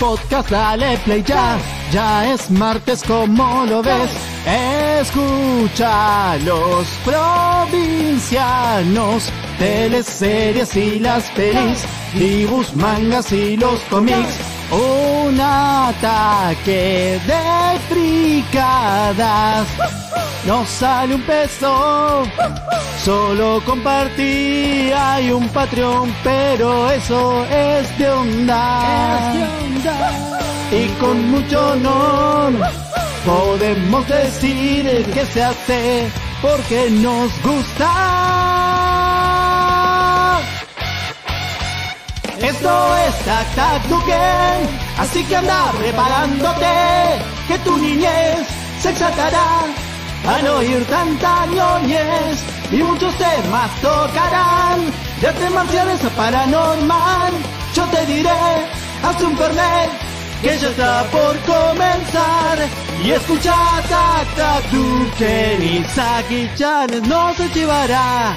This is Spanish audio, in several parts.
podcast, dale play ya. Ya es martes, como lo ves. Escucha los provincianos, teleseries y las pelis, dibujos, mangas y los cómics. Un ataque de fricadas. No sale un peso, solo compartí. Hay un Patreon, pero eso es de onda. Y con mucho honor podemos decir que se hace porque nos gusta. Esto es Tac Tac Tu Game, así que anda preparándote, que tu niñez se exaltará al oír tanta ñoñez, y muchos temas tocarán, de artes marciales a paranormal. Yo te diré, haz un fernet, que ya está por comenzar, y escucha Tac Tac Tu Game, y Saki-chan no se llevará.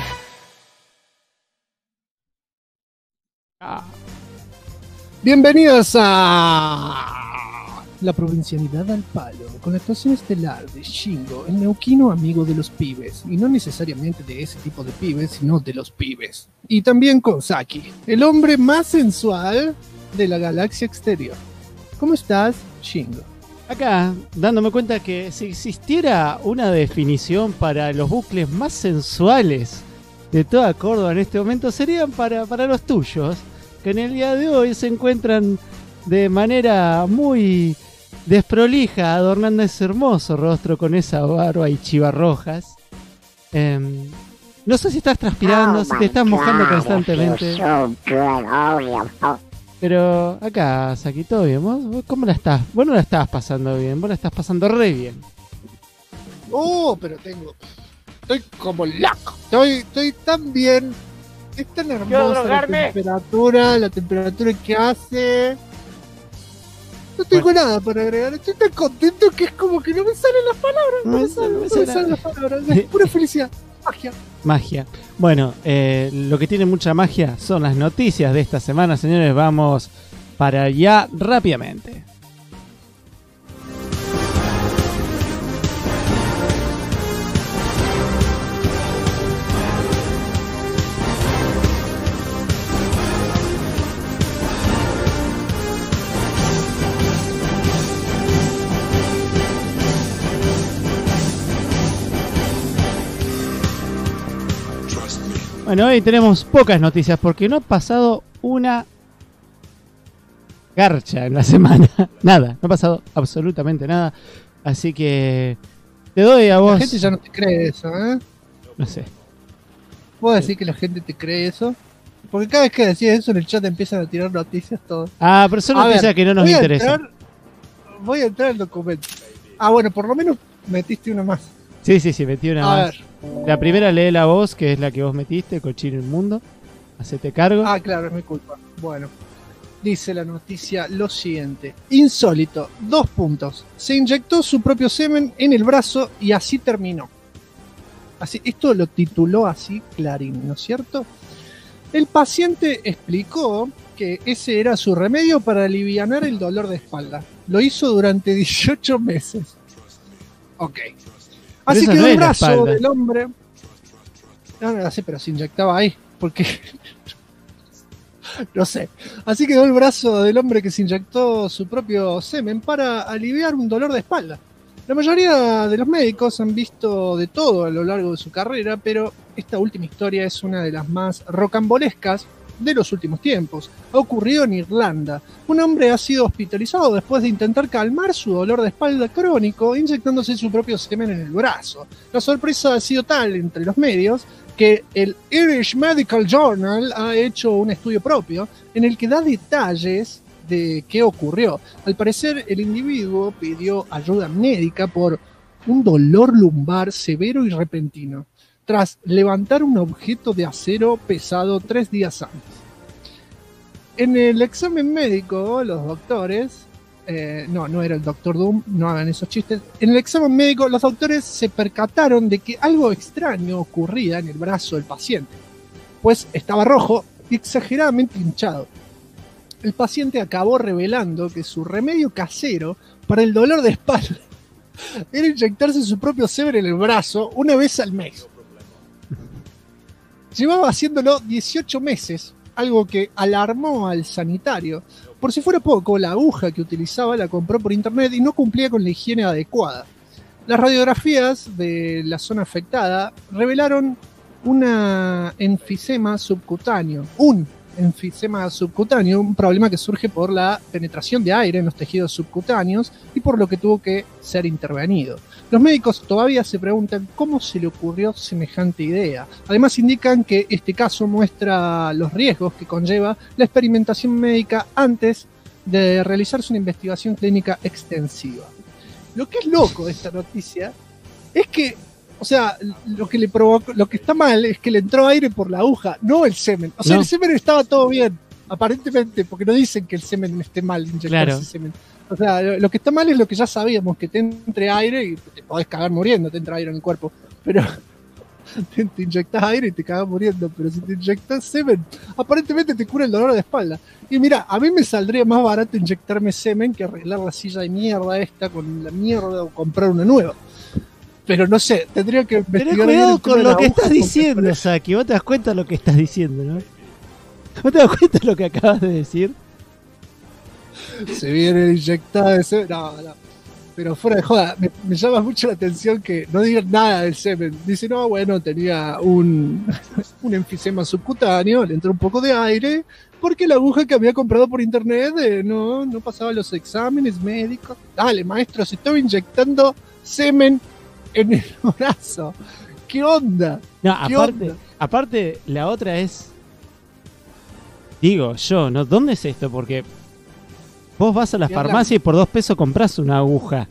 Bienvenidos a La Provincianidad al Palo, con la actuación estelar de Shingo, el neuquino amigo de los pibes, y no necesariamente de ese tipo de pibes, sino de los pibes. Y también con Saki, el hombre más sensual de la galaxia exterior. ¿Cómo estás, Shingo? Acá, dándome cuenta que si existiera una definición para los bucles más sensuales de toda Córdoba en este momento, serían para los tuyos, que en el día de hoy se encuentran de manera muy desprolija adornando ese hermoso rostro con esa barba y chivas rojas. No sé si estás transpirando, si te estás mojando constantemente. Pero acá, Saki, ¿todo bien? ¿Vos cómo la estás? Vos no la estabas pasando bien, vos la estás pasando re bien. Pero estoy como loco. Estoy tan bien. Es tan hermosa la temperatura que hace. No tengo nada para agregar. Estoy tan contento que es como que no me salen las palabras. No me salen las palabras. Es pura felicidad. Magia. Bueno, lo que tiene mucha magia son las noticias de esta semana, señores. Vamos para allá rápidamente. Bueno, hoy tenemos pocas noticias porque no ha pasado una garcha en la semana. Nada, no ha pasado absolutamente nada. Así que te doy a vos. La gente ya no te cree eso, ¿eh? No sé. ¿Puedo decir que la gente te cree eso? Porque cada vez que decís eso en el chat empiezan a tirar noticias todos. Pero son noticias que no nos interesan. Voy a entrar al documento. Bueno, por lo menos metiste una más. Sí, metí una más. La primera lee la voz, que es la que vos metiste, cochino inmundo. Hacete cargo. Claro, es mi culpa. Bueno, dice la noticia lo siguiente. Insólito, 2 puntos. Se inyectó su propio semen en el brazo y así terminó. Esto lo tituló así Clarín, ¿no es cierto? El paciente explicó que ese era su remedio para alivianar el dolor de espalda. Lo hizo durante 18 meses. Ok. Así quedó el brazo del hombre. No sé, pero se inyectaba ahí. Porque. No sé. Así quedó el brazo del hombre que se inyectó su propio semen para aliviar un dolor de espalda. La mayoría de los médicos han visto de todo a lo largo de su carrera, pero esta última historia es una de las más rocambolescas de los últimos tiempos. Ha ocurrido en Irlanda. Un hombre ha sido hospitalizado después de intentar calmar su dolor de espalda crónico inyectándose su propio semen en el brazo. La sorpresa ha sido tal entre los medios que el Irish Medical Journal ha hecho un estudio propio en el que da detalles de qué ocurrió. Al parecer, el individuo pidió ayuda médica por un dolor lumbar severo y repentino, tras levantar un objeto de acero pesado 3 días antes. En el examen médico, los doctores... no era el Doctor Doom, no hagan esos chistes. En el examen médico, los doctores se percataron de que algo extraño ocurría en el brazo del paciente, pues estaba rojo y exageradamente hinchado. el paciente acabó revelando que su remedio casero para el dolor de espalda era inyectarse su propio semen en el brazo una vez al mes. Llevaba haciéndolo 18 meses, algo que alarmó al sanitario. Por si fuera poco, la aguja que utilizaba la compró por internet y no cumplía con la higiene adecuada. Las radiografías de la zona afectada revelaron un enfisema subcutáneo, un problema que surge por la penetración de aire en los tejidos subcutáneos y por lo que tuvo que ser intervenido. Los médicos todavía se preguntan cómo se le ocurrió semejante idea. Además indican que este caso muestra los riesgos que conlleva la experimentación médica antes de realizarse una investigación clínica extensiva. Lo que es loco de esta noticia es que, o sea, lo que le provocó, lo que está mal es que le entró aire por la aguja, no el semen. O sea, no. El semen estaba todo bien, aparentemente, porque no dicen que el semen esté mal, inyectarse semen. O sea, lo que está mal es lo que ya sabíamos, que te entre aire y te podés cagar muriendo, te entra aire en el cuerpo. Pero te inyectás aire y te cagas muriendo, pero si te inyectas semen, aparentemente te cura el dolor de espalda. Y mira, a mí me saldría más barato inyectarme semen que arreglar la silla de mierda esta con la mierda o comprar una nueva. Pero no sé, tendría que investigar. Ten cuidado con lo que estás diciendo, Saki. Vos te das cuenta de lo que estás diciendo, ¿no? ¿Vos te das cuenta de lo que acabas de decir? Se viene inyectada de semen. No. Pero fuera de joda, me llama mucho la atención que no digan nada del semen. Dice, no, bueno, tenía un enfisema subcutáneo, le entró un poco de aire, porque la aguja que había comprado por internet no pasaba los exámenes médicos. Dale, maestro, se estaba inyectando semen en el brazo. ¿Qué onda? No, aparte, la otra es... Digo yo, ¿no? ¿Dónde es esto? Porque... Vos vas a la farmacia y por 2 pesos compras una aguja.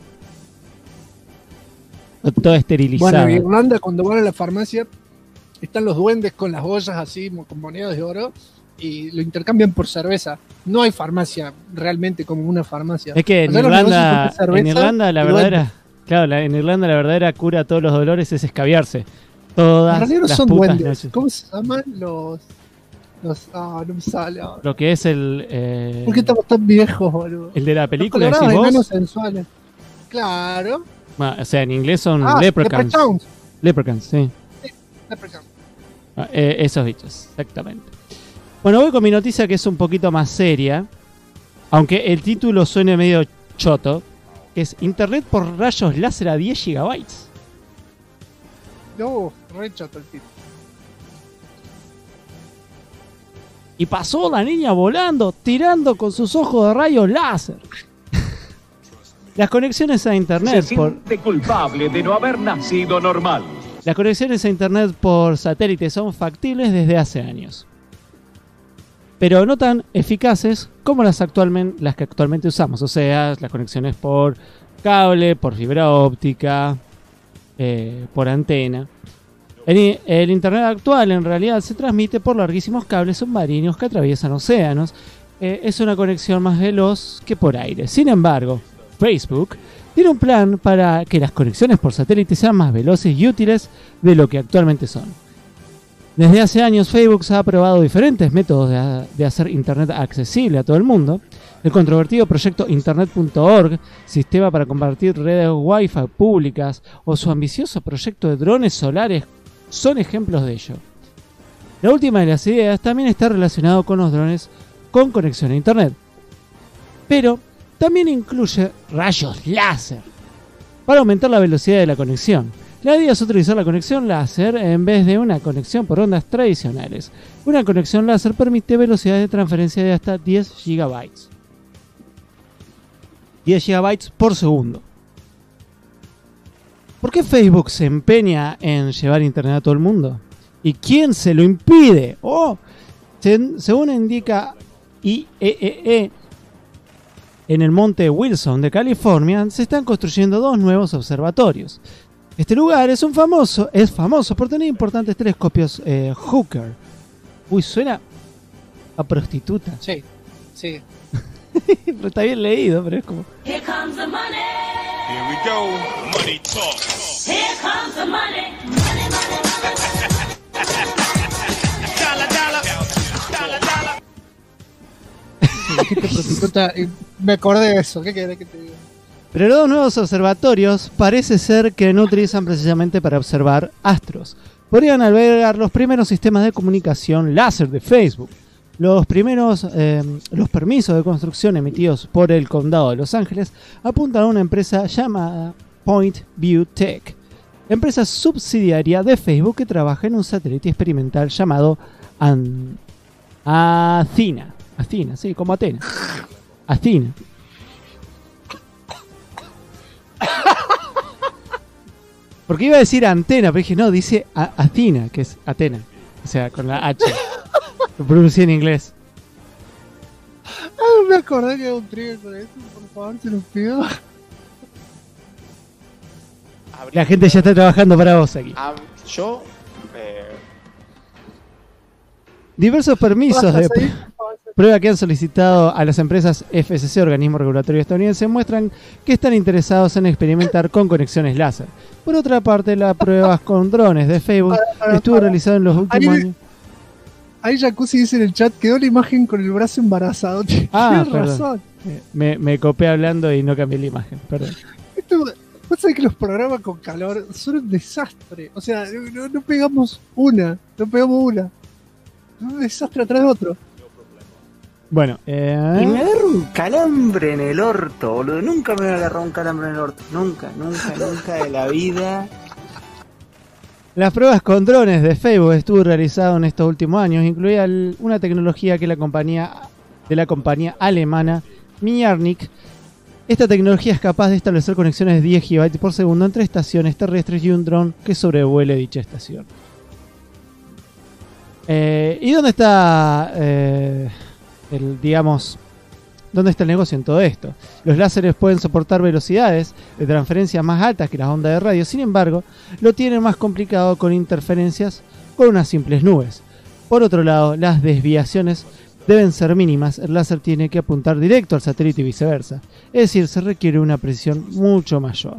Toda esterilizada. Bueno, en Irlanda cuando van a la farmacia están los duendes con las ollas así, con monedas de oro, y lo intercambian por cerveza. No hay farmacia realmente como una farmacia. Es que en Irlanda la verdadera... Claro, en Irlanda la verdadera cura a todos los dolores es escabiarse. Todas en realidad no las son putas duendes. noches. ¿Cómo se llaman los no me sale ahora? Lo que es el... ¿Por qué estamos tan viejos, boludo? El de la película, los decís vos. enanos sensuales. Claro. Bueno, o sea, en inglés son leprechauns. Leprechauns, sí. Leprechauns. Esos bichos, exactamente. Bueno, voy con mi noticia que es un poquito más seria, aunque el título suene medio choto, que es Internet por rayos láser a 10 GB. No, re choto el título. Y pasó la niña volando, tirando con sus ojos de rayos láser. Las conexiones a internet se siente culpable de no haber nacido normal. Las conexiones a internet por satélite son factibles desde hace años, pero no tan eficaces como las que actualmente usamos. O sea, las conexiones por cable, por fibra óptica, por antena. El internet actual en realidad se transmite por larguísimos cables submarinos que atraviesan océanos. Es una conexión más veloz que por aire. Sin embargo, Facebook tiene un plan para que las conexiones por satélite sean más veloces y útiles de lo que actualmente son. Desde hace años Facebook ha probado diferentes métodos de hacer internet accesible a todo el mundo. El controvertido proyecto Internet.org, sistema para compartir redes Wi-Fi públicas, o su ambicioso proyecto de drones solares son ejemplos de ello. La última de las ideas también está relacionado con los drones con conexión a internet, pero también incluye rayos láser para aumentar la velocidad de la conexión. La idea es utilizar la conexión láser en vez de una conexión por ondas tradicionales. Una conexión láser permite velocidades de transferencia de hasta 10 GB. 10 GB por segundo. ¿Por qué Facebook se empeña en llevar internet a todo el mundo? ¿Y quién se lo impide? Según indica IEEE, en el monte Wilson de California se están construyendo 2 nuevos observatorios. Este lugar es famoso por tener importantes telescopios Hooker. Uy, suena a prostituta. Sí. Está bien leído, pero es como... Here comes the money. Here we go. Money talk. Here comes the money. Money. Dollar. dijiste prostituta y me acordé de eso. ¿Qué querés que te diga? Pero los nuevos observatorios parece ser que no utilizan precisamente para observar astros. Podrían albergar los primeros sistemas de comunicación láser de Facebook. Los permisos de construcción emitidos por el condado de Los Ángeles apuntan a una empresa llamada Point View Tech, empresa subsidiaria de Facebook que trabaja en un satélite experimental llamado Athena. Athena, sí, como Atena. Athena. Porque iba a decir antena, pero dije, no, dice Athena, que es Atena. O sea, con la H. Lo pronuncié en inglés. Ah, me acordé que era un trigger con eso. Por favor, se los pido. La gente ya está trabajando para vos aquí. Yo. Diversos permisos ¿Vas a de seguir? prueba que han solicitado a las empresas FCC, organismo regulatorio estadounidense, muestran que están interesados en experimentar con conexiones láser. Por otra parte, las pruebas con drones de Facebook estuvo realizado en los últimos años. Ahí Jacuzzi dice en el chat, quedó la imagen con el brazo embarazado. Tienes perdón. razón. Me copé hablando y no cambié la imagen, perdón. Vos sabés que los programas con calor son un desastre. O sea, no pegamos una. Un desastre atrás de otro. Bueno, Y me agarro un calambre en el orto, boludo. Nunca me agarró un calambre en el orto. Nunca de la vida. las pruebas con drones de Facebook estuvo realizado en estos últimos años. Incluía una tecnología que la compañía alemana Miyarnik. Esta tecnología es capaz de establecer conexiones de 10 GB por segundo entre estaciones terrestres y un dron que sobrevuele dicha estación. ¿Y dónde está dónde está el negocio en todo esto? Los láseres pueden soportar velocidades de transferencia más altas que las ondas de radio, sin embargo, lo tienen más complicado con interferencias con unas simples nubes. Por otro lado, las desviaciones deben ser mínimas, el láser tiene que apuntar directo al satélite y viceversa, es decir, se requiere una precisión mucho mayor.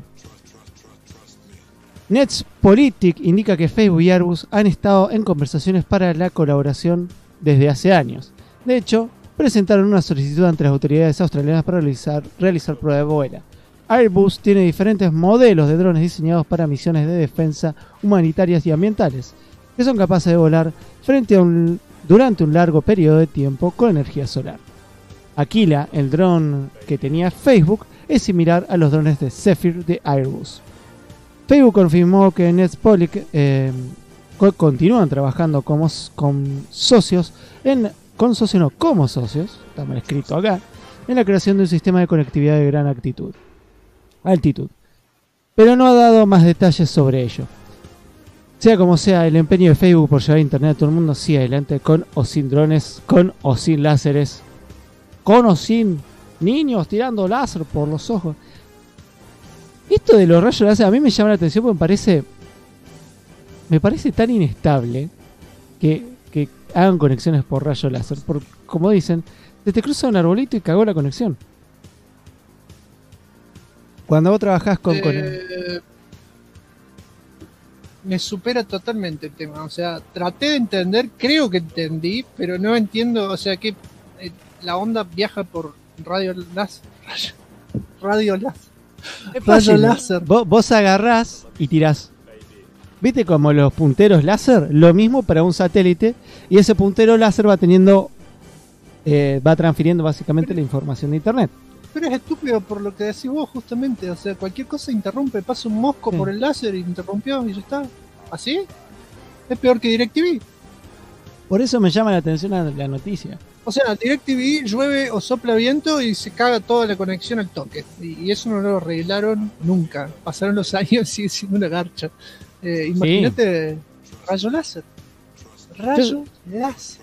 Netspolitik indica que Facebook y Airbus han estado en conversaciones para la colaboración desde hace años. De hecho, presentaron una solicitud ante las autoridades australianas para realizar prueba de vuelo. Airbus tiene diferentes modelos de drones diseñados para misiones de defensa humanitarias y ambientales, que son capaces de volar durante un largo periodo de tiempo con energía solar. Aquila, el dron que tenía Facebook, es similar a los drones de Zephyr de Airbus. Facebook confirmó que Netspolitik continúan trabajando como socios, está mal escrito acá, en la creación de un sistema de conectividad de gran altitud. Pero no ha dado más detalles sobre ello. Sea como sea, el empeño de Facebook por llevar internet a todo el mundo sigue adelante, con o sin drones, con o sin láseres, con o sin niños tirando láser por los ojos. Esto de los rayos láser a mí me llama la atención porque me parece tan inestable que hagan conexiones por rayo láser. Como dicen, te cruza un arbolito y cagó la conexión. Cuando vos trabajás con... Me supera totalmente el tema. O sea, traté de entender, creo que entendí, pero no entiendo, o sea, que la onda viaja por radio láser. Es fácil, láser. Vos agarrás y tirás. ¿Viste como los punteros láser? Lo mismo para un satélite. Y ese puntero láser va transfiriendo básicamente la información de internet. Pero es estúpido por lo que decís vos justamente. O sea, cualquier cosa interrumpe. Pasa un mosco por el láser y interrumpió y ya está. ¿Así? Es peor que DirecTV. Por eso me llama la atención la noticia. O sea, DirecTV llueve o sopla viento y se caga toda la conexión al toque. Y eso no lo arreglaron nunca. Pasaron los años y sigue siendo una garcha. Imagínate, rayo láser. Láser.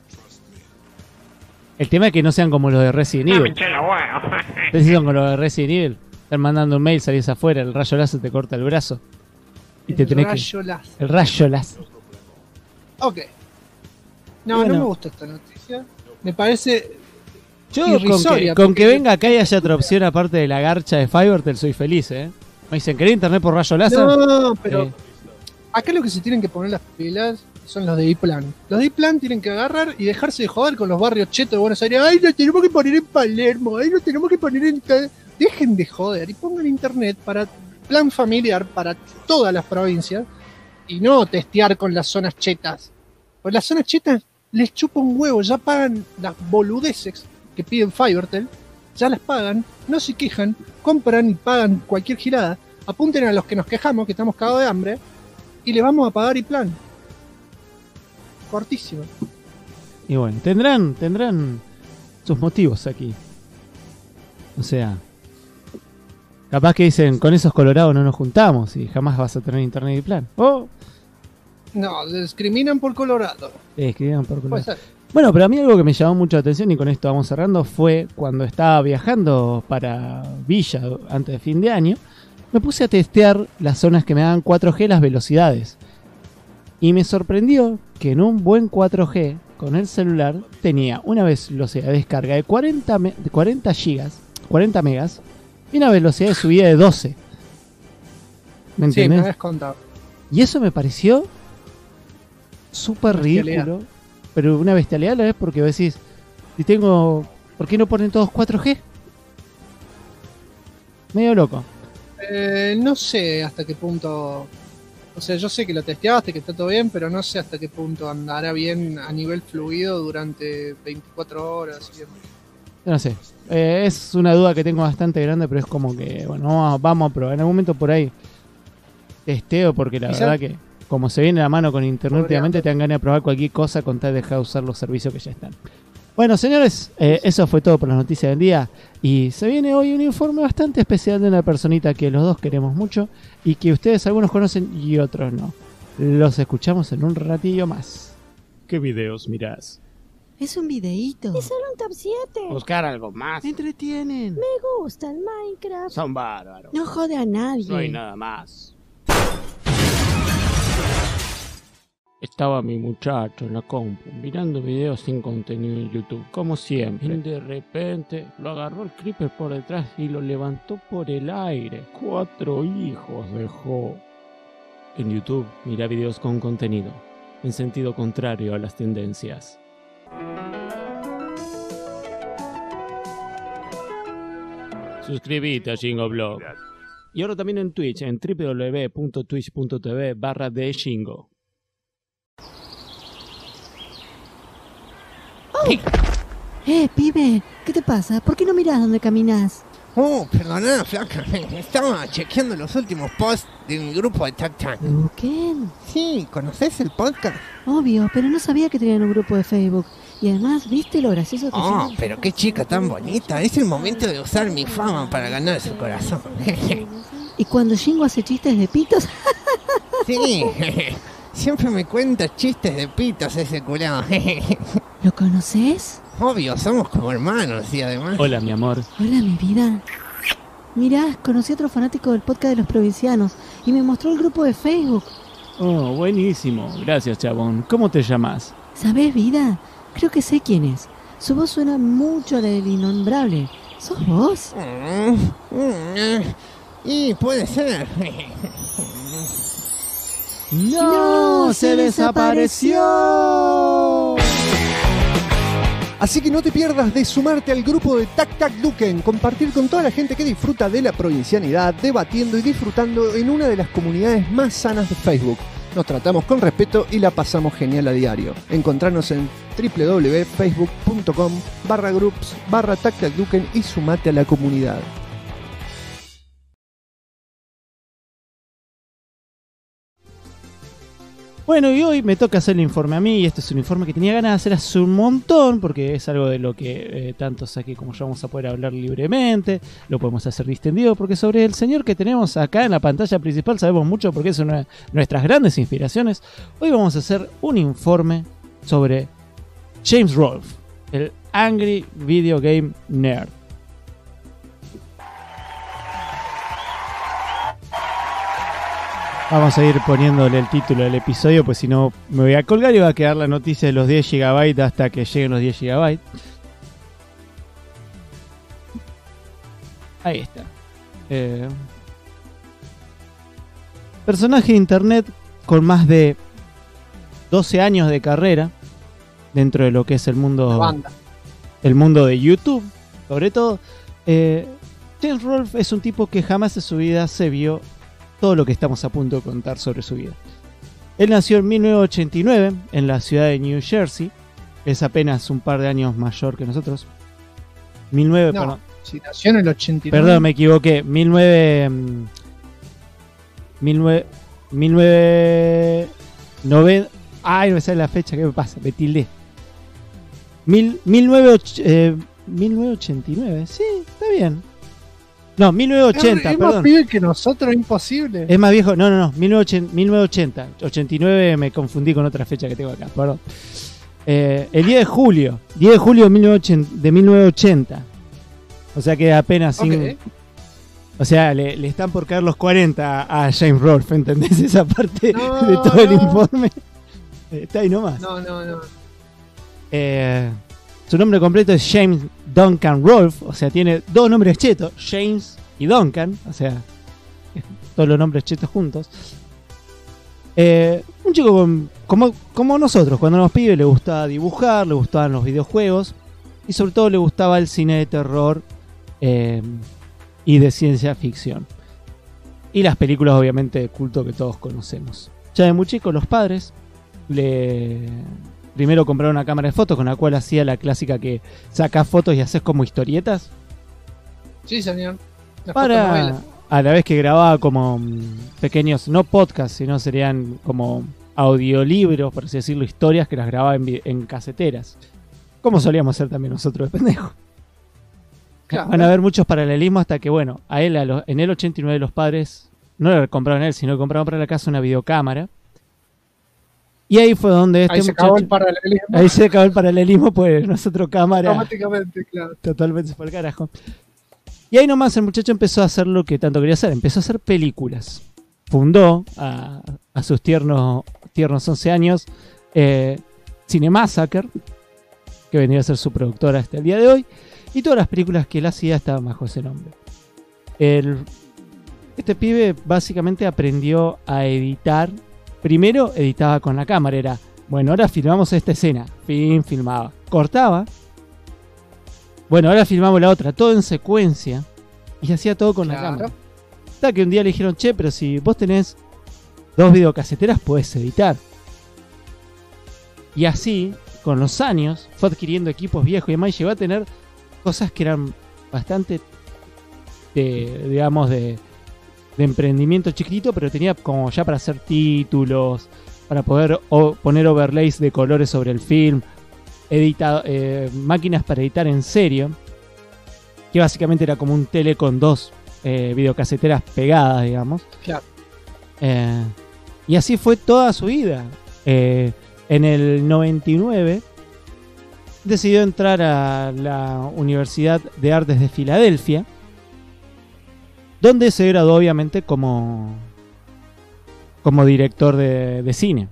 El tema es que no sean como los de Resident Evil. Ustedes son como los de Resident Evil. Están mandando un mail, salís afuera, el rayo láser te corta el brazo. Y te tenés láser. El rayo láser. Ok. No, bueno, no me gusta esta noticia. Me parece yo irrisoria. Con que venga acá y haya otra opción aparte de la garcha de Fivertel, soy feliz, Me dicen, ¿querés internet por rayo láser? No, pero acá lo que se tienen que poner las pilas son los de E-Plan. Los de E-Plan tienen que agarrar y dejarse de joder con los barrios chetos de Buenos Aires. ¡Ay, lo tenemos que poner en Palermo! ¡Ay, lo tenemos que poner en... Dejen de joder y pongan internet para plan familiar para todas las provincias y no testear con las zonas chetas. Pues las zonas chetas les chupa un huevo, ya pagan las boludeces que piden Fivertel, ya las pagan, no se quejan, compran y pagan cualquier girada. Apunten a los que nos quejamos, que estamos cagados de hambre, y le vamos a pagar E-Plan. Cortísimo. Y bueno, tendrán sus motivos aquí. O sea, capaz que dicen, con esos colorados no nos juntamos y jamás vas a tener internet y plan. ¡Oh! No, discriminan por Colorado. Escribían por Puede colorado. ser. Bueno, pero a mí algo que me llamó mucho la atención, y con esto vamos cerrando, fue cuando estaba viajando para Villa antes de fin de año, me puse a testear las zonas que me daban 4G, las velocidades. Y me sorprendió que en un buen 4G, con el celular, tenía una velocidad de descarga de 40 gigas, 40 megas, y una velocidad de subida de 12. ¿Me Sí, me entiendes? habías contado. Y eso me pareció súper Bestialidad. ridículo, pero una bestialidad a la vez, porque vos decís, si tengo, ¿por qué no ponen todos 4G? Medio loco. No sé hasta qué punto. O sea, yo sé que lo testeaste, que está todo bien, pero no sé hasta qué punto andará bien a nivel fluido durante 24 horas. Y demás. No sé, es una duda que tengo bastante grande, pero es como que, bueno, vamos a probar. En algún momento por ahí testeo, porque la Quizá- verdad que como se viene la mano con internet, Podría últimamente te dan ganas de probar cualquier cosa con tal de dejar de usar los servicios que ya están. Bueno, señores, eso fue todo por las noticias del día. Y se viene hoy un informe bastante especial de una personita que los dos queremos mucho y que ustedes algunos conocen y otros no. Los escuchamos en un ratillo más. ¿Qué videos mirás? Es un videíto. Es solo un top 7. Buscar algo más. Entretienen. Me gusta el Minecraft. Son bárbaros. No jode a nadie. No hay nada más. Estaba mi muchacho en la compu mirando videos sin contenido en YouTube, como siempre. Y de repente lo agarró el creeper por detrás y lo levantó por el aire. 4 hijos dejó. En YouTube mira videos con contenido, en sentido contrario a las tendencias. Suscríbete a Shingo Y ahora también en Twitch, en www.twitch.tv/theshingo. Pibe, ¿qué te pasa? ¿Por qué no mirás dónde caminas? Oh, perdona, flaca. Estaba chequeando los últimos posts de mi grupo de Tac. ¿Quién? Sí, ¿conoces el podcast? Obvio, pero no sabía que tenían un grupo de Facebook. Y además, ¿viste lo gracioso que Oh, son? pero qué chica tan bonita. Es el momento de usar mi fama para ganar su corazón. Y cuando Shingo hace chistes de pitos, Sí, siempre me cuenta chistes de pitos ese curado. ¿lo conoces? Obvio, somos como hermanos y además... Hola, mi amor. Hola, mi vida. Mirá, conocí a otro fanático del podcast de los provincianos y me mostró el grupo de Facebook. Oh, buenísimo. Gracias, chabón. ¿Cómo te llamas? ¿Sabés, vida? Creo que sé quién es. Su voz suena mucho a la del innombrable. ¿Sos vos? Y puede ser. ¡No! ¡Se desapareció! Así que no te pierdas de sumarte al grupo de Tac Tac Duken, compartir con toda la gente que disfruta de la provincianidad, debatiendo y disfrutando en una de las comunidades más sanas de Facebook. Nos tratamos con respeto y la pasamos genial a diario. Encontranos en www.facebook.com/groups/TacTacDuken y sumate a la comunidad. Bueno, y hoy me toca hacer el informe a mí, y este es un informe que tenía ganas de hacer hace un montón, porque es algo de lo que tanto Saki como yo vamos a poder hablar libremente, lo podemos hacer distendido, porque sobre el señor que tenemos acá en la pantalla principal sabemos mucho, porque es una de nuestras grandes inspiraciones. Hoy vamos a hacer un informe sobre James Rolfe, el Angry Video Game Nerd. Vamos a ir poniéndole el título del episodio, pues si no me voy a colgar y va a quedar la noticia de los 10 GB hasta que lleguen los 10 GB. Ahí está. Personaje de internet con más de 12 años de carrera dentro de lo que es el La mundo, banda. el mundo de YouTube, sobre todo. James Rolfe es un tipo que jamás en su vida se vio todo lo que estamos a punto de contar sobre su vida. Él nació en 1989 en la ciudad de New Jersey. Es apenas un par de años mayor que nosotros. 19, No, perdón. si nació en el 89. Perdón, me equivoqué. 1990. Ay, no me sale la fecha. ¿Qué me pasa? Me tildé. 1989. Sí, está bien. No, 1980, es perdón. más pibe que nosotros, imposible. Es más viejo. No. 1980. 89 me confundí con otra fecha que tengo acá. Perdón. El 10 de julio. 10 de julio de 1980. O sea que apenas Ok. O sea, le están por caer los 40 a James Rolfe, ¿entendés? Esa parte No, de todo el no. informe. Está ahí nomás. No. Su nombre completo es James Duncan Rolfe. O sea, tiene dos nombres chetos, James y Duncan. O sea, todos los nombres chetos juntos. Un chico como nosotros, cuando éramos pibes, le gustaba dibujar, le gustaban los videojuegos y sobre todo le gustaba el cine de terror y de ciencia ficción. Y las películas, obviamente, de culto que todos conocemos. Ya de muy chico, los padres primero compraron una cámara de fotos con la cual hacía la clásica que sacás fotos y haces como historietas. Sí, señor. La Para fotonovela. a la vez que grababa como pequeños, no podcasts, sino serían como audiolibros, por así decirlo, historias que las grababa en caseteras. Como solíamos hacer también nosotros de pendejo. Claro. Van a haber muchos paralelismos hasta que, bueno, a él en el 89 los padres no le compraron a él, sino que compraron para la casa una videocámara. Y ahí fue donde este Ahí se muchacho... acabó el paralelismo. Ahí se acabó el paralelismo, pues nosotros cámara... Automáticamente, claro. Totalmente se fue al carajo. Y ahí nomás el muchacho empezó a hacer lo que tanto quería hacer. Empezó a hacer películas. Fundó a sus tiernos 11 años Cinemassacre, que vendría a ser su productora hasta el día de hoy. Y todas las películas que él hacía estaban bajo ese nombre. Este pibe básicamente aprendió a editar. Primero editaba con la cámara. Era, bueno, ahora filmamos esta escena. Filmaba. Cortaba. Bueno, ahora filmamos la otra, todo en secuencia. Y hacía todo con la cámara. Hasta que un día le dijeron, che, pero si vos tenés 2 videocaseteras, podés editar. Y así, con los años, fue adquiriendo equipos viejos y demás. Y llegó a tener cosas que eran bastante, de emprendimiento chiquitito, pero tenía como ya para hacer títulos, para poder poner overlays de colores sobre el film. Máquinas para editar en serio, que básicamente era como un tele con 2 videocaseteras pegadas, digamos. Claro. Y así fue toda su vida. En el 99 decidió entrar a la Universidad de Artes de Filadelfia, donde se graduó obviamente como director de cine.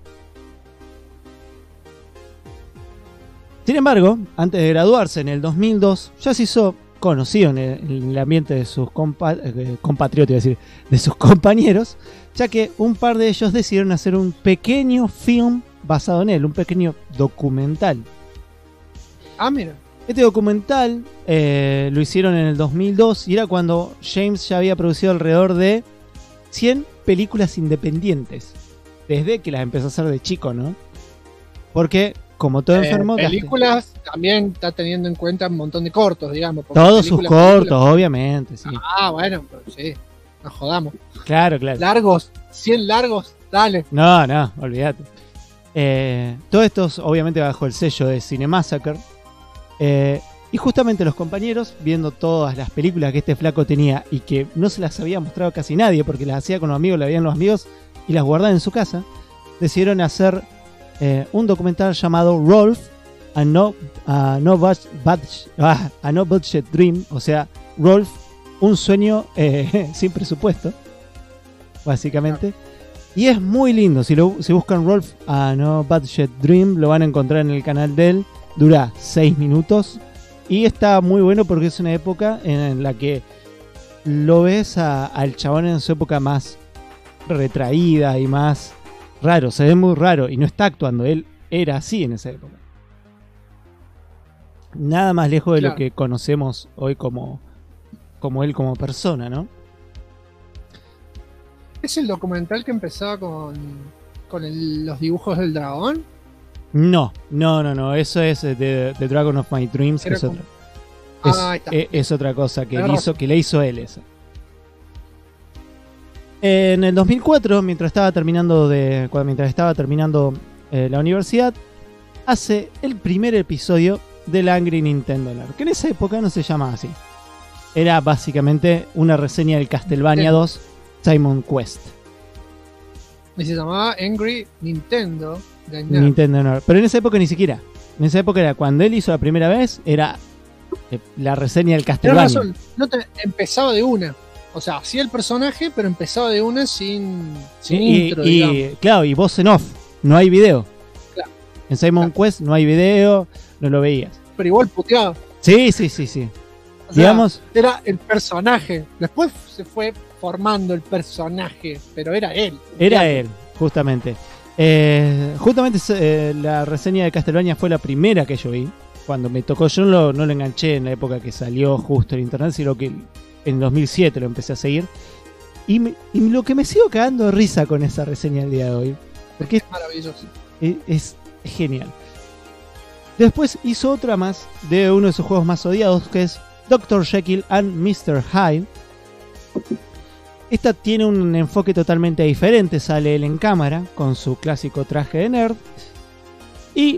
Sin embargo, antes de graduarse en el 2002, ya se hizo conocido en el ambiente de sus compatriotas, iba a decir, de sus compañeros, ya que un par de ellos decidieron hacer un pequeño film basado en él, un pequeño documental. Ah, mira. Este documental lo hicieron en el 2002 y era cuando James ya había producido alrededor de 100 películas independientes, desde que las empezó a hacer de chico, ¿no? Porque como todo enfermo... Películas también está teniendo en cuenta un montón de cortos, digamos. Todos sus cortos, obviamente, sí. Ah, bueno, pero sí, nos jodamos. Claro. Largos, 100 largos, dale. No, olvídate. Todos estos, obviamente, bajo el sello de Cinemassacre. Y justamente los compañeros, viendo todas las películas que este flaco tenía y que no se las había mostrado casi nadie porque las hacía con los amigos, las veían los amigos y las guardaban en su casa, decidieron hacer un documental llamado Rolf, a no budget dream, o sea, Rolf, un sueño sin presupuesto, básicamente. Y es muy lindo. Si buscan Rolf, a no budget dream, lo van a encontrar en el canal de él. Dura 6 minutos y está muy bueno porque es una época en la que lo ves al chabón en su época más retraída y más raro, se ve muy raro y no está actuando. Él era así en esa época. Nada más lejos de lo que conocemos hoy como él como persona, ¿no? ¿Es el documental que empezaba con los dibujos del dragón? No. Eso es The Dragon of My Dreams, que es otra. Es otra cosa que le hizo él esa. En el 2004, mientras estaba terminando la universidad, hace el primer episodio del Angry Nintendo Nerd, que en esa época no se llamaba así. Era básicamente una reseña del Castlevania 2 Simon Quest. Y se llamaba Angry Nintendo Nerd. Nintendo Nerd. Pero en esa época ni siquiera. En esa época era cuando él hizo la primera vez, era la reseña del Castlevania. Empezaba de una. O sea, hacía el personaje, pero empezaba de una sin intro, digamos. Claro, y voz en off. No hay video. Claro. En Simon Quest no hay video, no lo veías. Pero igual puteaba. Sí. O sea, digamos, era el personaje. Después se fue formando el personaje, pero era él. Era él, justamente. La reseña de Castlevania fue la primera que yo vi. Cuando me tocó, yo no lo enganché en la época que salió justo en internet, sino que en 2007 lo empecé a seguir. Y lo que me sigo cagando de risa con esa reseña del día de hoy, porque es maravilloso. Es genial. Después hizo otra más de uno de sus juegos más odiados, que es Dr. Jekyll and Mr. Hyde. Esta tiene un enfoque totalmente diferente. Sale él en cámara con su clásico traje de nerd y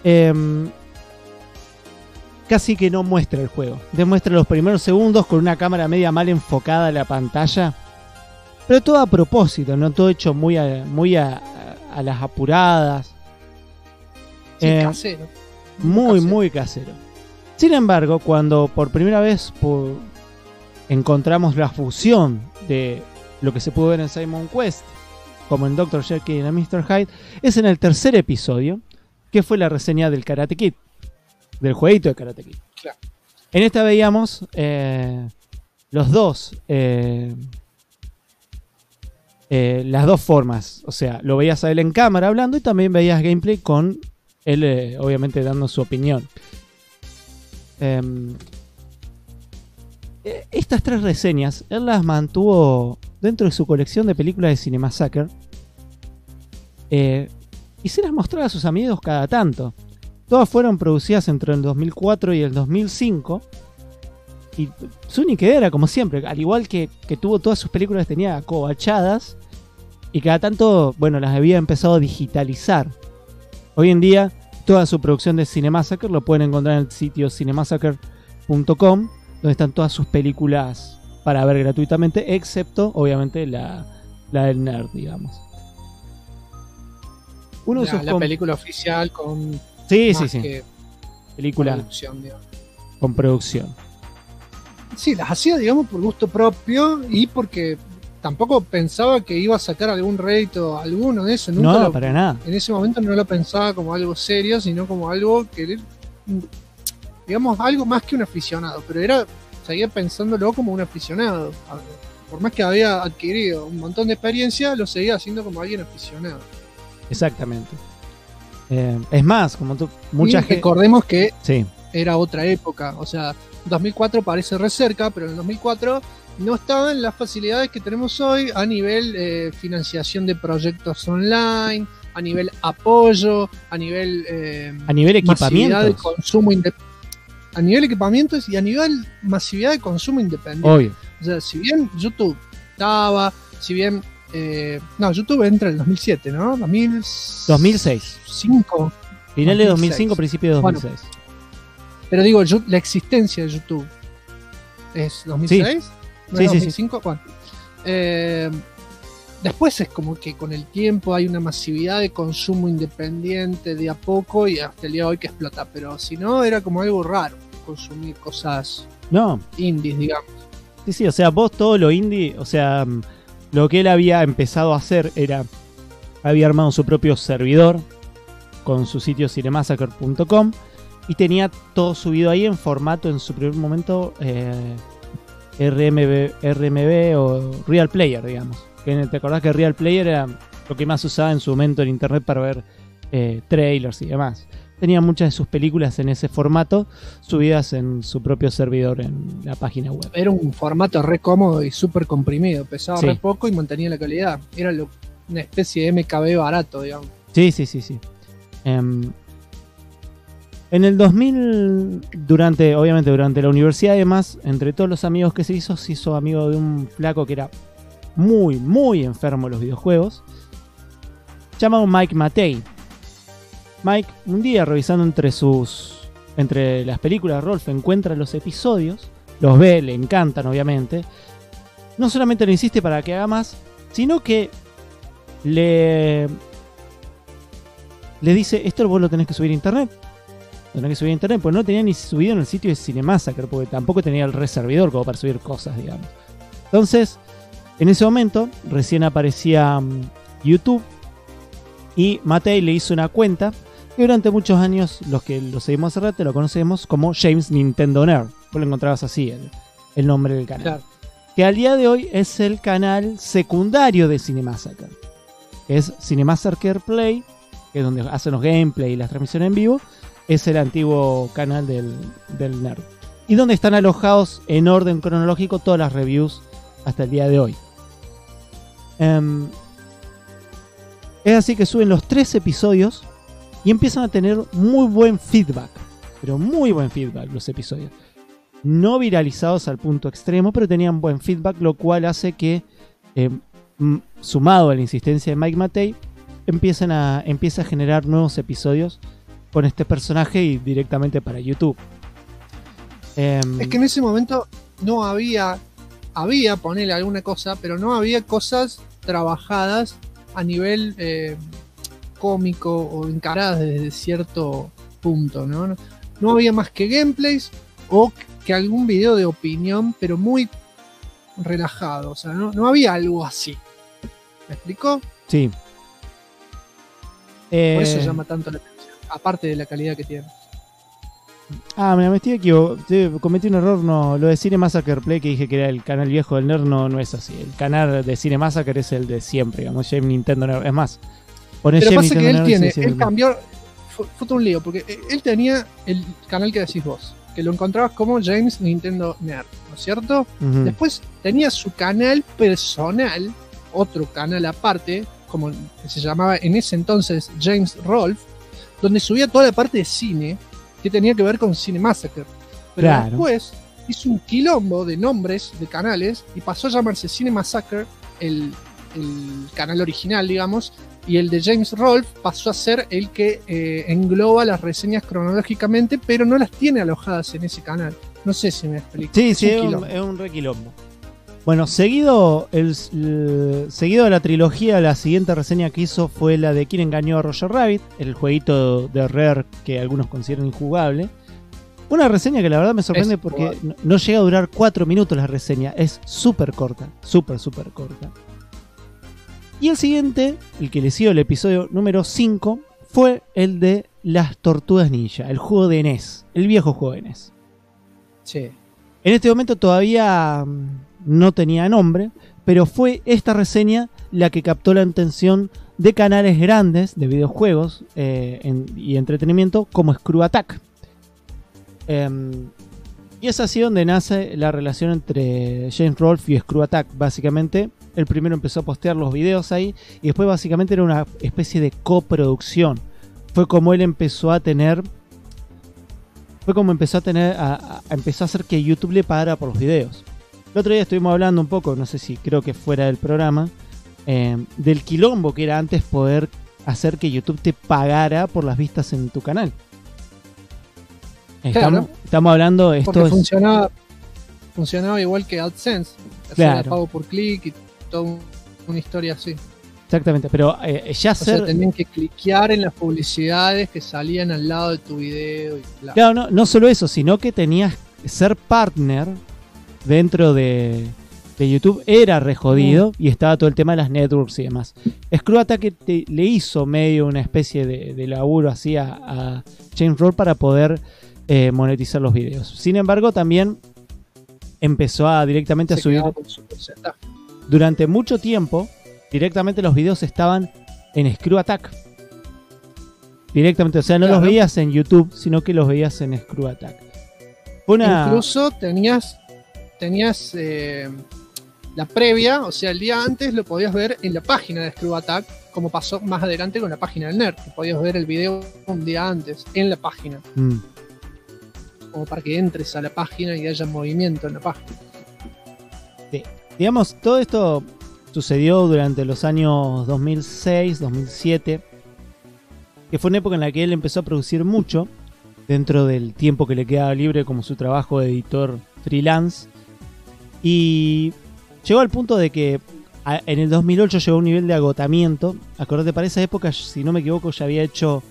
casi que no muestra el juego. Demuestra los primeros segundos con una cámara media mal enfocada a la pantalla, pero todo a propósito, no todo hecho muy a las apuradas. Sí, casero. Muy casero. Sin embargo, cuando por primera vez encontramos la fusión de lo que se pudo ver en Simon Quest como en Dr. Jekyll y Mr. Hyde, es en el tercer episodio, que fue la reseña del Karate Kid, del jueguito de Karate Kid. Claro. En esta veíamos los dos las dos formas, o sea, lo veías a él en cámara hablando y también veías gameplay con él obviamente dando su opinión. Estas tres reseñas él las mantuvo dentro de su colección de películas de CinemaSucker y se las mostraba a sus amigos cada tanto. Todas fueron producidas entre el 2004 y el 2005 y su única idea era, como siempre, al igual que tuvo todas sus películas, tenía cobachadas y cada tanto, bueno, las había empezado a digitalizar. Hoy en día toda su producción de CinemaSucker lo pueden encontrar en el sitio cinemasucker.com, donde están todas sus películas para ver gratuitamente, excepto obviamente la del nerd, digamos. La película oficial con sí. Película con producción. Sí, las hacía, digamos, por gusto propio y porque tampoco pensaba que iba a sacar algún rédito alguno de eso. No, para nada. En ese momento no lo pensaba como algo serio, sino como algo que, digamos, algo más que un aficionado. Pero seguía pensándolo como un aficionado. Por más que había adquirido un montón de experiencia, lo seguía haciendo como alguien aficionado. Exactamente. Es más, como mucha gente. Recordemos que sí, era otra época. O sea, 2004 parece re cerca, pero en el 2004 no estaban las facilidades que tenemos hoy a nivel financiación de proyectos online, a nivel apoyo, a nivel equipamientos de consumo a nivel equipamientos y a nivel masividad de consumo independiente. Obvio. O sea, si bien YouTube estaba, si bien YouTube entra en el 2007, ¿no? 2006. 5. Final de 2005, principio de 2006. Bueno, pero digo, la existencia de YouTube es 2006. Sí. ¿No es 2005? Sí. Bueno, después es como que con el tiempo hay una masividad de consumo independiente de a poco y hasta el día de hoy que explota. Pero si no, era como algo raro consumir cosas indies, digamos. Sí, o sea, vos todo lo indie, o sea, lo que él había empezado a hacer había armado su propio servidor con su sitio cinemasucker.com y tenía todo subido ahí en formato, en su primer momento, RMB o Real Player, digamos. ¿Te acordás que Real Player era lo que más usaba en su momento en internet para ver trailers y demás. Tenía muchas de sus películas en ese formato subidas en su propio servidor en la página web. Era un formato re cómodo y súper comprimido. Pesaba Sí. re poco y mantenía la calidad. Era una especie de MKB barato, digamos. Sí. En el 2000, obviamente durante la universidad y demás, entre todos los amigos que se hizo amigo de un flaco que era muy, muy enfermo de los videojuegos, llamado Mike Matei. Mike, un día revisando entre las películas de Rolf, encuentra los episodios, los ve, le encantan obviamente. No solamente le insiste para que haga más, sino que le dice, esto vos lo tenés que subir a internet. Lo tenés que subir a internet, pues no lo tenía ni subido en el sitio de Cinemassacre, porque tampoco tenía el reservidor como para subir cosas, digamos. Entonces, en ese momento, recién aparecía YouTube, y Matei le hizo una cuenta, y durante muchos años, los que lo seguimos hace rato, lo conocemos como James Nintendo Nerd. Vos lo encontrabas así, el nombre del canal. Claro. Que al día de hoy es el canal secundario de Cinemassacre. Es Cinemassacre Play, que es donde hacen los gameplay y las transmisiones en vivo. Es el antiguo canal del nerd. Y donde están alojados en orden cronológico todas las reviews hasta el día de hoy. Es así que suben los 3 episodios y empiezan a tener muy buen feedback. Pero muy buen feedback los episodios. No viralizados al punto extremo, pero tenían buen feedback, lo cual hace que, sumado a la insistencia de Mike Matei, empieza a generar nuevos episodios con este personaje y directamente para YouTube. Es que en ese momento no había ponerle alguna cosa, pero no había cosas trabajadas a nivel cómico o encaradas desde cierto punto, ¿no? No había más que gameplays o que algún video de opinión, pero muy relajado. O sea, no había algo así. ¿Me explicó? Sí. Por eso llama tanto la atención, aparte de la calidad que tiene. Me estoy equivocando. Cometí un error. No, lo de Cinemassacre Play, que dije que era el canal viejo del nerd, no es así. El canal de Cinemassacre es el de siempre, digamos, James Nintendo Nerd. Es más, pero pasa que él cambió. Fue todo un lío, porque él tenía el canal que decís vos, que lo encontrabas como James Nintendo Nerd, ¿no es cierto? Uh-huh. Después tenía su canal personal, otro canal aparte, como se llamaba en ese entonces James Rolf, donde subía toda la parte de cine que tenía que ver con Cinemassacre. Pero claro, después hizo un quilombo de nombres de canales y pasó a llamarse Cinemassacre, el canal original, digamos, y el de James Rolf pasó a ser el que engloba las reseñas cronológicamente, pero no las tiene alojadas en ese canal. No sé si me explico. Sí, es un re quilombo. Bueno, seguido de la trilogía, la siguiente reseña que hizo fue la de Quién engañó a Roger Rabbit, el jueguito de Rare que algunos consideran injugable. Una reseña que la verdad me sorprende porque no llega a durar 4 minutos la reseña, es súper corta, súper corta. Y el siguiente, el que le siguió el episodio número 5, fue el de las Tortugas Ninja, el juego de NES, el viejo juego de NES. Sí. En este momento todavía no tenía nombre, pero fue esta reseña la que captó la atención de canales grandes de videojuegos y entretenimiento como Screw Attack. Y es así donde nace la relación entre James Rolfe y Screw Attack. Básicamente, el primero empezó a postear los videos ahí y después básicamente era una especie de coproducción. Fue como él empezó a tener... empezó a hacer que YouTube le pagara por los videos. El otro día estuvimos hablando un poco, no sé si creo que fuera del programa, del quilombo que era antes poder hacer que YouTube te pagara por las vistas en tu canal. Estamos hablando... Porque funcionaba igual que AdSense. Claro. Pago por clic y toda una historia así. Exactamente, pero tenían que cliquear en las publicidades que salían al lado de tu video. Claro, no solo eso, sino que tenías que ser partner dentro de YouTube. Era re jodido y estaba todo el tema de las networks y demás. Screw Attack le hizo medio una especie de laburo así a James Rolfe para poder monetizar los videos. Sin embargo, también empezó directamente a subir. Durante mucho tiempo, directamente los videos estaban en Screw Attack. Directamente, o sea, no Claro. los veías en YouTube, sino que los veías en Screw Attack. Fue una... Incluso tenías la previa, o sea, el día antes lo podías ver en la página de Screw Attack, como pasó más adelante con la página del Nerd, que podías ver el video un día antes en la página, como para que entres a la página y haya movimiento en la página. Sí. Digamos, todo esto sucedió durante los años 2006, 2007, que fue una época en la que él empezó a producir mucho, dentro del tiempo que le quedaba libre como su trabajo de editor freelance. Y llegó al punto de que en el 2008 llegó a un nivel de agotamiento. Acordate, para esa época, si no me equivoco, ya había hecho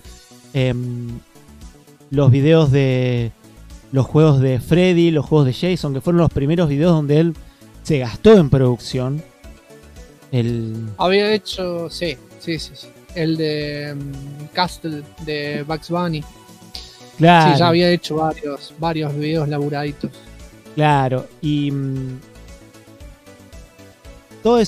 los videos de los juegos de Freddy, los juegos de Jason, que fueron los primeros videos donde él se gastó en producción. Había hecho, sí. El de Castle de Bugs Bunny. Claro. Sí, ya había hecho varios videos laburaditos. Claro, y todos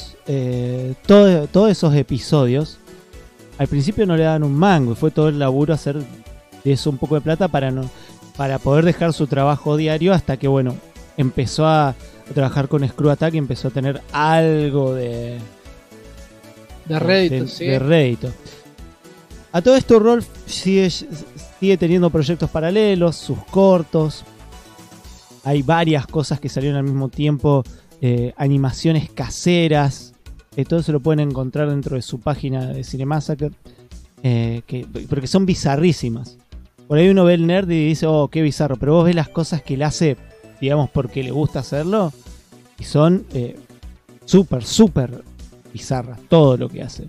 esos episodios al principio no le daban un mango, y fue todo el laburo hacer de eso un poco de plata para poder dejar su trabajo diario, hasta que bueno, empezó a trabajar con Screw Attack y empezó a tener algo de rédito, sí. De rédito. A todo esto, Rolf sigue teniendo proyectos paralelos, sus cortos. Hay varias cosas que salieron al mismo tiempo, animaciones caseras. Todo eso lo pueden encontrar dentro de su página de Cinemassacre, porque son bizarrísimas. Por ahí uno ve el nerd y dice, oh, qué bizarro, pero vos ves las cosas que él hace, digamos, porque le gusta hacerlo, y son súper bizarras, todo lo que hace.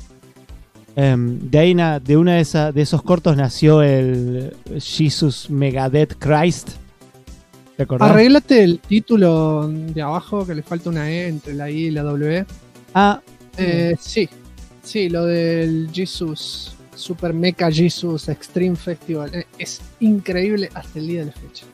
De ahí de esos cortos nació el Jesus Megadeth Christ. ¿Te acordás? Arréglate el título de abajo, que le falta una E entre la I y la W. Sí, lo del Jesus Super Mecha Jesus Extreme Festival. Es increíble hasta el día de la fecha.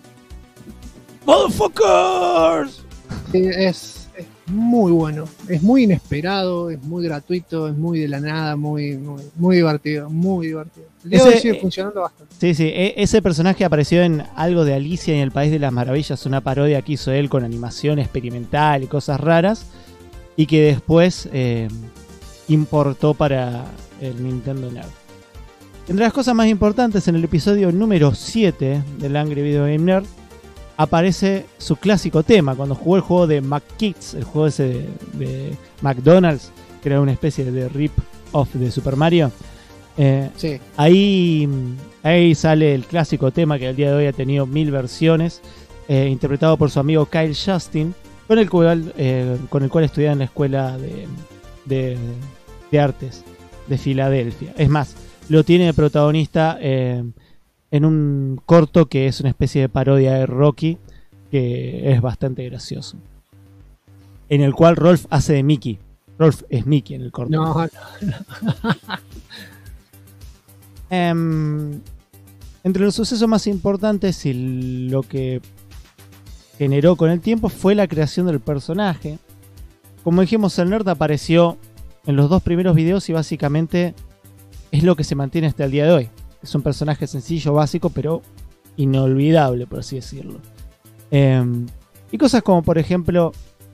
¡Motherfuckers! Es muy bueno, es muy inesperado, es muy gratuito, es muy de la nada, muy divertido, muy divertido. El día de hoy sigue funcionando bastante. Sí, ese personaje apareció en algo de Alicia en el País de las Maravillas, una parodia que hizo él con animación experimental y cosas raras, y que después importó para el Nintendo Nerd. Entre las cosas más importantes, en el episodio número 7 del Angry Video Game Nerd aparece su clásico tema, cuando jugó el juego de McKids, el juego ese de McDonald's, que era una especie de rip-off de Super Mario. Sí. Ahí sale el clásico tema, que al día de hoy ha tenido 1000 versiones, interpretado por su amigo Kyle Justin, con el cual estudiaba en la escuela de artes de Filadelfia. Es más, lo tiene de protagonista en un corto que es una especie de parodia de Rocky, que es bastante gracioso, en el cual Rolf hace de Mickey. Rolf es Mickey en el corto. No. Entre los sucesos más importantes y lo que generó con el tiempo fue la creación del personaje. Como dijimos, el nerd apareció en los 2 primeros videos y básicamente es lo que se mantiene hasta el día de hoy. Es un personaje sencillo, básico, pero inolvidable, por así decirlo. Y cosas como, por ejemplo,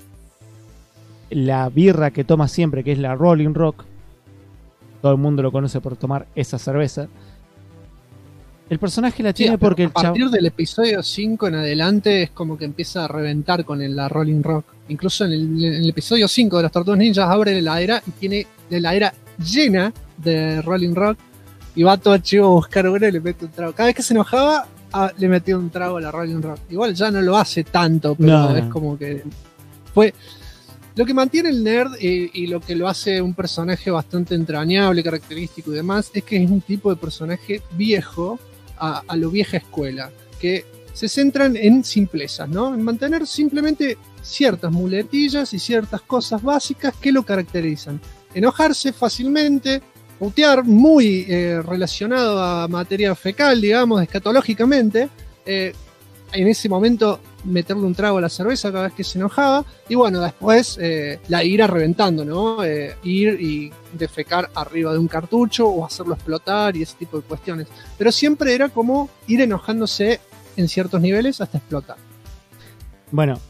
la birra que toma siempre, que es la Rolling Rock. Todo el mundo lo conoce por tomar esa cerveza. El personaje la tiene porque a partir del episodio 5 en adelante es como que empieza a reventar con la Rolling Rock. Incluso en el episodio 5 de las Tortugas Ninjas abre la heladera y tiene la heladera llena de Rolling Rock. Y va todo chivo a buscar uno y le mete un trago. Cada vez que se enojaba, le metía un trago a la Rolling Rock. Igual ya no lo hace tanto, pero es como que fue lo que mantiene el nerd y lo que lo hace un personaje bastante entrañable, característico y demás, es que es un tipo de personaje viejo, a lo vieja escuela, que se centran en simplezas, ¿no? En mantener simplemente ciertas muletillas y ciertas cosas básicas que lo caracterizan. Enojarse fácilmente, putear, muy relacionado a materia fecal, digamos, escatológicamente, en ese momento meterle un trago a la cerveza cada vez que se enojaba, y bueno, después la ira reventando, ¿no? Ir y defecar arriba de un cartucho o hacerlo explotar y ese tipo de cuestiones. Pero siempre era como ir enojándose en ciertos niveles hasta explotar. Bueno,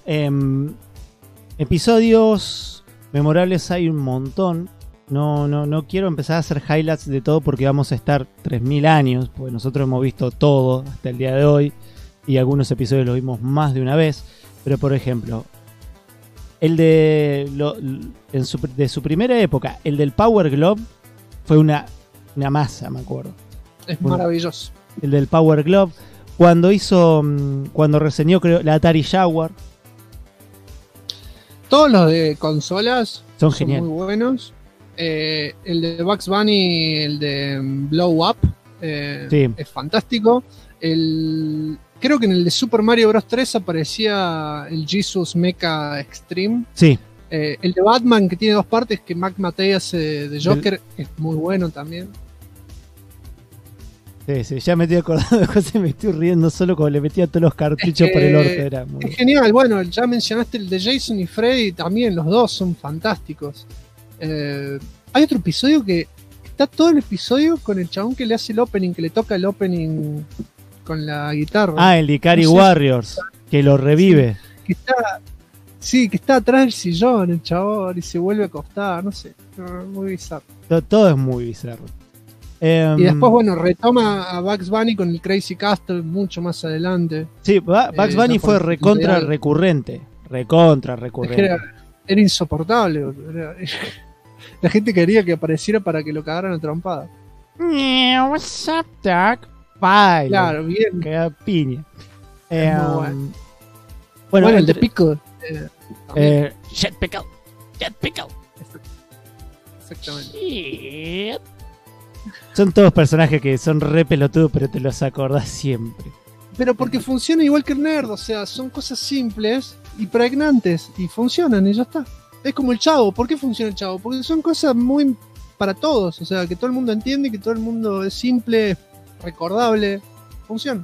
episodios memorables hay un montón. No quiero empezar a hacer highlights de todo porque vamos a estar 3000 años, porque nosotros hemos visto todo hasta el día de hoy y algunos episodios los vimos más de una vez. Pero por ejemplo, el de su primera época, el del Power Glove, fue una masa, me acuerdo. Es maravilloso. El del Power Glove, cuando reseñó, creo, la Atari Jaguar. Todos los de consolas son geniales, muy buenos. El de Bugs Bunny, el de Blow Up, sí, es fantástico. Creo que en el de Super Mario Bros. 3 aparecía el Jesus Mecha Extreme. Sí. El de Batman, que tiene 2 partes, que Mac Matei hace de Joker, es muy bueno también. Sí, ya me estoy acordando de cosas y me estoy riendo solo como le metía todos los cartuchos por el orto. Es genial. Bueno, ya mencionaste el de Jason y Freddy, también los dos son fantásticos. Hay otro episodio que está todo el episodio con el chabón que le hace el opening, que le toca el opening con la guitarra. El de Ikari Warriors, que lo revive. Que está atrás del sillón el chabón y se vuelve a acostar, no sé, muy bizarro. Todo es muy bizarro. Y después, bueno, retoma a Bugs Bunny con el Crazy Castle mucho más adelante. Sí, Bugs Bunny fue recontra recurrente. Era insoportable. La gente quería que apareciera para que lo cagaran a trompada. What's up, Doc? Bye. Claro, bien. Queda piña. Bueno, el de Pickle. Jet Pickle. Exactamente. Shit. Son todos personajes que son re pelotudos, pero te los acordás siempre. Pero porque funciona igual que el nerd, o sea, son cosas simples y pregnantes y funcionan y ya está. Es como el Chavo. ¿Por qué funciona el Chavo? Porque son cosas muy para todos, o sea, que todo el mundo entiende, que todo el mundo es simple, recordable, funciona.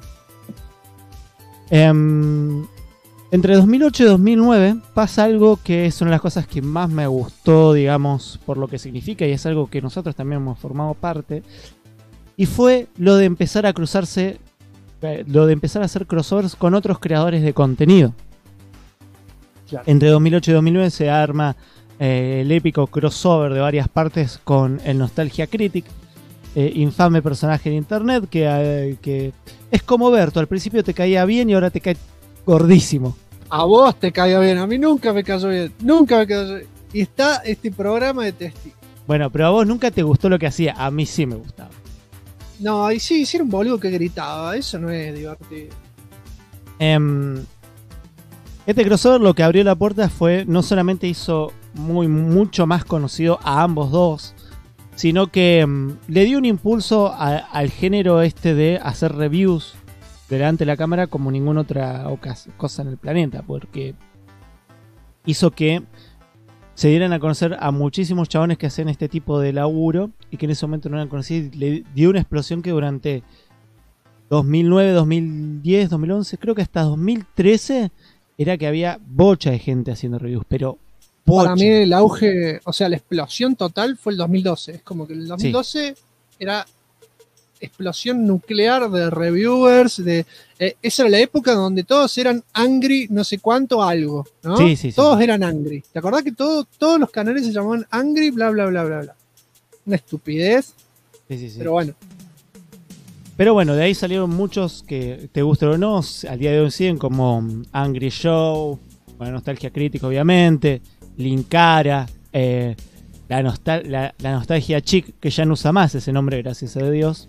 Entre 2008 y 2009 pasa algo que es una de las cosas que más me gustó, digamos, por lo que significa, y es algo que nosotros también hemos formado parte, y fue lo de empezar a cruzarse, lo de empezar a hacer crossovers con otros creadores de contenido. Claro. Entre 2008 y 2009 se arma el épico crossover de varias partes con el Nostalgia Critic, infame personaje de internet que es como Berto, al principio te caía bien y ahora te cae gordísimo. A vos te caía bien, a mí nunca me cayó bien, Y está este programa de Testi. Bueno, pero a vos nunca te gustó lo que hacía, a mí sí me gustaba. No, y sí era un boludo que gritaba, eso no es divertido. Este crossover lo que abrió la puerta fue, no solamente hizo mucho más conocido a ambos dos, sino que le dio un impulso al género este de hacer reviews delante de la cámara como ninguna otra cosa en el planeta, porque hizo que se dieran a conocer a muchísimos chabones que hacen este tipo de laburo y que en ese momento no eran conocidos. Le dio una explosión que durante 2009, 2010, 2011, creo que hasta 2013 era que había bocha de gente haciendo reviews, pero bocha. Para mí el auge, o sea, la explosión total fue el 2012. Es como que el 2012 era explosión nuclear de reviewers, esa era la época donde todos eran angry no sé cuánto algo, ¿no? Sí. Todos eran angry. ¿Te acordás que todos los canales se llamaban angry bla bla bla bla bla? Una estupidez. Sí. Pero bueno, de ahí salieron muchos que te gusten o no, al día de hoy siguen, como Angry Show, bueno, Nostalgia Crítica obviamente, Linkara, la Nostalgia Chick, que ya no usa más ese nombre, gracias a Dios.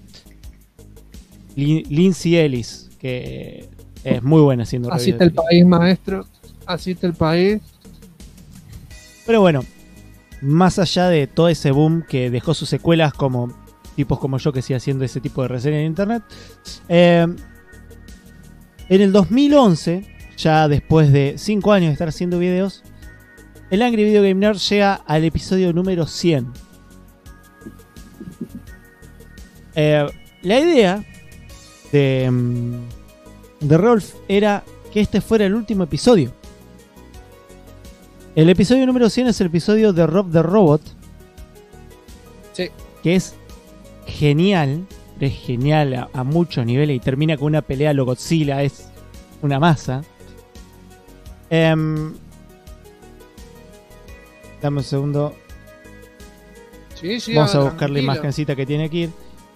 Lindsay Ellis, que es muy buena haciendo reviews. Así está el país, maestro. Así está el país. Pero bueno, más allá de todo ese boom que dejó sus secuelas como tipos como yo que sigue haciendo ese tipo de reseñas en internet, en el 2011, ya después de 5 años de estar haciendo videos, el Angry Video Game Nerd llega al episodio número 100. La idea de Rolf era que este fuera el último episodio. El episodio número 100 es el episodio de Rob the Robot. Sí. Que es genial. Es genial a muchos niveles y termina con una pelea a lo Godzilla. Es una masa. Dame un segundo. Sí, vamos a ahora, buscar la tranquilo. imagencita que tiene aquí.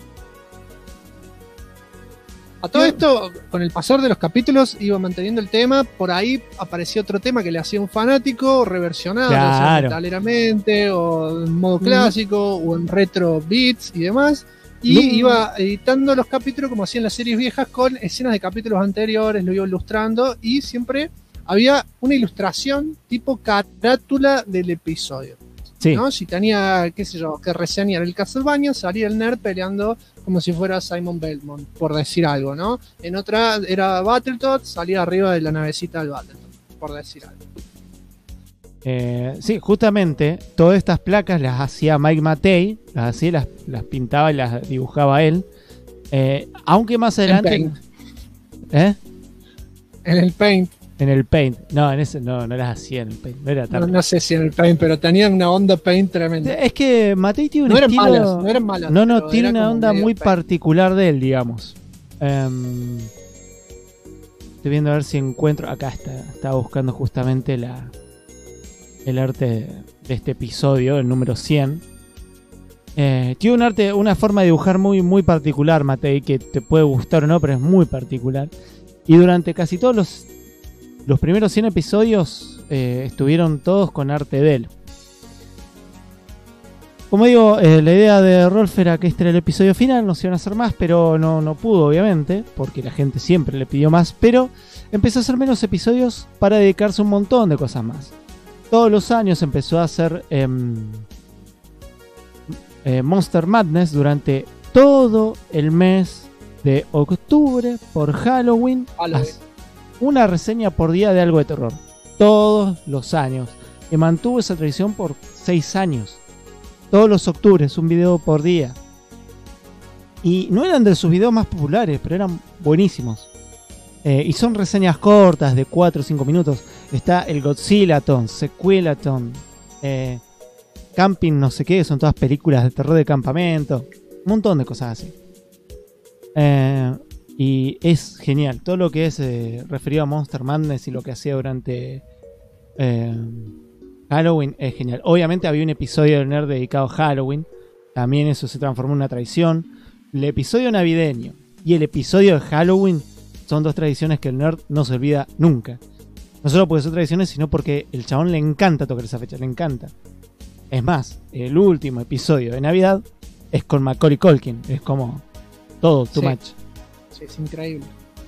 A todo esto, con el pasar de los capítulos, iba manteniendo el tema. Por ahí aparecía otro tema que le hacía un fanático, reversionado, ya sea Claro. metaleramente, o en modo clásico, o en retro beats y demás. Y No. iba editando los capítulos como hacían las series viejas, con escenas de capítulos anteriores, lo iba ilustrando, y siempre había una ilustración tipo carátula del episodio. Sí. ¿No? Si tenía, qué sé yo, que reseñar el Castlevania, salía el nerd peleando como si fuera Simon Belmont, por decir algo, ¿no? En otra era Battletoads, salía arriba de la navecita del Battletoads, por decir algo. Sí, justamente todas estas placas las hacía Mike Matei, las pintaba y las dibujaba él. Aunque más adelante. Paint. ¿Eh? En el Paint. En el Paint. No, en ese no las hacía en el Paint. No era No, tan. no sé si en el Paint, pero tenían una onda Paint tremenda. Es que Matei tiene un No eran estilo. malas, no eran malas. No, pero tiene era una como onda medio muy Paint. particular de él, digamos. Estoy viendo a ver si encuentro. Acá está. Estaba buscando justamente el arte de este episodio, el número 100. Tiene un arte, una forma de dibujar muy, muy particular, Matei, que te puede gustar o no, pero es muy particular. Y durante casi todos los primeros 100 episodios estuvieron todos con arte de él. Como digo, la idea de Rolf era que este era el episodio final, no se iban a hacer más, pero no pudo, obviamente, porque la gente siempre le pidió más, pero empezó a hacer menos episodios para dedicarse a un montón de cosas más. Todos los años empezó a hacer Monster Madness durante todo el mes de octubre por Halloween. Una reseña por día de algo de terror. Todos los años. Y mantuvo esa tradición por 6 años. Todos los octubres, un video por día. Y no eran de sus videos más populares, pero eran buenísimos. Y son reseñas cortas de 4 o 5 minutos. Está el Godzillaton, Sequelaton, Camping no sé qué, son todas películas de terror de campamento. Un montón de cosas así. Y es genial. Todo lo que es referido a Monster Madness y lo que hacía durante Halloween es genial. Obviamente había un episodio de Nerd dedicado a Halloween. También eso se transformó en una tradición. El episodio navideño y el episodio de Halloween son dos tradiciones que el Nerd no se olvida nunca. No solo porque son tradiciones, sino porque el chabón le encanta tocar esa fecha, le encanta. Es más, el último episodio de Navidad es con Macaulay Culkin. Es como todo, too much. Sí, es increíble.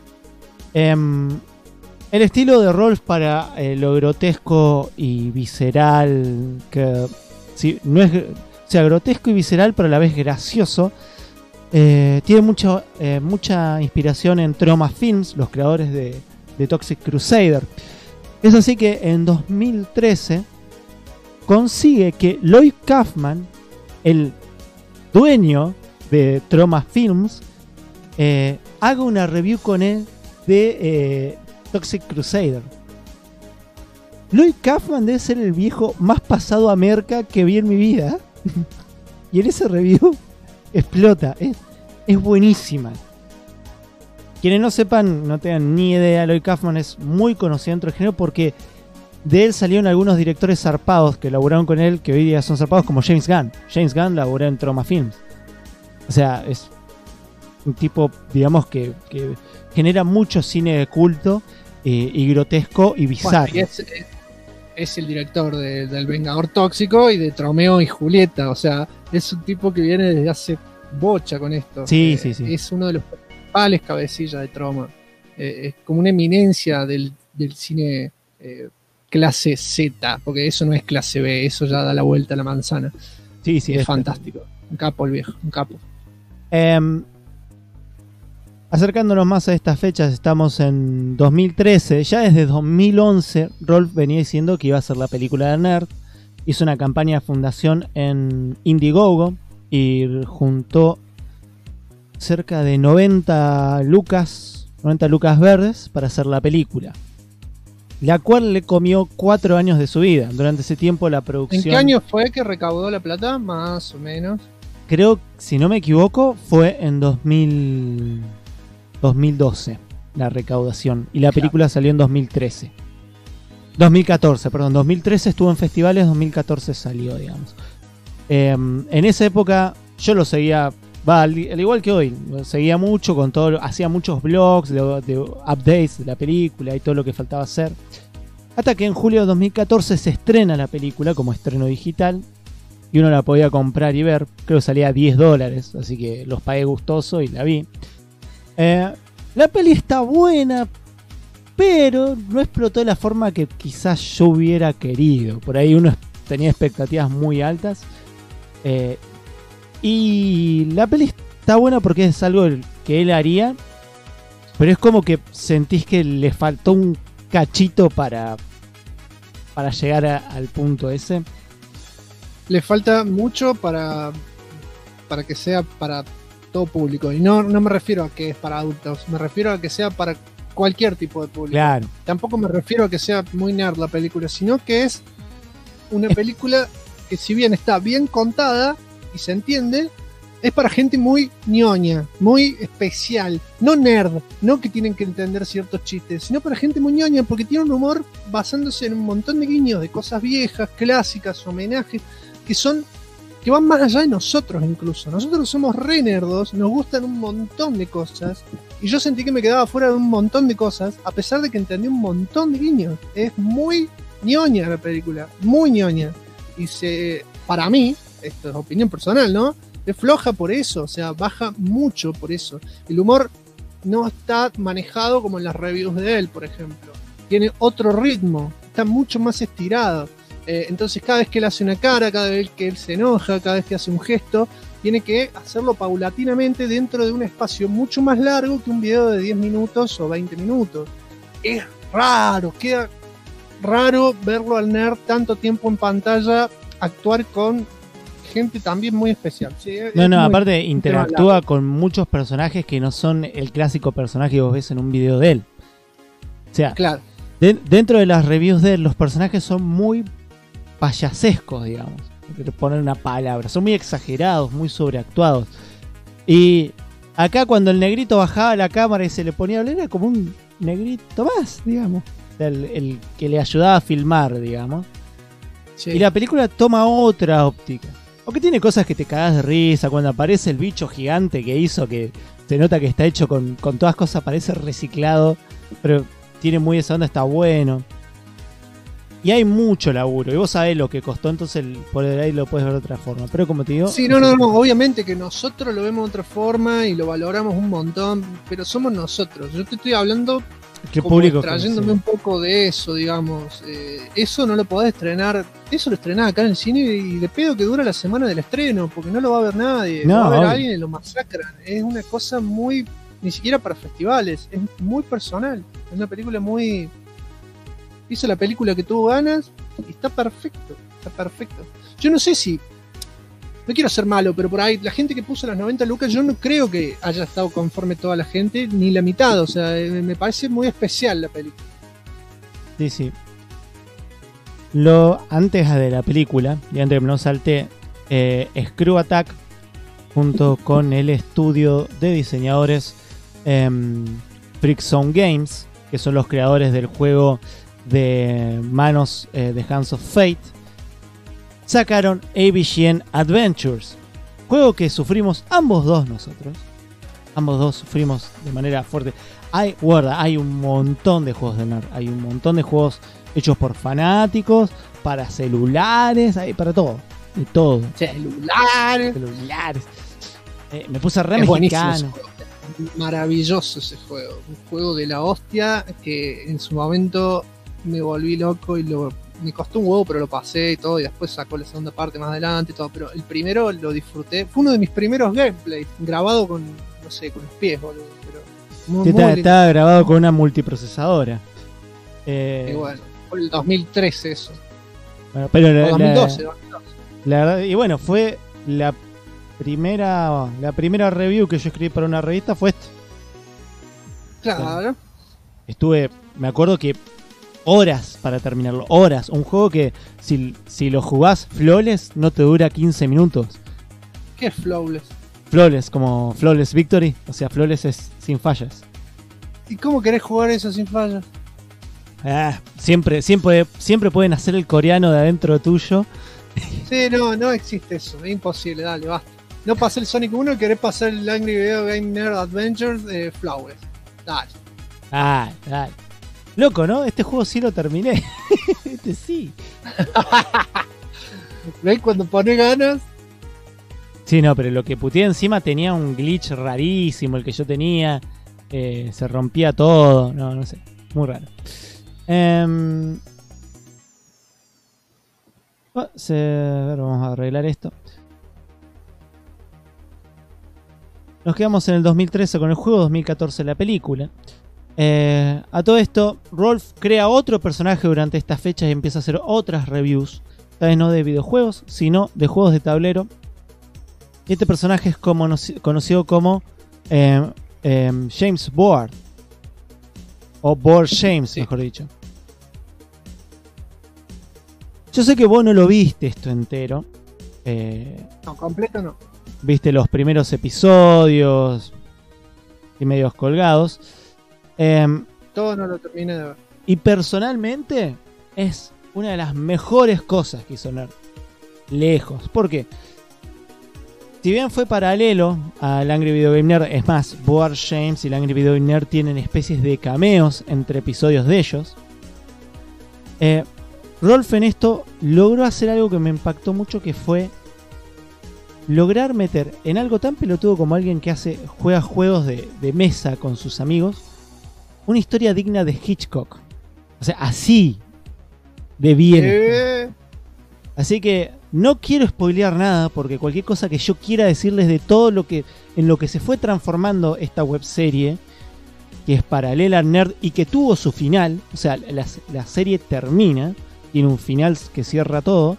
El estilo de Rolf para lo grotesco y visceral, que sí, no es, o sea, grotesco y visceral, pero a la vez gracioso. Tiene mucha inspiración en Troma Films, los creadores de Toxic Crusader. Es así que en 2013 consigue que Lloyd Kaufman, el dueño de Troma Films, haga una review con él de Toxic Crusader. Lloyd Kaufman debe ser el viejo más pasado a merca que vi en mi vida. Y en ese review explota. Es buenísima. Quienes no sepan, no tengan ni idea, Lloyd Kaufman es muy conocido dentro del género porque de él salieron algunos directores zarpados que laburaron con él, que hoy día son zarpados, como James Gunn. James Gunn laburó en Troma Films. O sea, es un tipo, digamos, que genera mucho cine de culto y grotesco y bizarro. Bueno, y es el director del Vengador Tóxico y de Tromeo y Julieta. O sea, es un tipo que viene desde hace bocha con esto. Sí. Es uno de los principales cabecillas de Troma. Es como una eminencia del cine clase Z, porque eso no es clase B, eso ya da la vuelta a la manzana. Sí, es fantástico. Un capo el viejo, un capo. Acercándonos más a estas fechas, estamos en 2013. Ya desde 2011 Rolf venía diciendo que iba a hacer la película de Nerd. Hizo una campaña de fundación en Indiegogo y juntó cerca de 90 lucas 90 lucas verdes para hacer la película, la cual le comió 4 años de su vida. Durante ese tiempo la producción... ¿En qué año fue que recaudó la plata? Más o menos. Creo, si no me equivoco, fue en 2012 la recaudación. Y la película salió en 2013. 2014, perdón. 2013 estuvo en festivales, 2014 salió, digamos. En esa época yo lo seguía, al igual que hoy, lo seguía mucho con todo, hacía muchos blogs de updates de la película y todo lo que faltaba hacer. Hasta que en julio de 2014 se estrena la película como estreno digital y uno la podía comprar y ver. Creo que salía $10, así que los pagué gustoso y la vi. La peli está buena, pero no explotó de la forma que quizás yo hubiera querido. Por ahí uno tenía expectativas muy altas. Y la peli está buena porque es algo que él haría, pero es como que sentís que le faltó un cachito para llegar al punto ese. Le falta mucho para que sea para todo público. Y no me refiero a que es para adultos, me refiero a que sea para cualquier tipo de público. Claro. Tampoco me refiero a que sea muy nerd la película, sino que es una película que, si bien está bien contada y se entiende, es para gente muy ñoña, muy especial, no nerd, no que tienen que entender ciertos chistes, sino para gente muy ñoña, porque tiene un humor basándose en un montón de guiños de cosas viejas, clásicas, homenajes, que van más allá de nosotros incluso. Nosotros somos re nerdos, nos gustan un montón de cosas, y yo sentí que me quedaba fuera de un montón de cosas, a pesar de que entendí un montón de guiños. Es muy ñoña la película, muy ñoña. Y para mí, esto es opinión personal, ¿no? Es floja por eso, o sea, baja mucho por eso. El humor no está manejado como en las reviews de él, por ejemplo. Tiene otro ritmo, está mucho más estirado. Entonces cada vez que él hace una cara, cada vez que él se enoja, cada vez que hace un gesto, tiene que hacerlo paulatinamente dentro de un espacio mucho más largo que un video de 10 minutos o 20 minutos. Es raro, queda raro verlo al nerd tanto tiempo en pantalla actuar con gente también muy especial. ¿Sí? Aparte interactúa con muchos personajes que no son el clásico personaje que vos ves en un video de él. O sea, claro. Dentro de las reviews de él, los personajes son muy payasescos, digamos, por poner una palabra. Son muy exagerados, muy sobreactuados. Y acá cuando el negrito bajaba la cámara y se le ponía a hablar, era como un negrito más, digamos. El que le ayudaba a filmar, digamos. Sí. Y la película toma otra óptica. Aunque tiene cosas que te cagás de risa. Cuando aparece el bicho gigante que hizo, que se nota que está hecho con todas cosas, parece reciclado, pero tiene muy esa onda, está bueno. Y hay mucho laburo, y vos sabés lo que costó, entonces por ahí lo puedes ver de otra forma. Pero como te digo... Sí, no, obviamente que nosotros lo vemos de otra forma y lo valoramos un montón, pero somos nosotros. Yo te estoy hablando trayéndome un poco de eso, digamos. Eso no lo podés estrenar, eso lo estrenás acá en el cine y de pedo que dura la semana del estreno, porque no lo va a ver nadie, no va a ver a alguien y lo masacran. Es una cosa muy... ni siquiera para festivales, es muy personal. Es una película muy... hizo la película que tuvo ganas y está perfecto, está perfecto. Yo no sé si, no quiero ser malo, pero por ahí la gente que puso las 90 lucas, yo no creo que haya estado conforme toda la gente, ni la mitad, o sea, me parece muy especial la película. Sí. Antes de la película, y antes que me lo salte, Screw Attack, junto con el estudio de diseñadores Freakzone Games, que son los creadores del juego de manos de Hands of Fate, sacaron AVGN Adventures, juego que sufrimos ambos dos nosotros. Ambos dos sufrimos de manera fuerte. Hay un montón de juegos de nerd, hay un montón de juegos hechos por fanáticos, para celulares, hay para todo. De todo. Celulares. Me puse re mexicano. Maravilloso ese juego. Un juego de la hostia que en su momento me volví loco y me costó un huevo, pero lo pasé y todo, y después sacó la segunda parte más adelante y todo, pero el primero lo disfruté. Fue uno de mis primeros gameplays, grabado con, no sé, con los pies, boludo. Pero estaba grabado con una multiprocesadora. Y bueno, fue el 2013 eso. Bueno, pero 2012. La verdad, y bueno, fue la primera review que yo escribí para una revista, fue esta. Claro. Me acuerdo que horas para terminarlo, horas. Un juego que si lo jugás flawless no te dura 15 minutos. ¿Qué es Flawless? Flawless, como Flawless Victory, o sea, flawless es sin fallas. ¿Y cómo querés jugar eso sin fallas? Siempre pueden hacer el coreano de adentro tuyo. Sí, no existe eso, es imposible, dale, basta. No pasé el Sonic 1 y querés pasar el Angry Video Game Nerd Adventures de Flawless. Dale. Dale. Loco, ¿no? Este juego sí lo terminé. Este sí. ¿Ves cuando pone ganas? Sí, no, pero lo que puteé encima tenía un glitch rarísimo, el que yo tenía. Se rompía todo. No sé. Muy raro. A ver, vamos a arreglar esto. Nos quedamos en el 2013 con el juego, 2014 la película. A todo esto, Rolf crea otro personaje durante estas fechas y empieza a hacer otras reviews. Esta vez no de videojuegos, sino de juegos de tablero. Este personaje es conocido como James Board. O Board James, mejor dicho. Yo sé que vos no lo viste esto entero. No, completo no. Viste los primeros episodios y medios colgados. Todo no lo terminé de ver. Y personalmente es una de las mejores cosas que hizo Nerd. Lejos. ¿Por qué? Si bien fue paralelo al Angry Video Game Nerd, es más, Board James y el Angry Video Game Nerd tienen especies de cameos entre episodios de ellos. Rolf en esto logró hacer algo que me impactó mucho, que fue lograr meter en algo tan pelotudo como alguien que juega juegos de mesa con sus amigos, una historia digna de Hitchcock. O sea, así de bien. Así que no quiero spoilear nada, porque cualquier cosa que yo quiera decirles de todo en lo que se fue transformando esta webserie, que es paralela al Nerd y que tuvo su final, o sea, la serie termina, tiene un final que cierra todo.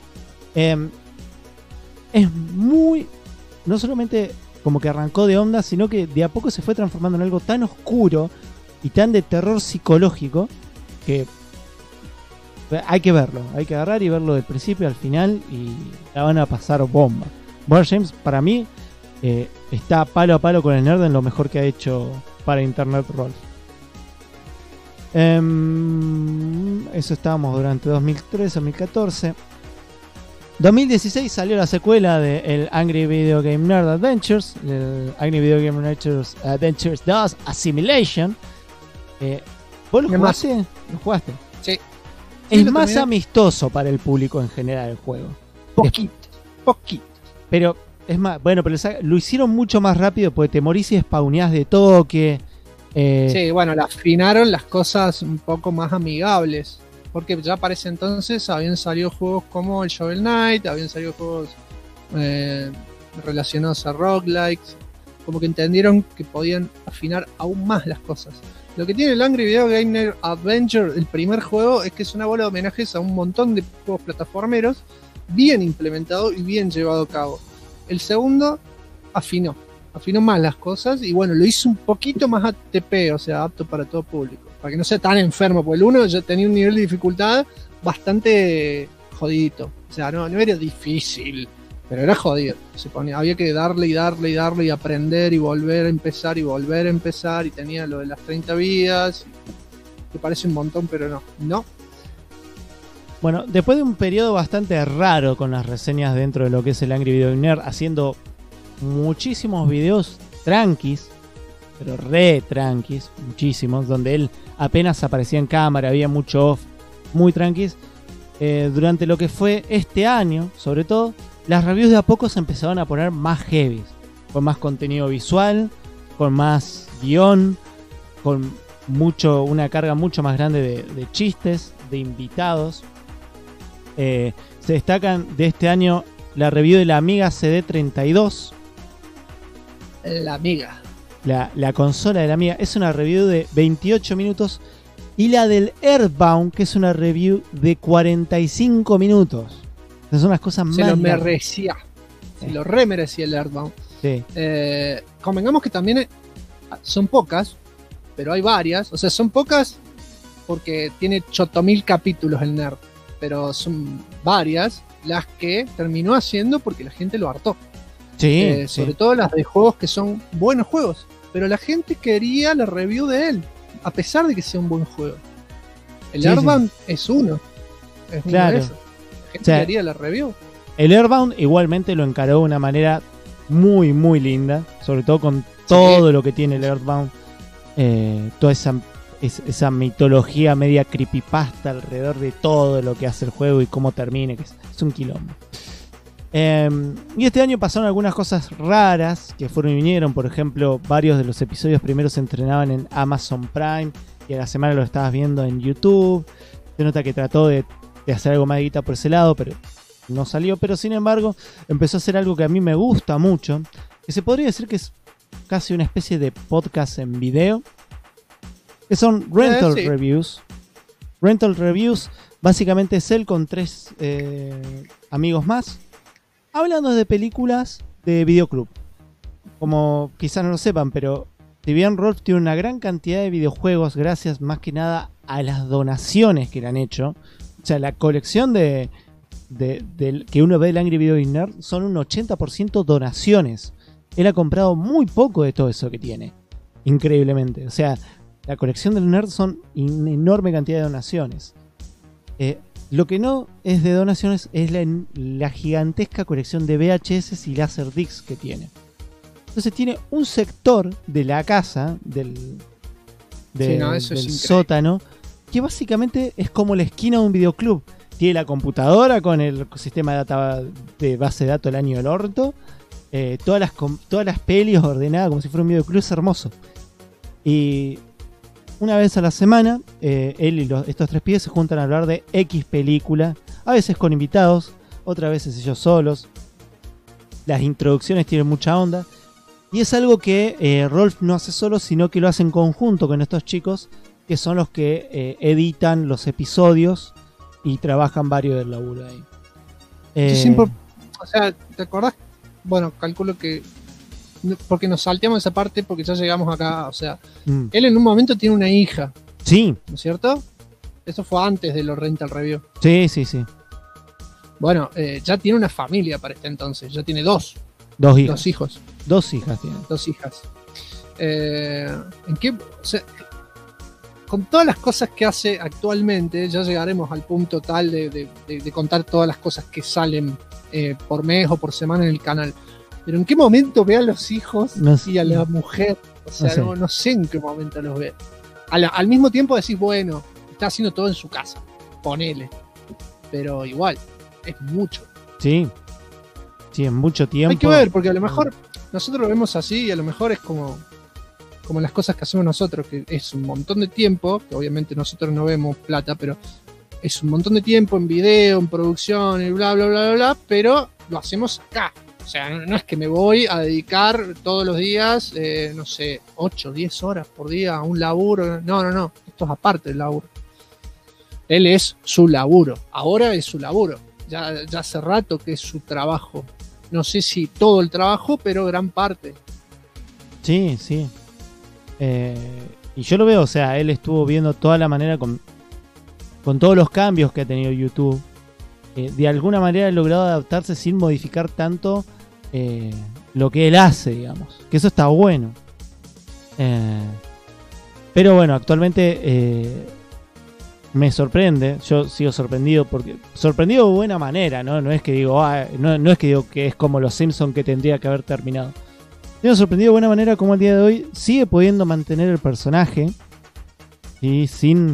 Es muy, no solamente como que arrancó de onda, sino que de a poco se fue transformando en algo tan oscuro y tan de terror psicológico que hay que verlo, hay que agarrar y verlo del principio al final y la van a pasar bomba. Board James para mí está palo a palo con el Nerd en lo mejor que ha hecho para Internet Rolf. Eso estábamos durante 2013-2014. 2016 salió la secuela de el Angry Video Game Nerd Adventures, el Angry Video Game Adventures 2 Assimilation. ¿Vos lo jugaste? ¿Lo jugaste? Sí. Es más amistoso para el público en general el juego. Poquito. Pero es más, bueno, pero lo hicieron mucho más rápido porque te morís y spawneás de toque. Sí, bueno, le afinaron las cosas un poco más amigables. Porque ya para ese entonces habían salido juegos como el Shovel Knight, habían salido juegos relacionados a roguelikes. Como que entendieron que podían afinar aún más las cosas. Lo que tiene el Angry Video Game Nerd Adventure, el primer juego, es que es una bola de homenajes a un montón de juegos plataformeros, bien implementado y bien llevado a cabo. El segundo afinó más las cosas y bueno, lo hizo un poquito más ATP, o sea, apto para todo público, para que no sea tan enfermo, porque el uno ya tenía un nivel de dificultad bastante jodidito, o sea, no era difícil, pero era jodido. Había que darle y aprender y volver a empezar y tenía lo de las 30 vidas, que parece un montón, pero no. Bueno, después de un periodo bastante raro con las reseñas dentro de lo que es el Angry Video Nerd, haciendo muchísimos videos tranquis, pero re tranquis, muchísimos, donde él apenas aparecía en cámara, había mucho off, muy tranquis. Durante lo que fue este año, sobre todo, las reviews de a poco se empezaron a poner más heavy, con más contenido visual, con más guión, con una carga mucho más grande de chistes, de invitados. Se destacan de este año la review de la Amiga CD32. La Amiga. La consola de la Amiga es una review de 28 minutos. Y la del Earthbound, que es una review de 45 minutos. Esas son las cosas más. Se lo merecía. Se lo remerecía el Earthbound. Sí. Convengamos que también son pocas, pero hay varias. O sea, son pocas porque tiene 8000 capítulos el nerd, pero son varias las que terminó haciendo porque la gente lo hartó. Sí, Sobre todo las de juegos que son buenos juegos, pero la gente quería la review de él, a pesar de que sea un buen juego. El Earthbound es uno de esos. La gente quería la review. El Earthbound igualmente lo encaró de una manera muy, muy linda, sobre todo con todo lo que tiene el Earthbound, toda esa mitología media creepypasta alrededor de todo lo que hace el juego y cómo termina, que es un quilombo. Y este año pasaron algunas cosas raras que fueron y vinieron. Por ejemplo, varios de los episodios primeros se estrenaban en Amazon Prime y a la semana lo estabas viendo en YouTube. Se nota que trató de hacer algo más de guita por ese lado, pero no salió. Pero sin embargo empezó a hacer algo que a mí me gusta mucho, que se podría decir que es casi una especie de podcast en video, que son rental reviews. Rental reviews básicamente es él con 3 amigos más hablando de películas de videoclub. Como quizás no lo sepan, pero si bien Rolf tiene una gran cantidad de videojuegos gracias más que nada a las donaciones que le han hecho, o sea, la colección que uno ve del Angry Video Game Nerd son un 80% donaciones. Él ha comprado muy poco de todo eso que tiene, increíblemente. O sea, la colección del nerd son una enorme cantidad de donaciones. Lo que no es de donaciones es la gigantesca colección de VHS y Laserdiscs que tiene. Entonces tiene un sector de la casa, del sótano, que básicamente es como la esquina de un videoclub. Tiene la computadora con el sistema de base de datos del año del orto. Todas las pelis ordenadas como si fuera un videoclub. Es hermoso. Y una vez a la semana, él y estos 3 pibes se juntan a hablar de X película. A veces con invitados, otras veces ellos solos. Las introducciones tienen mucha onda. Y es algo que Rolf no hace solo, sino que lo hace en conjunto con estos chicos, que son los que editan los episodios y trabajan varios del laburo ahí. O sea, ¿te acordás? Bueno, calculo que porque nos salteamos esa parte porque ya llegamos acá. O sea, él en un momento tiene una hija. Sí. ¿No es cierto? Eso fue antes de los Rental Review. Sí. Bueno, ya tiene una familia para este entonces. Ya tiene 2 hijos. 2 hijos. 2 hijas tiene. 2 hijas. ¿En qué? O sea, con todas las cosas que hace actualmente, ya llegaremos al punto tal de contar todas las cosas que salen por mes o por semana en el canal. Pero ¿en qué momento ve a los hijos y a la mujer? O sea, no sé en qué momento los ve. Al mismo tiempo decís, bueno, está haciendo todo en su casa, ponele. Pero igual, es mucho. Sí, es mucho tiempo. Hay que ver, porque a lo mejor nosotros lo vemos así y a lo mejor es como las cosas que hacemos nosotros, que es un montón de tiempo, que obviamente nosotros no vemos plata, pero es un montón de tiempo en video, en producción y bla, bla, bla, bla, bla, pero lo hacemos acá. O sea, no es que me voy a dedicar todos los días, no sé, 8, 10 horas por día a un laburo. No. Esto es aparte del laburo. Él es su laburo. Ahora es su laburo. Ya hace rato que es su trabajo. No sé si todo el trabajo, pero gran parte. Sí. Y yo lo veo, o sea, él estuvo viendo toda la manera con todos los cambios que ha tenido YouTube. De alguna manera ha logrado adaptarse sin modificar tanto lo que él hace, digamos. Que eso está bueno. Pero bueno, actualmente me sorprende. Yo sigo sorprendido sorprendido de buena manera, ¿no? No es que digo, no es que digo que es como los Simpsons que tendría que haber terminado. Me ha sorprendido de buena manera como al día de hoy sigue pudiendo mantener el personaje y sin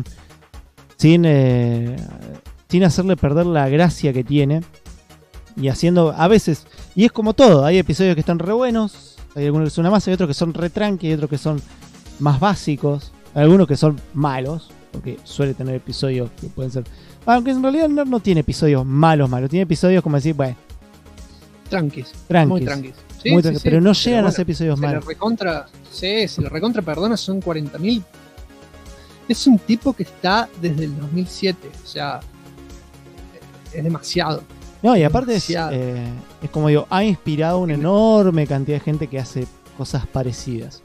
hacerle perder la gracia que tiene, y haciendo a veces, y es como todo, hay episodios que están re buenos, hay algunos que son una masa, hay otros que son re tranqui, hay otros que son más básicos, hay algunos que son malos, porque suele tener episodios que pueden ser, aunque en realidad no tiene episodios malos, tiene episodios como decir, bueno, tranquis. Muy tranquis. Sí, pero no llegan a ser episodios malos. Se le recontra perdona, son 40.000. Es un tipo que está desde el 2007, o sea, es demasiado. No, y aparte es como digo, ha inspirado una enorme cantidad de gente que hace cosas parecidas.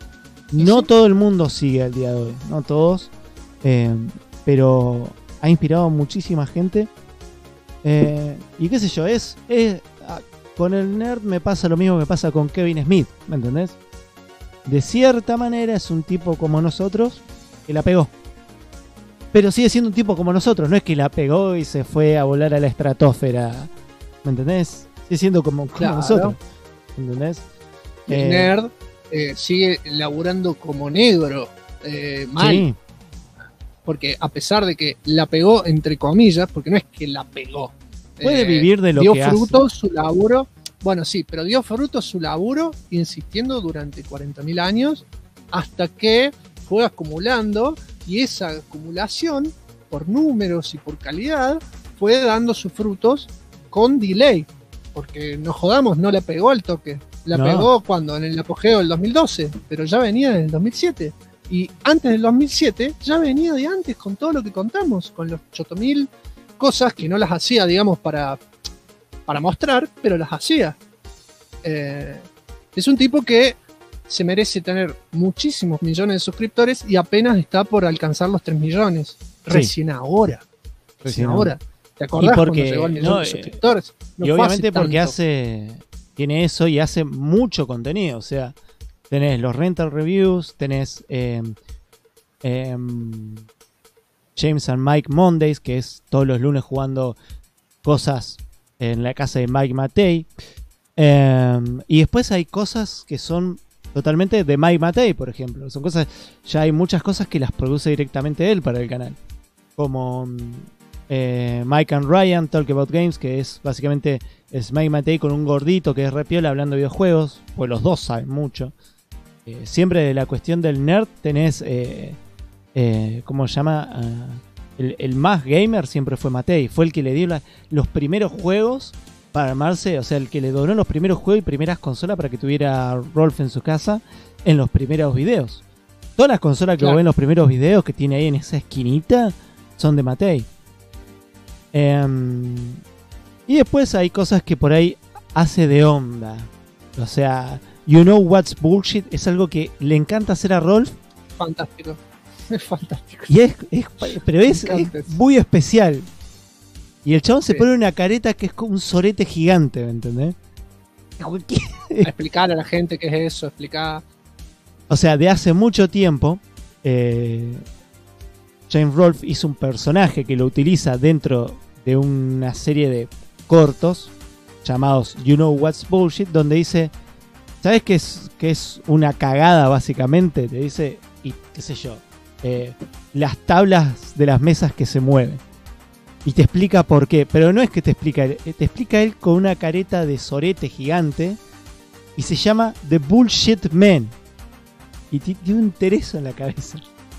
No sí. todo el mundo sigue al día de hoy, no todos, pero ha inspirado a muchísima gente. Y qué sé yo, con el nerd me pasa lo mismo que pasa con Kevin Smith, ¿me entendés? De cierta manera es un tipo como nosotros que la pegó. Pero sigue siendo un tipo como nosotros, no es que la pegó y se fue a volar a la estratosfera, ¿me entendés? Sigue siendo como Claro. nosotros, ¿entendés? El nerd sigue laburando como negro, mal. Sí, Porque a pesar de que la pegó, entre comillas, porque no es que la pegó. puede vivir de lo dio que fruto hace. su laburo. Bueno, sí, pero dio fruto su laburo insistiendo durante 40.000 años hasta que fue acumulando, y esa acumulación por números y por calidad fue dando sus frutos con delay. Porque no jodamos, no la pegó al toque. La No. pegó cuando, en el apogeo del 2012, pero ya venía en el 2007. Y antes del 2007 ya venía de antes con todo lo que contamos, con los 8.000 cosas que no las hacía, digamos, para mostrar, pero las hacía. Es un tipo que se merece tener muchísimos millones de suscriptores y apenas está por alcanzar los 3 millones. Recién ahora. Recién ahora. ¿Te acordás Y porque- cuando llegó el millón no, de suscriptores? No Y fue obviamente hace porque tanto. tiene eso y hace mucho contenido. O sea, tenés los rental reviews, tenés James and Mike Mondays, que es todos los lunes jugando cosas en la casa de Mike Matei. Y después hay cosas que son totalmente de Mike Matei, por ejemplo. Son cosas, ya hay muchas cosas que las produce directamente él para el canal. Como Mike and Ryan Talk About Games, que es básicamente es Mike Matei con un gordito que es re piola hablando de videojuegos, pues los dos saben mucho. Siempre de la cuestión del nerd tenés, ¿cómo se llama? El más gamer siempre fue Matei, fue el que le dio los primeros juegos para armarse, o sea, el que le donó los primeros juegos y primeras consolas para que tuviera Rolf en su casa en los primeros videos. Todas las consolas que Claro. ven en los primeros videos que tiene ahí en esa esquinita son de Matei. Y después hay cosas que por ahí hace de onda. O sea, You Know What's Bullshit es algo que le encanta hacer a Rolf. Fantástico. Es fantástico. Y pero es Me encanta eso. muy especial. Y el chabón se Sí. pone una careta que es como un sorete gigante, ¿me entendés? Explicar a la gente qué es eso, explicar. O sea, de hace mucho tiempo, James Rolfe hizo un personaje que lo utiliza dentro de una serie de cortos llamados You Know What's Bullshit, donde dice, ¿sabes qué es una cagada básicamente? Te dice, y qué sé yo, las tablas de las mesas que se mueven. Y te explica por qué, pero no es que te explica él con una careta de sorete gigante y se llama The Bullshit Man. Y tiene un tereso en la cabeza.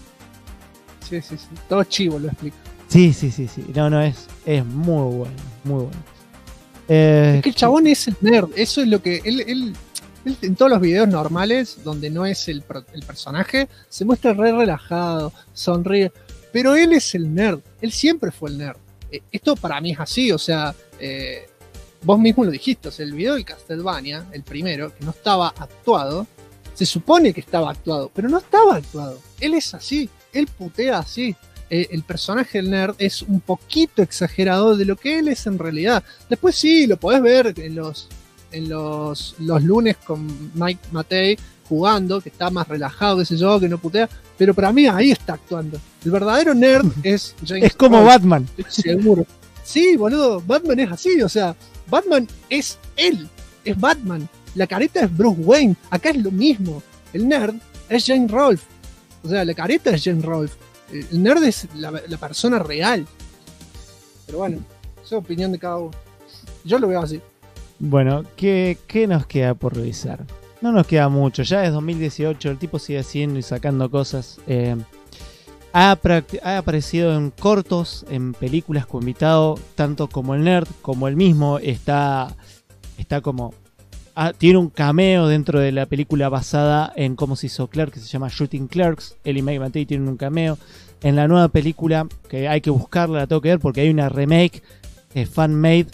Sí. Todo chivo lo explica. Sí. No, es muy bueno, muy bueno. Es que el chabón es el nerd. Eso es lo que él en todos los videos normales, donde no es el personaje, se muestra re relajado, sonríe. Pero él es el nerd. Él siempre fue el nerd. Esto para mí es así, o sea, vos mismo lo dijiste, o sea, el video del Castlevania, el primero, que no estaba actuado, se supone que estaba actuado, pero no estaba actuado. Él es así, él putea así. El personaje del nerd es un poquito exagerado de lo que él es en realidad. Después sí, lo podés ver en los lunes con Mike Matei jugando, que está más relajado, qué sé yo, que no putea, pero para mí ahí está actuando. El verdadero nerd es James Es como Bond, Batman. estoy seguro. Sí, boludo, Batman es así, o sea, Batman es él, es Batman. La careta es Bruce Wayne, acá es lo mismo. El nerd es James Rolfe, o sea, la careta es James Rolfe. El nerd es la persona real. Pero bueno, esa es opinión de cada uno. Yo lo veo así. Bueno, ¿qué nos queda por revisar? No nos queda mucho, ya es 2018, el tipo sigue haciendo y sacando cosas. Ha aparecido en cortos, en películas como invitado, tanto como el nerd, como él mismo. Está como... tiene un cameo dentro de la película basada en cómo se hizo Clerks, que se llama Shooting Clerks. Él y Mike Matei tienen un cameo. En la nueva película, que hay que buscarla, la tengo que ver porque hay una remake fan-made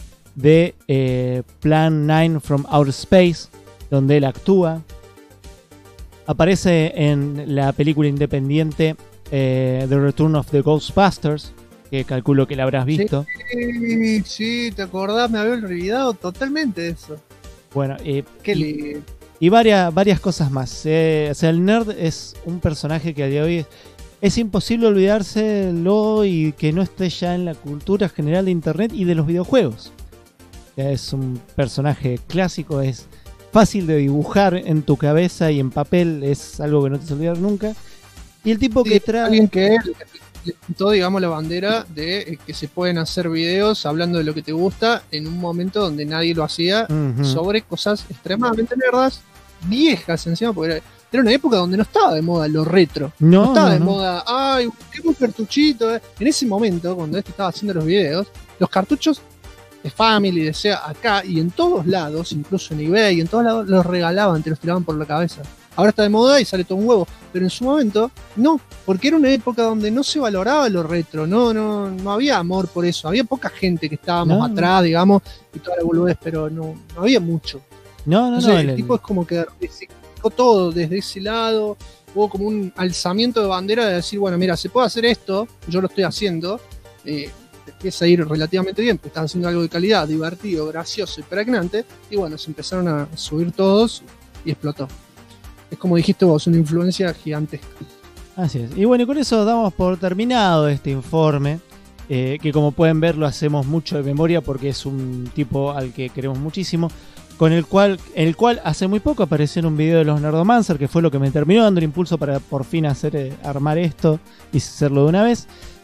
de Plan 9 from Outer Space, donde él actúa. Aparece en la película independiente The Return of the Ghostbusters, que calculo que la habrás visto. Sí, te acordás, me había olvidado totalmente de eso. Bueno, Qué y varias cosas más. O sea, el nerd es un personaje que a día de hoy es imposible olvidárselo y que no esté ya en la cultura general de internet y de los videojuegos. O sea, es un personaje clásico, es fácil de dibujar en tu cabeza y en papel, es algo que no te vas a olvidar nunca. Y el tipo que trae... Alguien que levantó, digamos, la bandera de que se pueden hacer videos hablando de lo que te gusta en un momento donde nadie lo hacía, sobre cosas extremadamente nerdas, viejas encima, porque era una época donde no estaba de moda lo retro. No estaba de moda, ay, busquemos cartuchito. En ese momento, cuando estaba haciendo los videos, los cartuchos de Family, de Sega, acá y en todos lados, incluso en eBay, en todos lados, los regalaban, te los tiraban por la cabeza. Ahora está de moda y sale todo un huevo. Pero en su momento, no, porque era una época donde no se valoraba lo retro, no había amor por eso. Había poca gente que estábamos atrás, digamos, y toda la boludez, pero no había mucho. El tipo es como que recicló todo desde ese lado. Hubo como un alzamiento de bandera de decir, bueno, mira, se puede hacer esto, yo lo estoy haciendo. Empieza a ir relativamente bien, porque están haciendo algo de calidad, divertido, gracioso y pregnante. Y bueno, se empezaron a subir todos y explotó. Es como dijiste vos, una influencia gigantesca. Así es. Y bueno, y con eso damos por terminado este informe, que como pueden ver lo hacemos mucho de memoria porque es un tipo al que queremos muchísimo, el cual hace muy poco apareció en un video de los Nerdomancer, que fue lo que me terminó dando el impulso para por fin armar esto y hacerlo de una vez.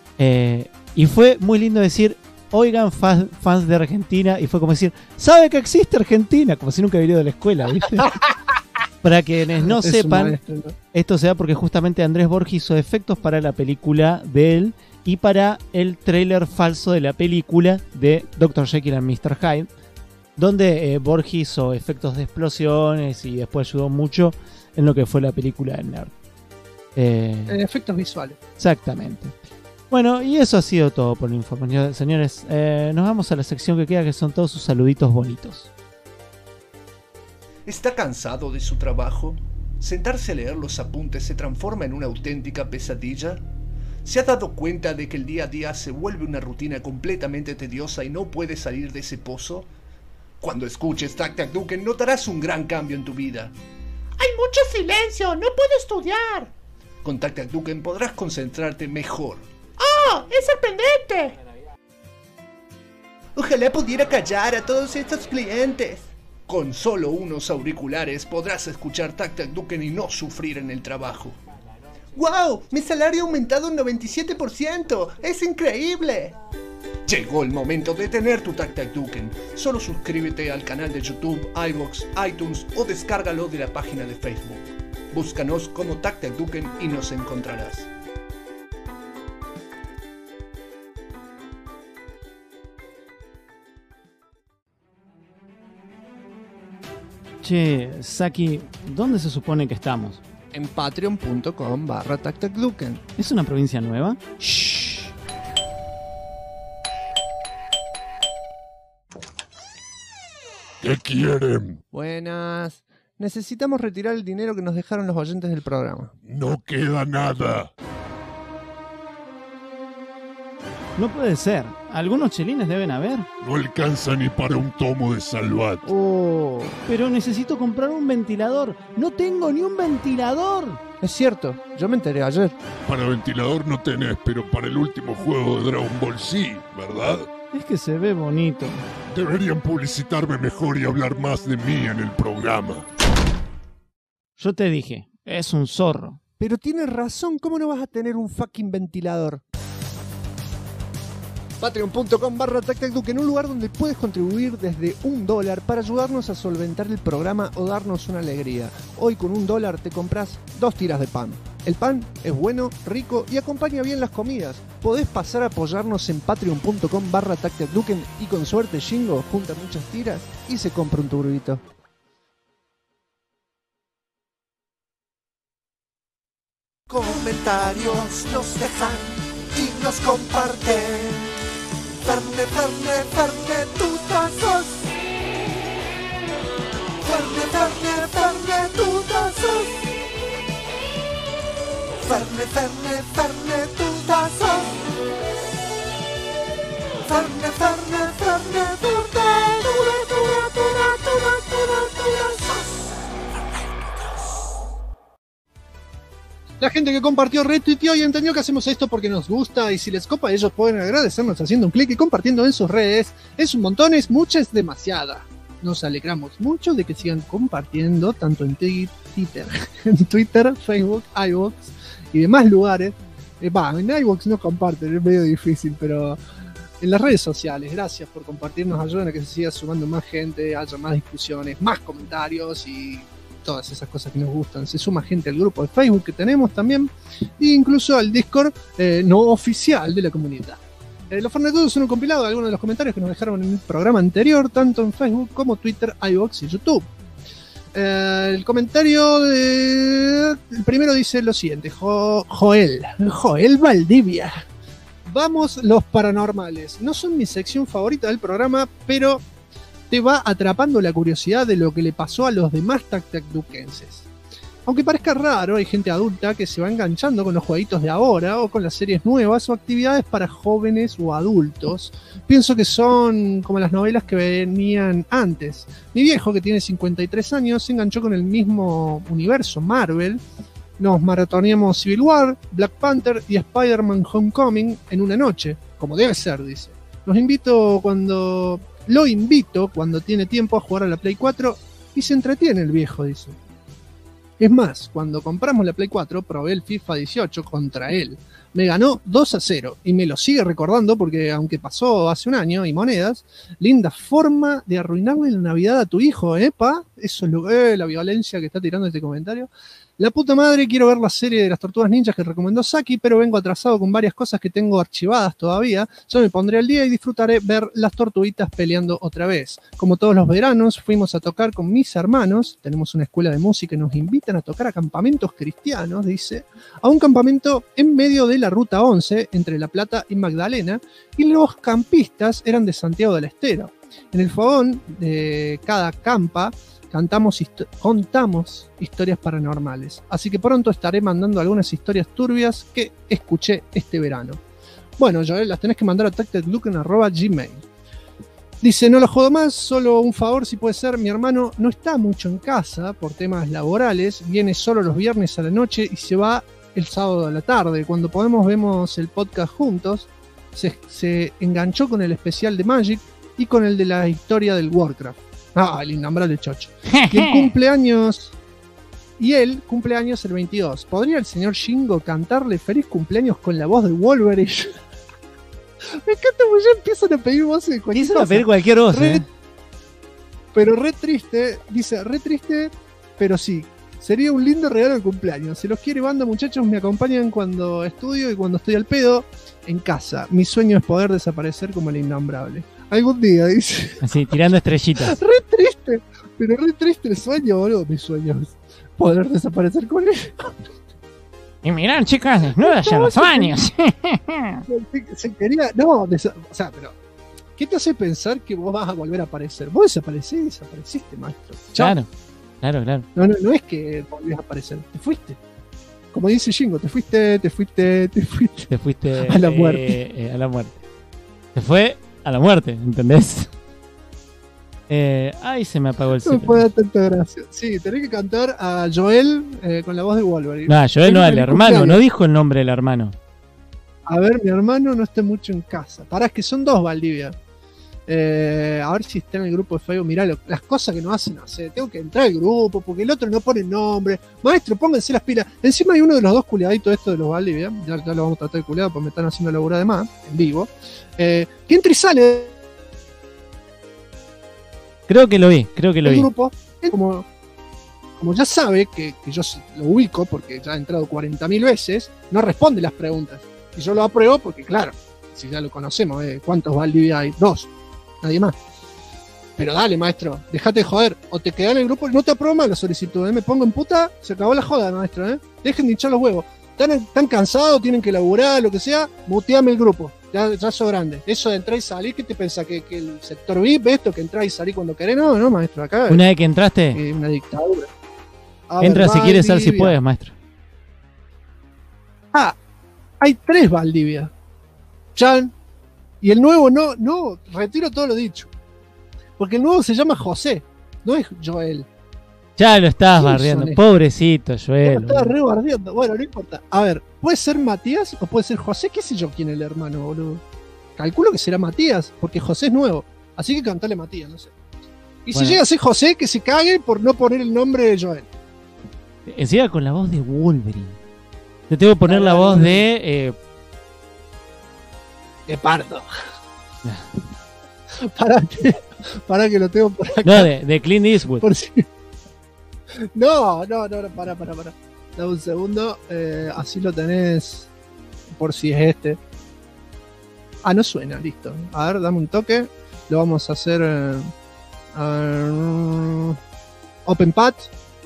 Y fue muy lindo decir, oigan, fans de Argentina, y fue como decir, ¿sabe que existe Argentina? Como si nunca hubiera ido a la escuela, ¿viste? Para quienes no sepan, maestro, ¿no? Esto se da porque justamente Andrés Borges hizo efectos para la película de él y para el tráiler falso de la película de Dr. Jekyll and Mr. Hyde, donde Borges hizo efectos de explosiones y después ayudó mucho en lo que fue la película de Nerd. En efectos visuales. Exactamente. Bueno, y eso ha sido todo por el informe. Señores, nos vamos a la sección que queda, que son todos sus saluditos bonitos. ¿Está cansado de su trabajo? ¿Sentarse a leer los apuntes se transforma en una auténtica pesadilla? ¿Se ha dado cuenta de que el día a día se vuelve una rutina completamente tediosa y no puede salir de ese pozo? Cuando escuches Tac Tac Duken notarás un gran cambio en tu vida. ¡Hay mucho silencio! ¡No puedo estudiar! Con Tac Tac Duken podrás concentrarte mejor. ¡Oh! ¡Es sorprendente! Ojalá pudiera callar a todos estos clientes. Con solo unos auriculares podrás escuchar Tac Tac Duken y no sufrir en el trabajo. ¡Wow! ¡Mi salario ha aumentado un 97%! ¡Es increíble! Llegó el momento de tener tu Tac Tac Duken. Solo suscríbete al canal de YouTube, iVoox, iTunes o descárgalo de la página de Facebook. Búscanos como Tac Tac Duken y nos encontrarás. Che, Saki, ¿dónde se supone que estamos? En patreon.com/TacTacDuken. ¿Es una provincia nueva? Shh. ¿Qué quieren? Buenas. Necesitamos retirar el dinero que nos dejaron los oyentes del programa. No queda nada. No puede ser. Algunos chelines deben haber. No alcanza ni para un tomo de Salvat. Oh, pero necesito comprar un ventilador. No tengo ni un ventilador. Es cierto, yo me enteré ayer. Para ventilador no tenés, pero para el último juego de Dragon Ball sí, ¿verdad? Es que se ve bonito. Deberían publicitarme mejor y hablar más de mí en el programa. Yo te dije, es un zorro. Pero tienes razón, ¿cómo no vas a tener un fucking ventilador? Patreon.com/TacTacDuken, un lugar donde puedes contribuir desde $1 para ayudarnos a solventar el programa o darnos una alegría. Hoy con $1 te compras 2 tiras de pan. El pan es bueno, rico y acompaña bien las comidas. Podés pasar a apoyarnos en patreon.com/TacTacDuken y con suerte Shingo junta muchas tiras y se compra un turbito. Comentarios nos dejan y nos comparten. Ferne, tutazos. Ferne, tutazos. Fernetutazo. La gente que compartió, retuiteó y entendió que hacemos esto porque nos gusta, y si les copa ellos pueden agradecernos haciendo un clic y compartiendo en sus redes. Es un montón, es mucha, es demasiada. Nos alegramos mucho de que sigan compartiendo tanto en Twitter, Facebook, iVoox y demás lugares. En iVoox no comparten, es medio difícil, pero en las redes sociales. Gracias por compartirnos, ayudan a que se siga sumando más gente, haya más discusiones, más comentarios y todas esas cosas que nos gustan. Se suma gente al grupo de Facebook que tenemos también, e incluso al Discord no oficial de la comunidad. Los Fernetudos son un compilado de algunos de los comentarios que nos dejaron en el programa anterior, tanto en Facebook como Twitter, iVoox y YouTube. El comentario el primero dice lo siguiente: Joel Valdivia. Vamos los paranormales. No son mi sección favorita del programa, pero te va atrapando la curiosidad de lo que le pasó a los demás tactacduquenses. Aunque parezca raro, hay gente adulta que se va enganchando con los jueguitos de ahora o con las series nuevas o actividades para jóvenes o adultos. Pienso que son como las novelas que venían antes. Mi viejo, que tiene 53 años, se enganchó con el mismo universo Marvel. Nos maratoneamos Civil War, Black Panther y Spider-Man Homecoming en una noche, como debe ser, dice. Lo invito cuando tiene tiempo a jugar a la Play 4 y se entretiene el viejo, dice. Es más, cuando compramos la Play 4 probé el FIFA 18 contra él. Me ganó 2-0 y me lo sigue recordando porque aunque pasó hace un año y monedas, linda forma de arruinarle la Navidad a tu hijo, pa. Eso es la violencia que está tirando este comentario. La puta madre, quiero ver la serie de las Tortugas Ninjas que recomendó Saki, pero vengo atrasado con varias cosas que tengo archivadas todavía. Yo me pondré al día y disfrutaré ver las tortuguitas peleando otra vez. Como todos los veranos, fuimos a tocar con mis hermanos. Tenemos una escuela de música y nos invitan a tocar a campamentos cristianos, dice. A un campamento en medio de la Ruta 11, entre La Plata y Magdalena, y los campistas eran de Santiago del Estero. En el fogón de cada campa contamos historias paranormales. Así que pronto estaré mandando algunas historias turbias que escuché este verano. Bueno, Joel, las tenés que mandar a tactedluken@gmail. Dice, no lo jodo más, solo un favor si puede ser. Mi hermano no está mucho en casa por temas laborales, viene solo los viernes a la noche y se va el sábado a la tarde. Cuando podemos vemos el podcast juntos. Se enganchó con el especial de Magic y con el de la historia del Warcraft. El innombrable chocho. Y él cumpleaños el 22. ¿Podría el señor Shingo cantarle feliz cumpleaños con la voz de Wolverine? Me encanta porque ya empiezan a pedir voces de cualquier cosa. Empiezan a pedir cualquier voz, Pero re triste, dice, re triste, pero sí. Sería un lindo regalo de cumpleaños. Si los quiere banda, muchachos, me acompañan cuando estudio y cuando estoy al pedo en casa. Mi sueño es poder desaparecer como el innombrable. Algún día, dice. Así, tirando estrellitas. Re triste, pero re triste el sueño, boludo. Mi sueño es poder desaparecer con él. Y mirá, chicas, desnudas en los baños. Se quería, no, o sea, pero ¿qué te hace pensar que vos vas a volver a aparecer? Vos desapareciste, maestro. Chao. Claro. No es que volvés a aparecer, te fuiste. Como dice Shingo, te fuiste. Te fuiste a la muerte. A la muerte. Se fue a la muerte, ¿entendés? Ay, se me apagó el celular. No puede dar tanta gracia. Sí, tenés que cantar a Joel con la voz de Wolverine. No, Joel no, al hermano, no dijo el nombre del hermano. A ver, mi hermano no está mucho en casa. Pará, es que son dos Valdivia. A ver si está en el grupo de Facebook. Mirá las cosas que nos hacen hacer. Tengo que entrar al grupo porque el otro no pone nombre. Maestro, pónganse las pilas. Encima hay uno de los dos culiaditos estos de los Valdivia. Ya lo vamos a tratar de culiado porque me están haciendo labura de más en vivo. Que entra y sale. Creo que lo vi. El grupo, como ya sabe que yo lo ubico porque ya ha entrado 40.000 veces, no responde las preguntas. Y yo lo apruebo porque, claro, si ya lo conocemos, ¿cuántos Valdivia hay? 2. Nadie más. Pero dale, maestro, dejate de joder. O te quedás en el grupo, no te apruebo más la solicitud, me pongo en puta, se acabó la joda, maestro, Dejen de hinchar los huevos. Están cansados, tienen que laburar, lo que sea, muteame el grupo. Ya sos grande. Eso de entrar y salir, ¿qué te pensás? ¿Que el sector VIP, esto, que entrar y salir cuando querés? No, maestro, acá. Una vez que entraste, una dictadura. Entra si quieres, si puedes, maestro. Hay 3 Valdivia. Chan. Y el nuevo no, retiro todo lo dicho. Porque el nuevo se llama José, no es Joel. Ya lo estabas ¿Quién bardeando. son estos? Pobrecito, Joel. Lo estaba re bardeando. Bueno, no importa. A ver, puede ser Matías o puede ser José. ¿Qué sé yo quién es el hermano, boludo? Calculo que será Matías, porque José es nuevo. Así que cantale Matías, no sé. Y Bueno. si llega a ser José, que se cague por no poner el nombre de Joel. Encima con la voz de Wolverine. Te tengo que poner la voz de... De Pardo. para que lo tengo por acá. No, de Clint Eastwood. Por si... No, para. Dame un segundo. Así lo tenés. Por si es este. No suena, listo. A ver, dame un toque. Lo vamos a hacer. Open Pat.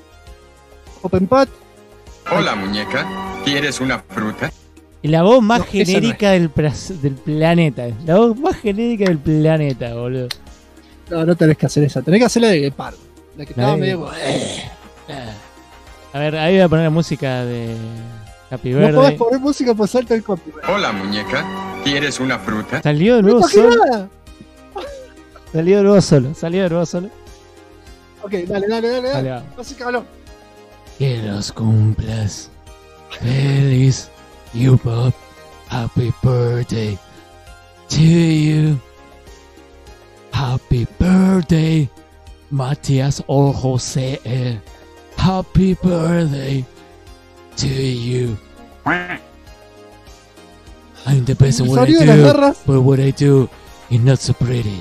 Hola, muñeca. ¿Quieres una fruta? Y la voz más No, esa genérica del planeta. La voz más genérica del planeta, boludo. No tenés que hacer esa. Tenés que hacer la de Pardo. La que estaba medio. A ver, ahí voy a poner la música de Happy No podés Birthday. poner música por salta el copyright. Hola, muñeca. ¿Quieres una fruta? Salió de nuevo No toqué solo. nada. Salió de nuevo solo. Ok, dale. Dale, va. Así que habló. Que los cumplas feliz, you Bob. Happy birthday to you. Happy birthday, Matías o José. Happy birthday to you. I'm the best in what I Salió de las do, garras. but what I do is not so pretty.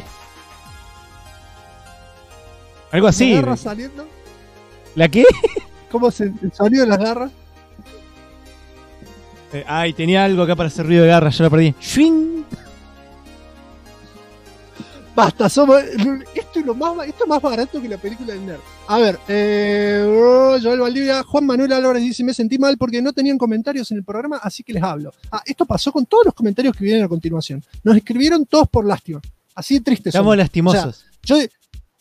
Algo así. ¿La garra saliendo? ¿La qué? ¿Cómo se el sonido de las garras? Ay, tenía algo acá para hacer ruido de garra, ya lo perdí. ¡Shwing! Basta, esto es más barato que la película del nerd. A ver, Joel Valdivia, Juan Manuel Álvarez dice: me sentí mal porque no tenían comentarios en el programa, así que les hablo. Esto pasó con todos los comentarios que vienen a continuación. Nos escribieron todos por lástima. Así de tristes. Estamos somos. lastimosos. O sea,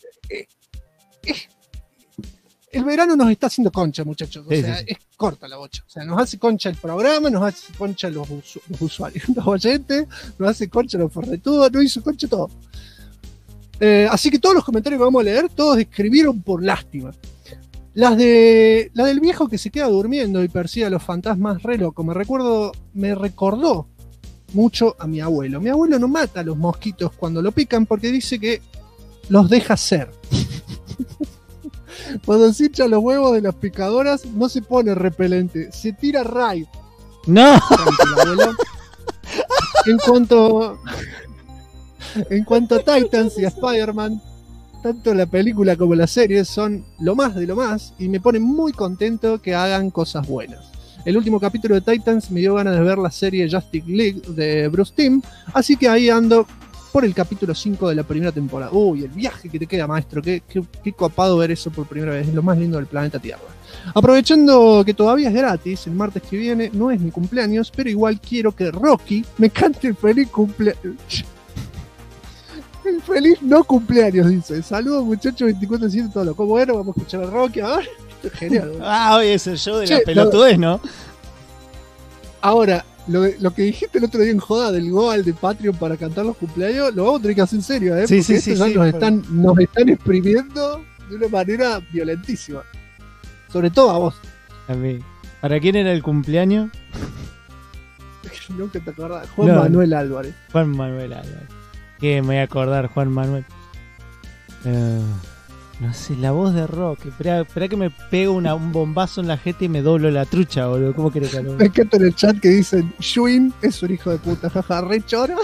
el verano nos está haciendo concha, muchachos. O Sí, sea, sí. es corta la bocha. O sea, nos hace concha el programa, nos hace concha los usuarios, los oyentes, nos hace concha los forretudos, nos hizo concha todo. Así que todos los comentarios que vamos a leer, todos escribieron por lástima. La del viejo que se queda durmiendo y persigue a los fantasmas re loco. Me recordó mucho a mi abuelo. Mi abuelo no mata a los mosquitos cuando lo pican porque dice que los deja ser. Cuando se hincha los huevos de las picadoras, no se pone repelente, se tira raid. ¡No! En cuanto a Titans y a Spider-Man, tanto la película como la serie son lo más de lo más y me pone muy contento que hagan cosas buenas. El último capítulo de Titans me dio ganas de ver la serie Justice League de Bruce Timm, así que ahí ando por el capítulo 5 de la primera temporada. Uy, el viaje que te queda, maestro, qué copado ver eso por primera vez, es lo más lindo del planeta Tierra. Aprovechando que todavía es gratis, el martes que viene no es mi cumpleaños, pero igual quiero que Rocky me cante el feliz cumpleaños. El feliz no cumpleaños, dice. Saludos, muchachos, 24/7, todo lo como bueno. Vamos a escuchar a Rocky. A ver, esto es genial. Hoy es el show de Che, la pelotudez, ¿no? Ahora, lo que dijiste el otro día en joda del Goal de Patreon para cantar los cumpleaños, lo vamos a tener que hacer en serio, ¿eh? Sí, Porque sí, esto sí, ya sí. nos están exprimiendo de una manera violentísima. Sobre todo a vos. A mí. ¿Para quién era el cumpleaños? Nunca te acordás. Juan No. Manuel Álvarez. Juan Manuel Álvarez. ¿Qué me voy a acordar, Juan Manuel? No sé, la voz de Rock. Espera que me pego un bombazo en la jeta y me doblo la trucha, boludo. ¿Cómo querés que lo Me encanta en el chat que dicen: Shuin es un hijo de puta, jaja, re choro.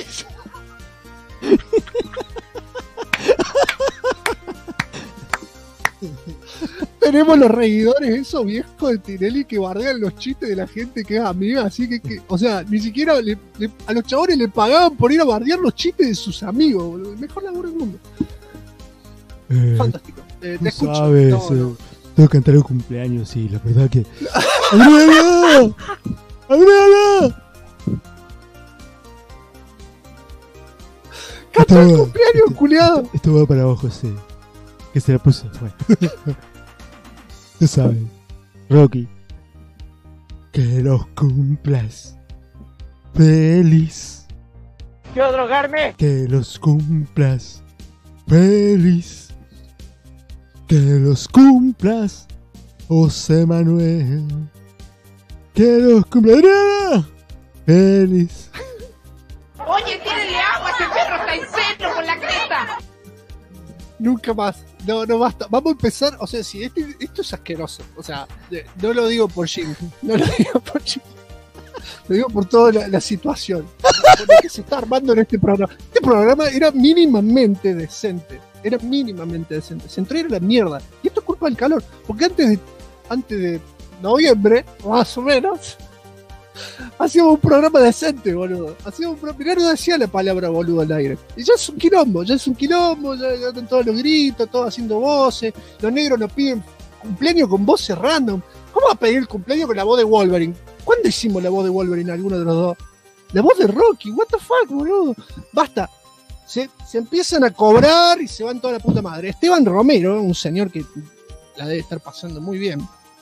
Tenemos los reguidores esos viejos de Tinelli que bardean los chistes de la gente que es amiga, así que o sea, ni siquiera a los chabones le pagaban por ir a bardear los chistes de sus amigos, boludo. El mejor laburo del mundo. Fantástico. Te escucho. sabes, No, no. tengo que cantar el cumpleaños, sí, la verdad que... ¡Adriana! ¡Adriana! ¡Canta el cumpleaños, culiado! Esto va para vos, José. Que se la puso. Bueno. Tú sabes. Rocky. Que los cumplas feliz. ¿Quiero drogarme? Que los cumplas feliz. Que los cumplas, José Manuel. Que los cumplas feliz. Oye, tírenle agua, ese perro está en serio con la cresta. Nunca más. No basta. Vamos a empezar. O sea, si esto es asqueroso. O sea, no lo digo por Jim. No lo digo por Jim. Lo digo por toda la situación. Por lo que se está armando en este programa. Este programa era mínimamente decente. Era mínimamente decente. Se entró a la mierda. Y esto es culpa del calor. Porque antes de noviembre, más o menos, hacíamos un programa decente, boludo. Mirá, no decía la palabra boludo al aire. Y ya es un quilombo, ya están todos los gritos, todos haciendo voces. Los negros nos piden cumpleaños con voces random. ¿Cómo va a pedir el cumpleaños con la voz de Wolverine? ¿Cuándo hicimos la voz de Wolverine alguno de los dos? La voz de Rocky, what the fuck, boludo. Basta. Se empiezan a cobrar y se van toda la puta madre. Esteban Romero, un señor que la debe estar pasando muy bien,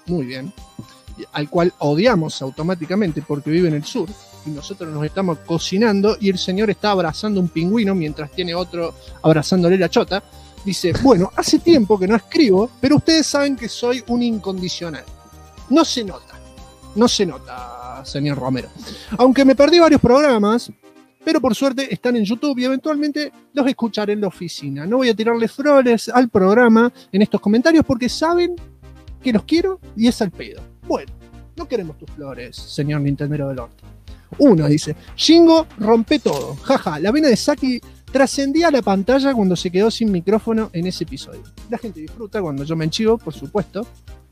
al cual odiamos automáticamente porque vive en el sur, y nosotros nos estamos cocinando y el señor está abrazando un pingüino mientras tiene otro abrazándole la chota. Dice, bueno, hace tiempo que no escribo, pero ustedes saben que soy un incondicional. No se nota, señor Romero. Aunque me perdí varios programas, pero por suerte están en YouTube y eventualmente los escucharé en la oficina. No voy a tirarle flores al programa en estos comentarios porque saben que los quiero y es al pedo. Bueno, no queremos tus flores, señor Nintendero del Orto. Uno dice, Shingo rompe todo. Jaja, la vena de Saki trascendía la pantalla cuando se quedó sin micrófono en ese episodio. La gente disfruta cuando yo me enchivo, por supuesto.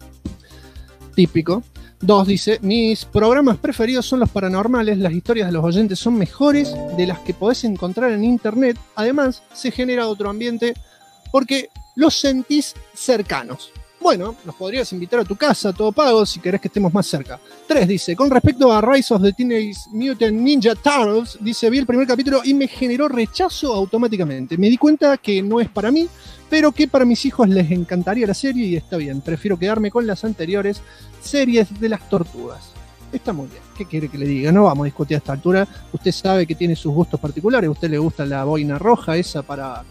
Típico. 2 dice, mis programas preferidos son los paranormales, las historias de los oyentes son mejores de las que podés encontrar en internet. Además, se genera otro ambiente porque los sentís cercanos. Bueno, nos podrías invitar a tu casa, todo pago, si querés que estemos más cerca. 3 dice, con respecto a Rise of the Teenage Mutant Ninja Turtles, dice, vi el primer capítulo y me generó rechazo automáticamente. Me di cuenta que no es para mí, pero que para mis hijos les encantaría la serie y está bien. Prefiero quedarme con las anteriores series de las tortugas. Está muy bien. ¿Qué quiere que le diga? No vamos a discutir a esta altura. Usted sabe que tiene sus gustos particulares. A usted le gusta la boina roja esa para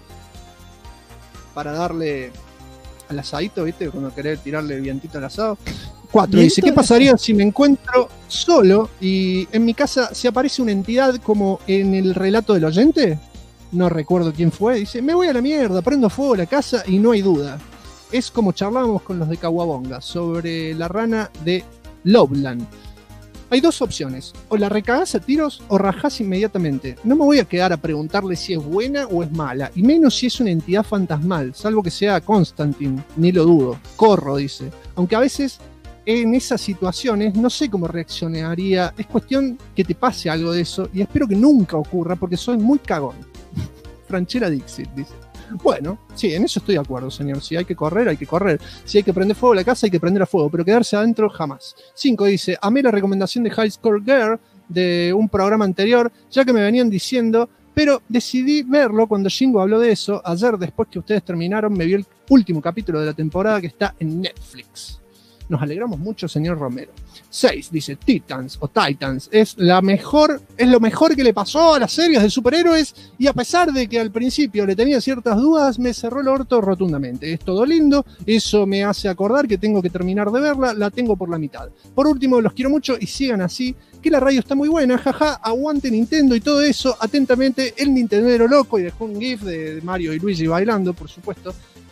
darle al asadito, ¿viste? Cuando querés tirarle vientito al asado. 4 dice, ¿qué pasaría si me encuentro solo y en mi casa se aparece una entidad como en el relato del oyente? No recuerdo quién fue. Dice, me voy a la mierda, prendo fuego a la casa y no hay duda. Es como charlábamos con los de Caguabonga sobre la rana de Loveland. Hay dos opciones, o la recagás a tiros o rajás inmediatamente. No me voy a quedar a preguntarle si es buena o es mala, y menos si es una entidad fantasmal, salvo que sea Constantine, ni lo dudo. Corro, dice. Aunque a veces en esas situaciones no sé cómo reaccionaría, es cuestión que te pase algo de eso, y espero que nunca ocurra porque soy muy cagón. Franchera Dixit, dice. Bueno, sí, en eso estoy de acuerdo, señor. Si hay que correr, hay que correr. Si hay que prender fuego a la casa, hay que prender a fuego. Pero quedarse adentro, jamás. 5 dice, amé la recomendación de High Score Girl de un programa anterior, ya que me venían diciendo, pero decidí verlo cuando Shingo habló de eso. Ayer, después que ustedes terminaron, me vi el último capítulo de la temporada que está en Netflix. Nos alegramos mucho, señor Romero. 6 dice, Titans es lo mejor que le pasó a las series de superhéroes, y a pesar de que al principio le tenía ciertas dudas, me cerró el orto rotundamente. Es todo lindo, eso me hace acordar que tengo que terminar de verla, la tengo por la mitad. Por último, los quiero mucho y sigan así, que la radio está muy buena, jaja, aguante Nintendo y todo eso. Atentamente, el Nintendero loco, y dejó un gif de Mario y Luigi bailando, por supuesto.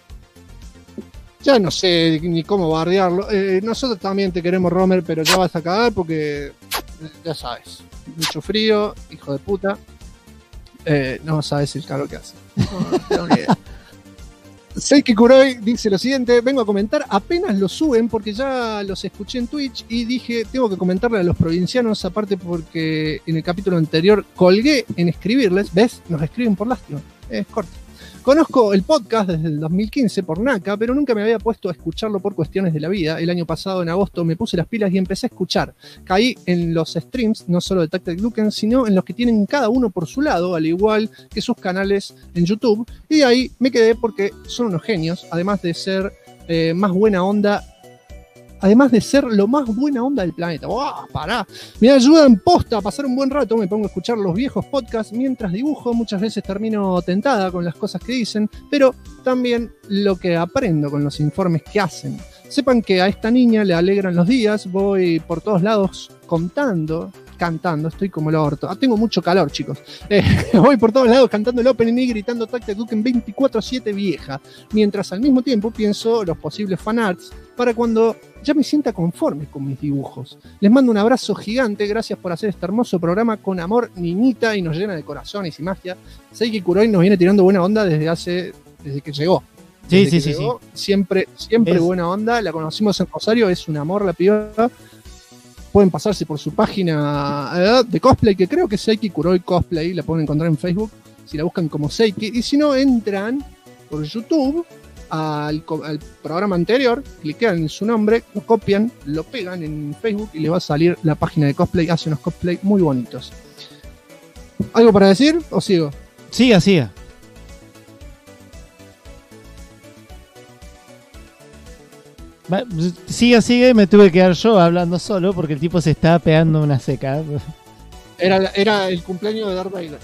Ya no sé ni cómo bardearlo. Nosotros también te queremos, Romer, pero ya vas a cagar porque, ya sabes, mucho frío, hijo de puta. No sabes el calor que hace. No tengo ni idea. Seiki Kuroi dice lo siguiente, vengo a comentar, apenas lo suben porque ya los escuché en Twitch y dije, tengo que comentarle a los provincianos, aparte porque en el capítulo anterior colgué en escribirles, ¿ves? Nos escriben por lástima, es corto. Conozco el podcast desde el 2015 por Naka, pero nunca me había puesto a escucharlo por cuestiones de la vida. El año pasado, en agosto, me puse las pilas y empecé a escuchar. Caí en los streams, no solo de Tactic Duken, sino en los que tienen cada uno por su lado, al igual que sus canales en YouTube. Y de ahí me quedé porque son unos genios, además de ser más buena onda además de ser lo más buena onda del planeta. ¡Wow! Pará. Me ayudan posta a pasar un buen rato, me pongo a escuchar los viejos podcasts mientras dibujo, muchas veces termino tentada con las cosas que dicen, pero también lo que aprendo con los informes que hacen. Sepan que a esta niña le alegran los días, voy por todos lados cantando, estoy como el orto. Tengo mucho calor, chicos. Voy por todos lados cantando el opening y gritando Tac Tac Duken 24/7 vieja, mientras al mismo tiempo pienso los posibles fanarts para cuando ya me sienta conforme con mis dibujos. Les mando un abrazo gigante, gracias por hacer este hermoso programa con amor, niñita, y nos llena de corazones y magia. Seiki Kuroi nos viene tirando buena onda desde que llegó. Sí. Siempre buena onda, la conocimos en Rosario, es un amor la piba. Pueden pasarse por su página de cosplay, que creo que es Seiki Kuroi Cosplay, la pueden encontrar en Facebook, si la buscan como Seiki, y si no, entran por YouTube al programa anterior, cliquean en su nombre, lo copian, lo pegan en Facebook y le va a salir la página de cosplay, hace unos cosplay muy bonitos. ¿Algo para decir o sigo? Siga. Sigue, me tuve que quedar yo hablando solo porque el tipo se estaba pegando una seca. Era el cumpleaños de Darth Vader.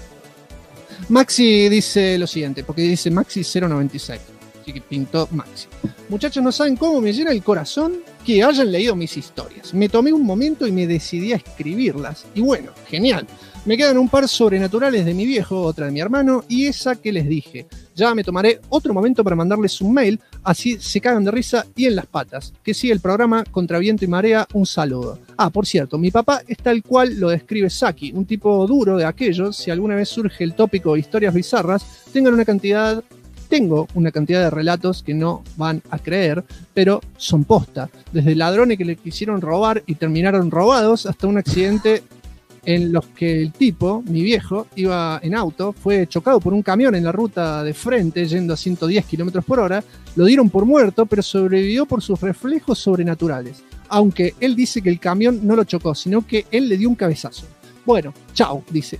Maxi dice lo siguiente, porque dice Maxi 096, así que pintó Maxi. Muchachos, no saben cómo me llena el corazón que hayan leído mis historias. Me tomé un momento y me decidí a escribirlas. Y bueno, genial. Me quedan un par sobrenaturales de mi viejo, otra de mi hermano y esa que les dije. Ya me tomaré otro momento para mandarles un mail, así se cagan de risa y en las patas. Que sigue el programa Contra Viento y Marea, un saludo. Por cierto, mi papá es tal cual lo describe Saki, un tipo duro de aquellos. Si alguna vez surge el tópico de historias bizarras, tengo una cantidad de relatos que no van a creer, pero son posta. Desde ladrones que le quisieron robar y terminaron robados, hasta un accidente en los que el tipo, mi viejo, iba en auto, fue chocado por un camión en la ruta de frente, yendo a 110 kilómetros por hora, lo dieron por muerto, pero sobrevivió por sus reflejos sobrenaturales. Aunque él dice que el camión no lo chocó, sino que él le dio un cabezazo. Bueno, chao, dice.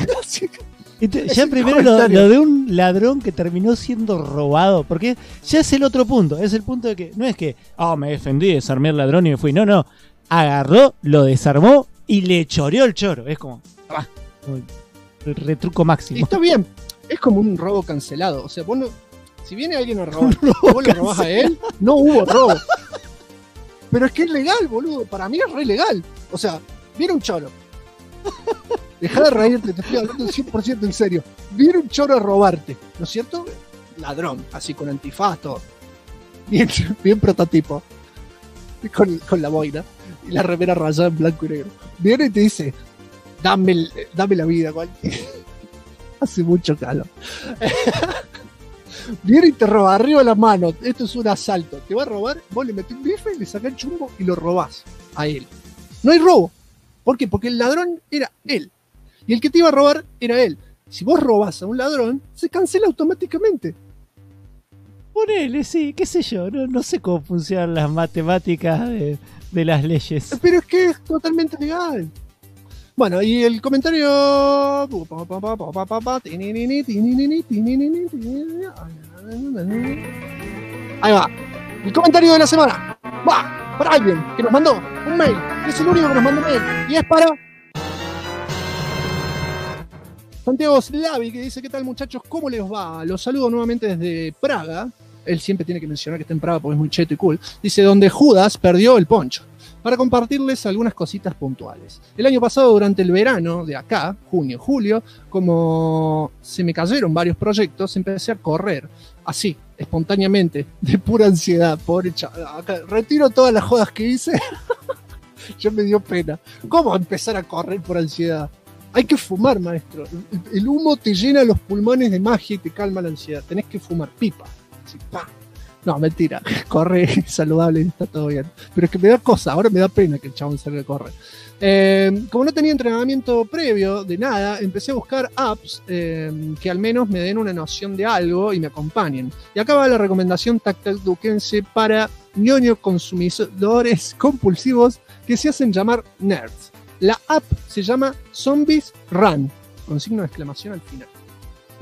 Ya primero lo de un ladrón que terminó siendo robado, porque ya es el otro punto, es el punto de que no es que me defendí, desarmé al ladrón y me fui, no, agarró, lo desarmó y le choreó el choro, es como el retruco máximo. Y está bien, es como un robo cancelado, o sea, vos no, si viene alguien a robar, vos le robás a él, no hubo robo. Pero es que es legal, boludo, para mí es re legal. O sea, viene un choro. Deja de reírte, te estoy hablando 100% en serio. Viene un choro a robarte, ¿no es cierto? Ladrón, así con antifaz, todo. Bien prototipo. Con la boina y la remera rayada en blanco y negro. Viene y te dice, dame la vida, cualquier. Hace mucho calor. Viene y te roba arriba la mano. Esto es un asalto. Te va a robar, vos le metés un bife, le sacás el chumbo y lo robás a él. No hay robo. ¿Por qué? Porque el ladrón era él. Y el que te iba a robar era él. Si vos robás a un ladrón, se cancela automáticamente. Ponele, sí, qué sé yo. No sé cómo funcionan las matemáticas de las leyes. Pero es que es totalmente legal. Bueno, y el comentario... Ahí va. El comentario de la semana. Va para alguien que nos mandó un mail. Es el único que nos mandó un mail. Y es para... Santiago Slavi, que dice: ¿qué tal, muchachos? ¿Cómo les va? Los saludo nuevamente desde Praga. Él siempre tiene que mencionar que está en Praga porque es muy cheto y cool. Dice, donde Judas perdió el poncho. Para compartirles algunas cositas puntuales. El año pasado, durante el verano de acá, junio, julio, como se me cayeron varios proyectos, empecé a correr, así, espontáneamente, de pura ansiedad. Pobre chaval. Retiro todas las jodas que hice. Ya me dio pena. ¿Cómo empezar a correr por ansiedad? Hay que fumar, maestro. El humo te llena los pulmones de magia y te calma la ansiedad. Tenés que fumar pipa. Así, ¡pam! No, mentira, corre saludable, está todo bien. Pero es que me da cosa, ahora me da pena que el chabón salga a correr. Como no tenía entrenamiento previo de nada, empecé a buscar apps que al menos me den una noción de algo y me acompañen. Y acá va la recomendación tactacduquense para ñoño consumidores compulsivos que se hacen llamar nerds. La app se llama Zombies Run, con signo de exclamación al final.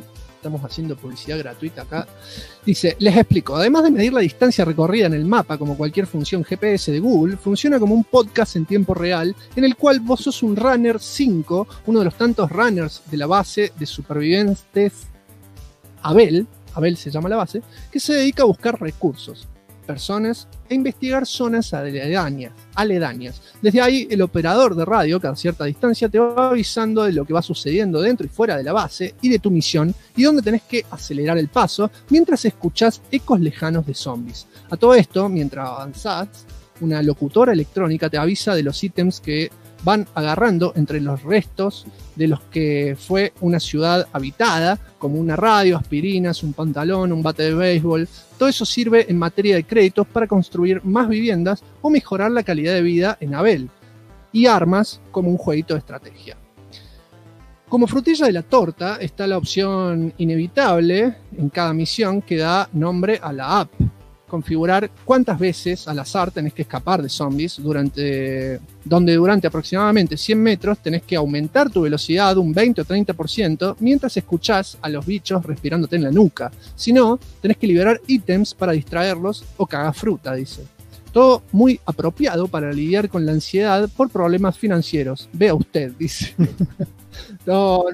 estamos haciendo publicidad gratuita acá. Dice, les explico, además de medir la distancia recorrida en el mapa como cualquier función GPS de Google, funciona como un podcast en tiempo real en el cual vos sos un runner 5, uno de los tantos runners de la base de supervivientes Abel se llama la base, que se dedica a buscar recursos, personas e investigar zonas aledañas. Desde ahí, el operador de radio, que a cierta distancia te va avisando de lo que va sucediendo dentro y fuera de la base y de tu misión y dónde tenés que acelerar el paso mientras escuchás ecos lejanos de zombies. A todo esto, mientras avanzás, una locutora electrónica te avisa de los ítems que van agarrando entre los restos de los que fue una ciudad habitada, como una radio, aspirinas, un pantalón, un bate de béisbol. Todo eso sirve en materia de créditos para construir más viviendas o mejorar la calidad de vida en Abel. Y armas como un jueguito de estrategia. Como frutilla de la torta está la opción inevitable en cada misión que da nombre a la app. Configurar cuántas veces al azar tenés que escapar de zombies donde durante aproximadamente 100 metros tenés que aumentar tu velocidad un 20 o 30% mientras escuchás a los bichos respirándote en la nuca. Si no, tenés que liberar ítems para distraerlos o cagar fruta, dice. Todo muy apropiado para lidiar con la ansiedad por problemas financieros. Vea usted, dice. No.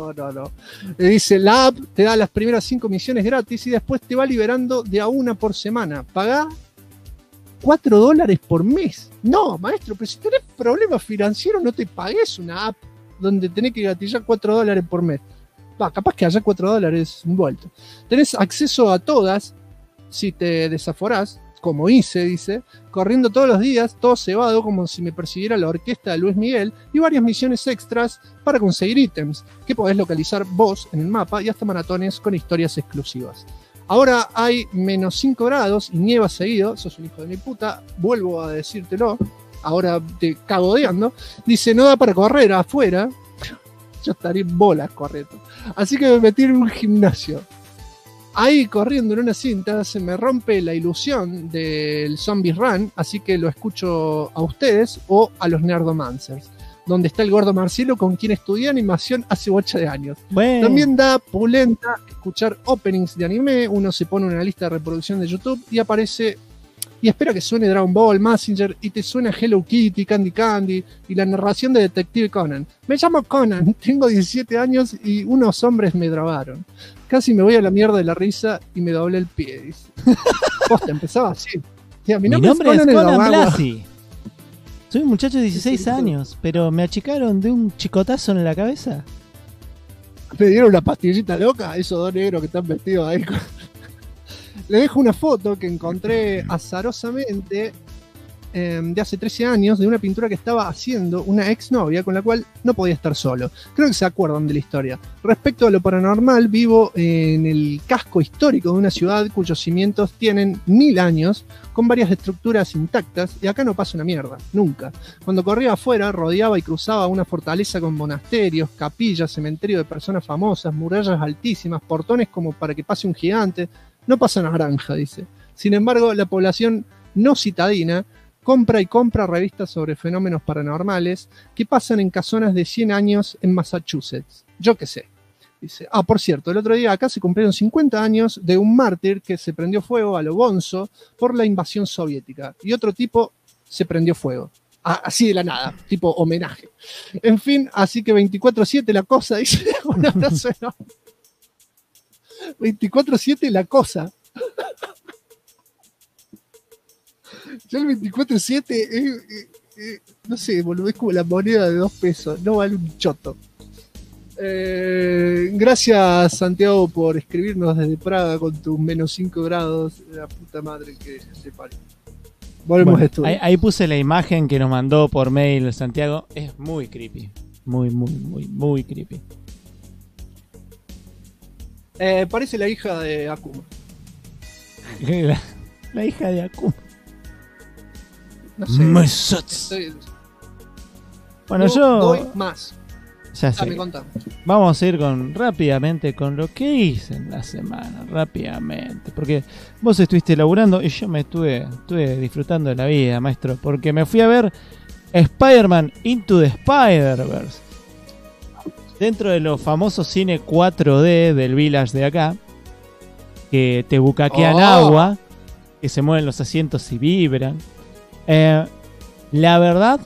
Dice, la app te da las primeras 5 misiones gratis y después te va liberando de a una por semana. Pagá $4 por mes. No, maestro, pero si tenés problemas financieros no te pagues una app donde tenés que gatillar $4 por mes. Capaz que haya $4 envuelto. Tenés acceso a todas si te desaforás, como hice, dice, corriendo todos los días, todo cebado como si me persiguiera la orquesta de Luis Miguel, y varias misiones extras para conseguir ítems que podés localizar vos en el mapa y hasta maratones con historias exclusivas. Ahora hay menos 5 grados y nieva seguido, sos un hijo de mi puta, vuelvo a decírtelo, ahora te cagodeando, dice, no da para correr afuera, yo estaría en bolas corriendo, así que me metí en un gimnasio. Ahí corriendo en una cinta se me rompe la ilusión del Zombie Run, así que lo escucho a ustedes o a los Nerdomancers, donde está el gordo Marcelo con quien estudié animación hace 8 de años. Bueno. También da pulenta escuchar openings de anime, uno se pone una lista de reproducción de YouTube y aparece y espera que suene Dragon Ball, Mazinger y te suena Hello Kitty, Candy Candy y la narración de Detective Conan. Me llamo Conan, tengo 17 años y unos hombres me drogaron. Casi me voy a la mierda de la risa y me doblé el pie, dice. Posta, empezaba así. Mi nombre es Conan Blasi. Soy un muchacho de 16 años, pero me achicaron de un chicotazo en la cabeza. ¿Me dieron una pastillita loca? Esos dos negros que están vestidos ahí. Le dejo una foto que encontré azarosamente de hace 13 años de una pintura que estaba haciendo una exnovia con la cual no podía estar solo. Creo que se acuerdan de la historia. Respecto a lo paranormal, vivo en el casco histórico de una ciudad cuyos cimientos tienen 1000 años, con varias estructuras intactas, y acá no pasa una mierda, nunca. Cuando corría afuera, rodeaba y cruzaba una fortaleza con monasterios, capillas, cementerio de personas famosas, murallas altísimas, portones como para que pase un gigante. No pasa naranja, dice. Sin embargo, la población no citadina compra revistas sobre fenómenos paranormales que pasan en casonas de 100 años en Massachusetts. Yo qué sé. Dice, por cierto, el otro día acá se cumplieron 50 años de un mártir que se prendió fuego a lo bonzo por la invasión soviética. Y otro tipo se prendió fuego. Así de la nada, tipo homenaje. En fin, así que 24/7 la cosa, dice. Un abrazo enorme. 24/7 la cosa. Ya el 24/7 no sé, boludo, es como la moneda de 2 pesos, no vale un choto. Gracias, Santiago, por escribirnos desde Praga con tus menos 5 grados. La puta madre que se parió. Volvemos a estudiar. Ahí puse la imagen que nos mandó por mail Santiago. Es muy creepy. Muy creepy. Parece la hija de Akuma. La hija de Akuma. No sé. Bueno, yo doy más. Ya sé. Vamos a ir rápidamente con lo que hice en la semana. Rápidamente. Porque vos estuviste laburando y yo me estuve disfrutando de la vida, maestro. Porque me fui a ver Spider-Man Into the Spider-Verse. dentro de los famosos cine 4D del Village de acá, que te bucaquean agua, que se mueven los asientos y vibran. La verdad,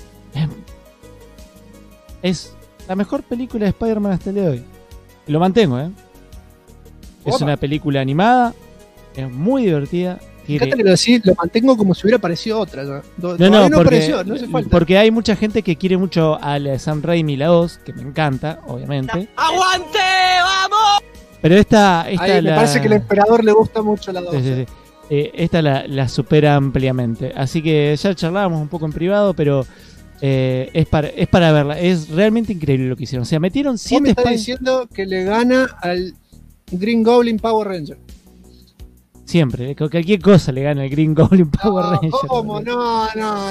es la mejor película de Spider-Man hasta el día de hoy. Y lo mantengo, Es una película animada, es muy divertida. Fíjate que lo mantengo como si hubiera parecido otra. No, no apareció, no hace falta. Porque hay mucha gente que quiere mucho a la de Sam Raimi, la 2, que me encanta, obviamente. ¡Aguante! ¡Vamos! Pero esta me parece que al emperador le gusta mucho la 2. Sí. Esta la supera ampliamente. Así que ya charlábamos un poco en privado, pero es para verla. Es realmente increíble lo que hicieron. O sea, metieron 7 me estás diciendo que le gana al Green Goblin Power Ranger. Siempre, cualquier cosa le gana el Green Goblin Power Ranger. ¿Cómo? No.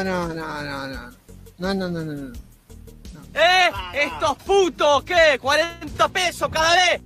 ¿Estos putos qué? ¿40 pesos cada vez?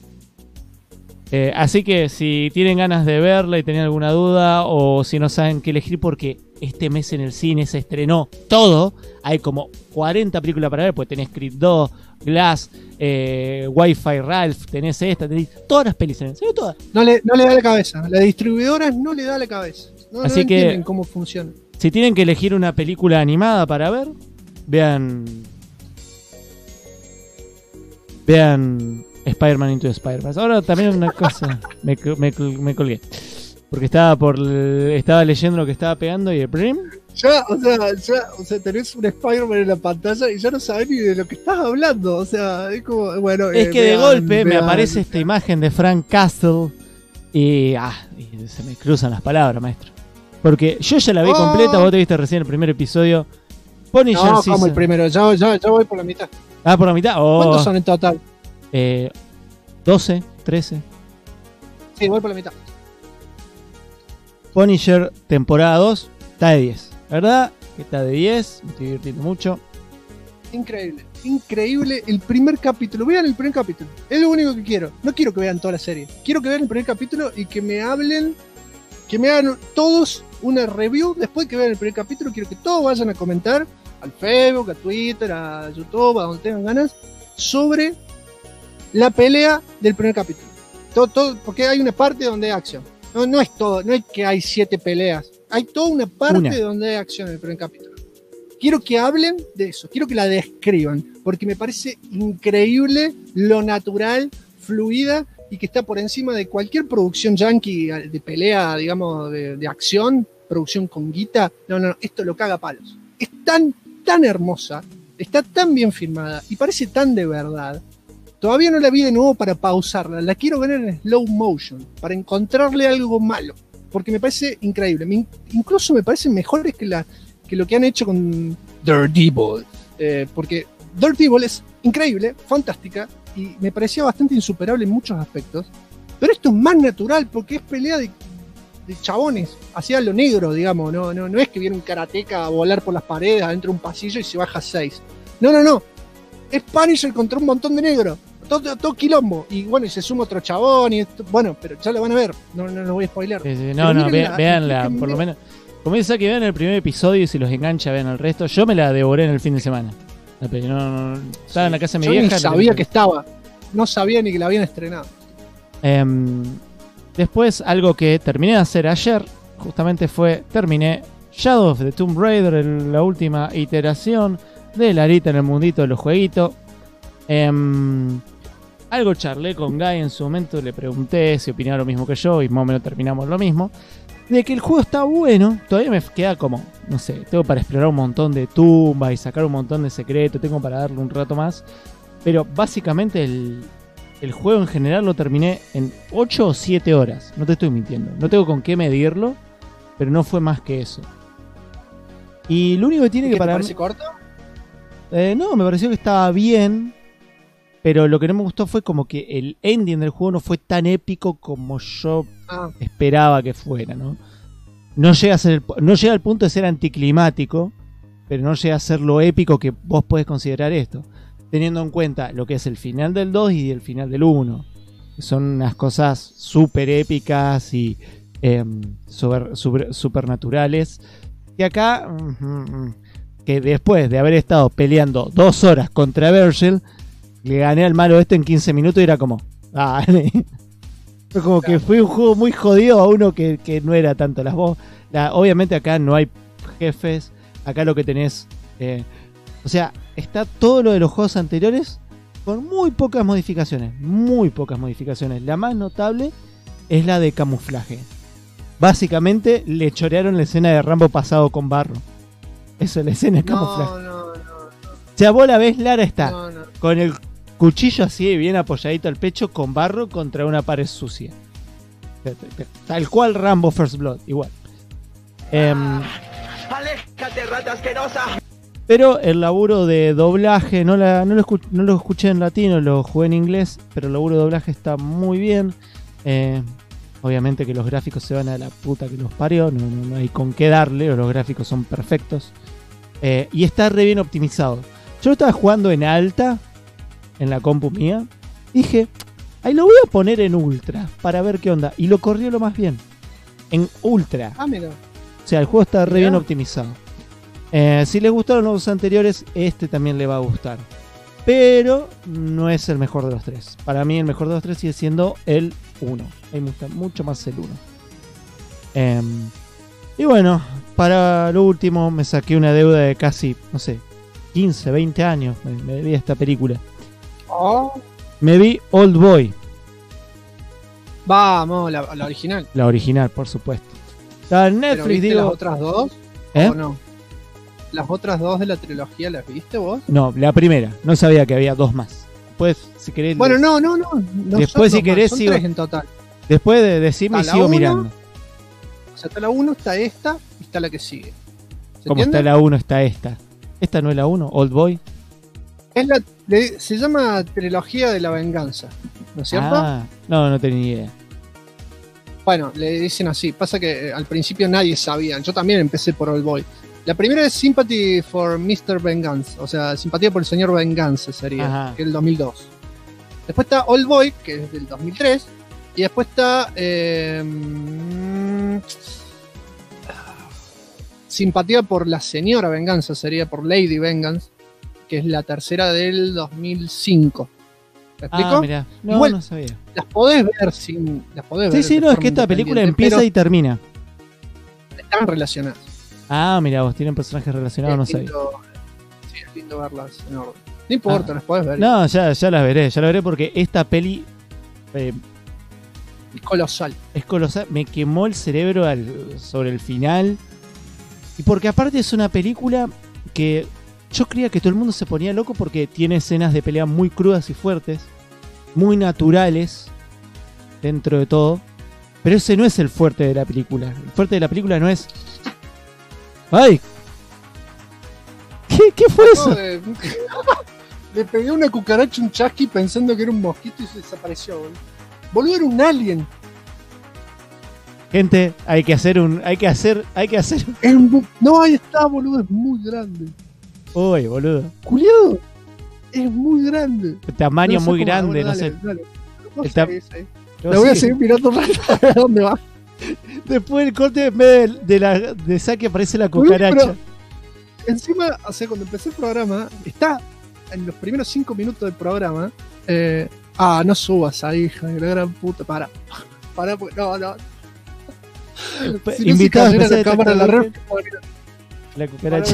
Así que si tienen ganas de verla y tienen alguna duda, o si no saben qué elegir, porque este mes en el cine se estrenó todo, hay como 40 películas para ver, pues tenés Creed 2, Glass, Wi-Fi Ralph, tenés esta, tenés todas las pelis en el cine, todas. No le da la cabeza, la distribuidora no le da la cabeza. No entienden cómo funciona. Si tienen que elegir una película animada para ver, vean Spider-Man Into the Spider-Verse. Ahora también una cosa, me colgué. Porque estaba leyendo lo que estaba pegando y el prim. O sea, tenés un Spider-Man en la pantalla y ya no sabés ni de lo que estás hablando. O sea, es como, bueno. Es que de golpe me aparece esta imagen de Frank Castle y se me cruzan las palabras, maestro. Porque yo ya la vi completa, vos te viste recién el primer episodio. Punisher no, como el primero, ya voy por la mitad. Ah, por la mitad. ¿Cuántos son en total? 12, 13. Sí, voy por la mitad. Punisher temporada 2 está de 10. La verdad que está de 10, me estoy divirtiendo mucho. Increíble el primer capítulo. Vean el primer capítulo. Es lo único que quiero. No quiero que vean toda la serie. Quiero que vean el primer capítulo y que me hablen, que me hagan todos una review. Después que vean el primer capítulo, quiero que todos vayan a comentar al Facebook, a Twitter, a YouTube, a donde tengan ganas, sobre la pelea del primer capítulo. Todo, porque hay una parte donde hay acción. No es todo, no es que hay 7 peleas. Hay toda una parte donde hay acción en el primer capítulo. Quiero que hablen de eso, quiero que la describan, porque me parece increíble lo natural, fluida y que está por encima de cualquier producción yankee de pelea, digamos, de acción, producción con guita. No, esto lo caga a palos. Es tan hermosa, está tan bien filmada y parece tan de verdad. Todavía no la vi de nuevo para pausarla, la quiero ver en slow motion, para encontrarle algo malo, porque me parece increíble. Incluso me parecen mejores que lo que han hecho con Daredevil, porque Daredevil es increíble, fantástica, y me parecía bastante insuperable en muchos aspectos, pero esto es más natural, porque es pelea de chabones, hacia lo negro, digamos, no es que viene un karateca a volar por las paredes adentro de un pasillo y se baja 6. No, es Punisher contra un montón de negros. Todo quilombo, y bueno, y se suma otro chabón, y bueno, pero ya lo van a ver, no lo voy a spoiler. Sí, véanla, por lo menos. Como dice que vean el primer episodio y si los engancha, vean el resto. Yo me la devoré en el fin de semana. Estaba en la casa de mi vieja. Ni sabía que estaba, no sabía ni que la habían estrenado. Después, algo que terminé de hacer ayer, justamente terminé Shadow of the Tomb Raider, la última iteración de Larita en el mundito de los jueguitos. Algo charlé con Guy en su momento, le pregunté si opinaba lo mismo que yo y más o menos terminamos lo mismo. De que el juego está bueno, todavía me queda como, no sé, tengo para explorar un montón de tumbas y sacar un montón de secretos, tengo para darle un rato más. Pero básicamente el juego en general lo terminé en 8 o 7 horas, no te estoy mintiendo. No tengo con qué medirlo, pero no fue más que eso. Y lo único que tiene que parar... ¿Te parece corto? No, me pareció que estaba bien. Pero lo que no me gustó fue como que el ending del juego no fue tan épico como yo esperaba que fuera, ¿no? No llega al punto de ser anticlimático, pero no llega a ser lo épico que vos podés considerar esto, teniendo en cuenta lo que es el final del 2 y el final del 1. Son unas cosas súper épicas y supernaturales. Y acá, que después de haber estado peleando 2 horas contra Virgil, Le gané al malo este en 15 minutos y era como... Dale. Fue como que fue un juego muy jodido a uno que no era tanto las voz. Obviamente acá no hay jefes. Acá lo que tenés... o sea, está todo lo de los juegos anteriores con muy pocas modificaciones. Muy pocas modificaciones. La más notable es la de camuflaje. Básicamente le chorearon la escena de Rambo pasado con barro. Eso es la escena de camuflaje. O sea, vos la ves, Lara está con el cuchillo así bien apoyadito al pecho con barro contra una pared sucia. Tal cual Rambo First Blood, igual. ¡Aléjate, rata asquerosa! Pero el laburo de doblaje, no lo escuché en latino, lo jugué en inglés, pero el laburo de doblaje está muy bien. Obviamente que los gráficos se van a la puta que los parió, no hay con qué darle, los gráficos son perfectos. Y está re bien optimizado. Yo lo estaba jugando en alta, en la compu mía. Dije, ahí lo voy a poner en ultra para ver qué onda. Y lo corrió lo más bien. En ultra. Ah, mira. O sea, el juego está re bien optimizado. Si les gustaron los anteriores, este también le va a gustar. Pero no es el mejor de los tres. Para mí el mejor de los tres sigue siendo el 1. A mí me gusta mucho más el 1. Y bueno, para lo último me saqué una deuda de casi, no sé, 15, 20 años. Me debía esta película. Me vi Old Boy. Vamos, la original. La original, por supuesto. Está en Netflix, ¿Pero viste digo. las otras dos? ¿O no? ¿Las otras dos de la trilogía las viste vos? No, la primera. No sabía que había dos más. Después, si querés... Bueno, no. Después, si querés, son sigo... 3 en total. Después de decirme y sigo mirando. O sea, está la 1, está esta y está la que sigue. ¿Cómo está la 1? Está esta. ¿Esta no es la 1? ¿Old Boy? Se llama Trilogía de la Venganza, ¿no es cierto? Ah, no tenía idea. Bueno, le dicen así. Pasa que al principio nadie sabía. Yo también empecé por Old Boy. La primera es Sympathy for Mr. Venganza. O sea, Simpatía por el Señor Venganza sería. Que es el 2002. Después está Old Boy, que es del 2003. Y después está Simpatía por la Señora Venganza, sería por Lady Vengeance, que es la tercera del 2005. ¿Me explico? Mirá. Igual, no sabía. Las podés ver sin... Sí, no, es que esta película empieza y termina. Están relacionadas. Mira, vos tienen personajes relacionados, no sabía. Sí, es lindo verlas en orden. No importa, las podés ver. No, ya las veré porque esta peli... es colosal. Es colosal, me quemó el cerebro sobre el final. Y porque aparte es una película que yo creía que todo el mundo se ponía loco porque tiene escenas de pelea muy crudas y fuertes, muy naturales dentro de todo. Pero ese no es el fuerte de la película. El fuerte de la película no es... ¡Ay! ¿Qué fue eso? Le pegué una cucaracha, un chasqui pensando que era un mosquito y se desapareció, boludo. Boludo, era un alien. Gente, hay que hacer un... No, ahí está, boludo, es muy grande. Uy, boludo. Culiado, es muy grande. Tamaño muy grande, no sé. La voy a seguir mirando un rato a ver dónde va. Después del corte, en vez de saque aparece la cucaracha. Pero encima, o sea, cuando empecé el programa, está en los primeros 5 minutos del programa. No subas ahí, hija de la gran puta. Para, porque no. Si invita a la cámara a la red. La cucaracha.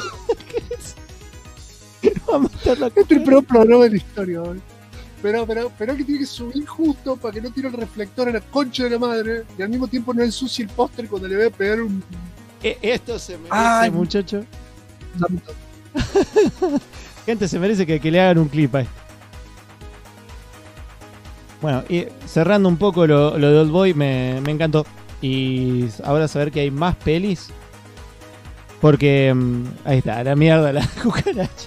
Vamos a matar la cucaracha. Este es el peor programa de la historia, boludo. Pero que tiene que subir justo para que no tire el reflector en la concha de la madre y al mismo tiempo no ensucie el póster cuando le voy a pegar un... Esto se merece, muchacho. Gente, se merece que le hagan un clip ahí. Bueno, y cerrando un poco lo de Old Boy, me encantó. Y ahora saber que hay más pelis. Porque ahí está, la mierda, la cucaracha.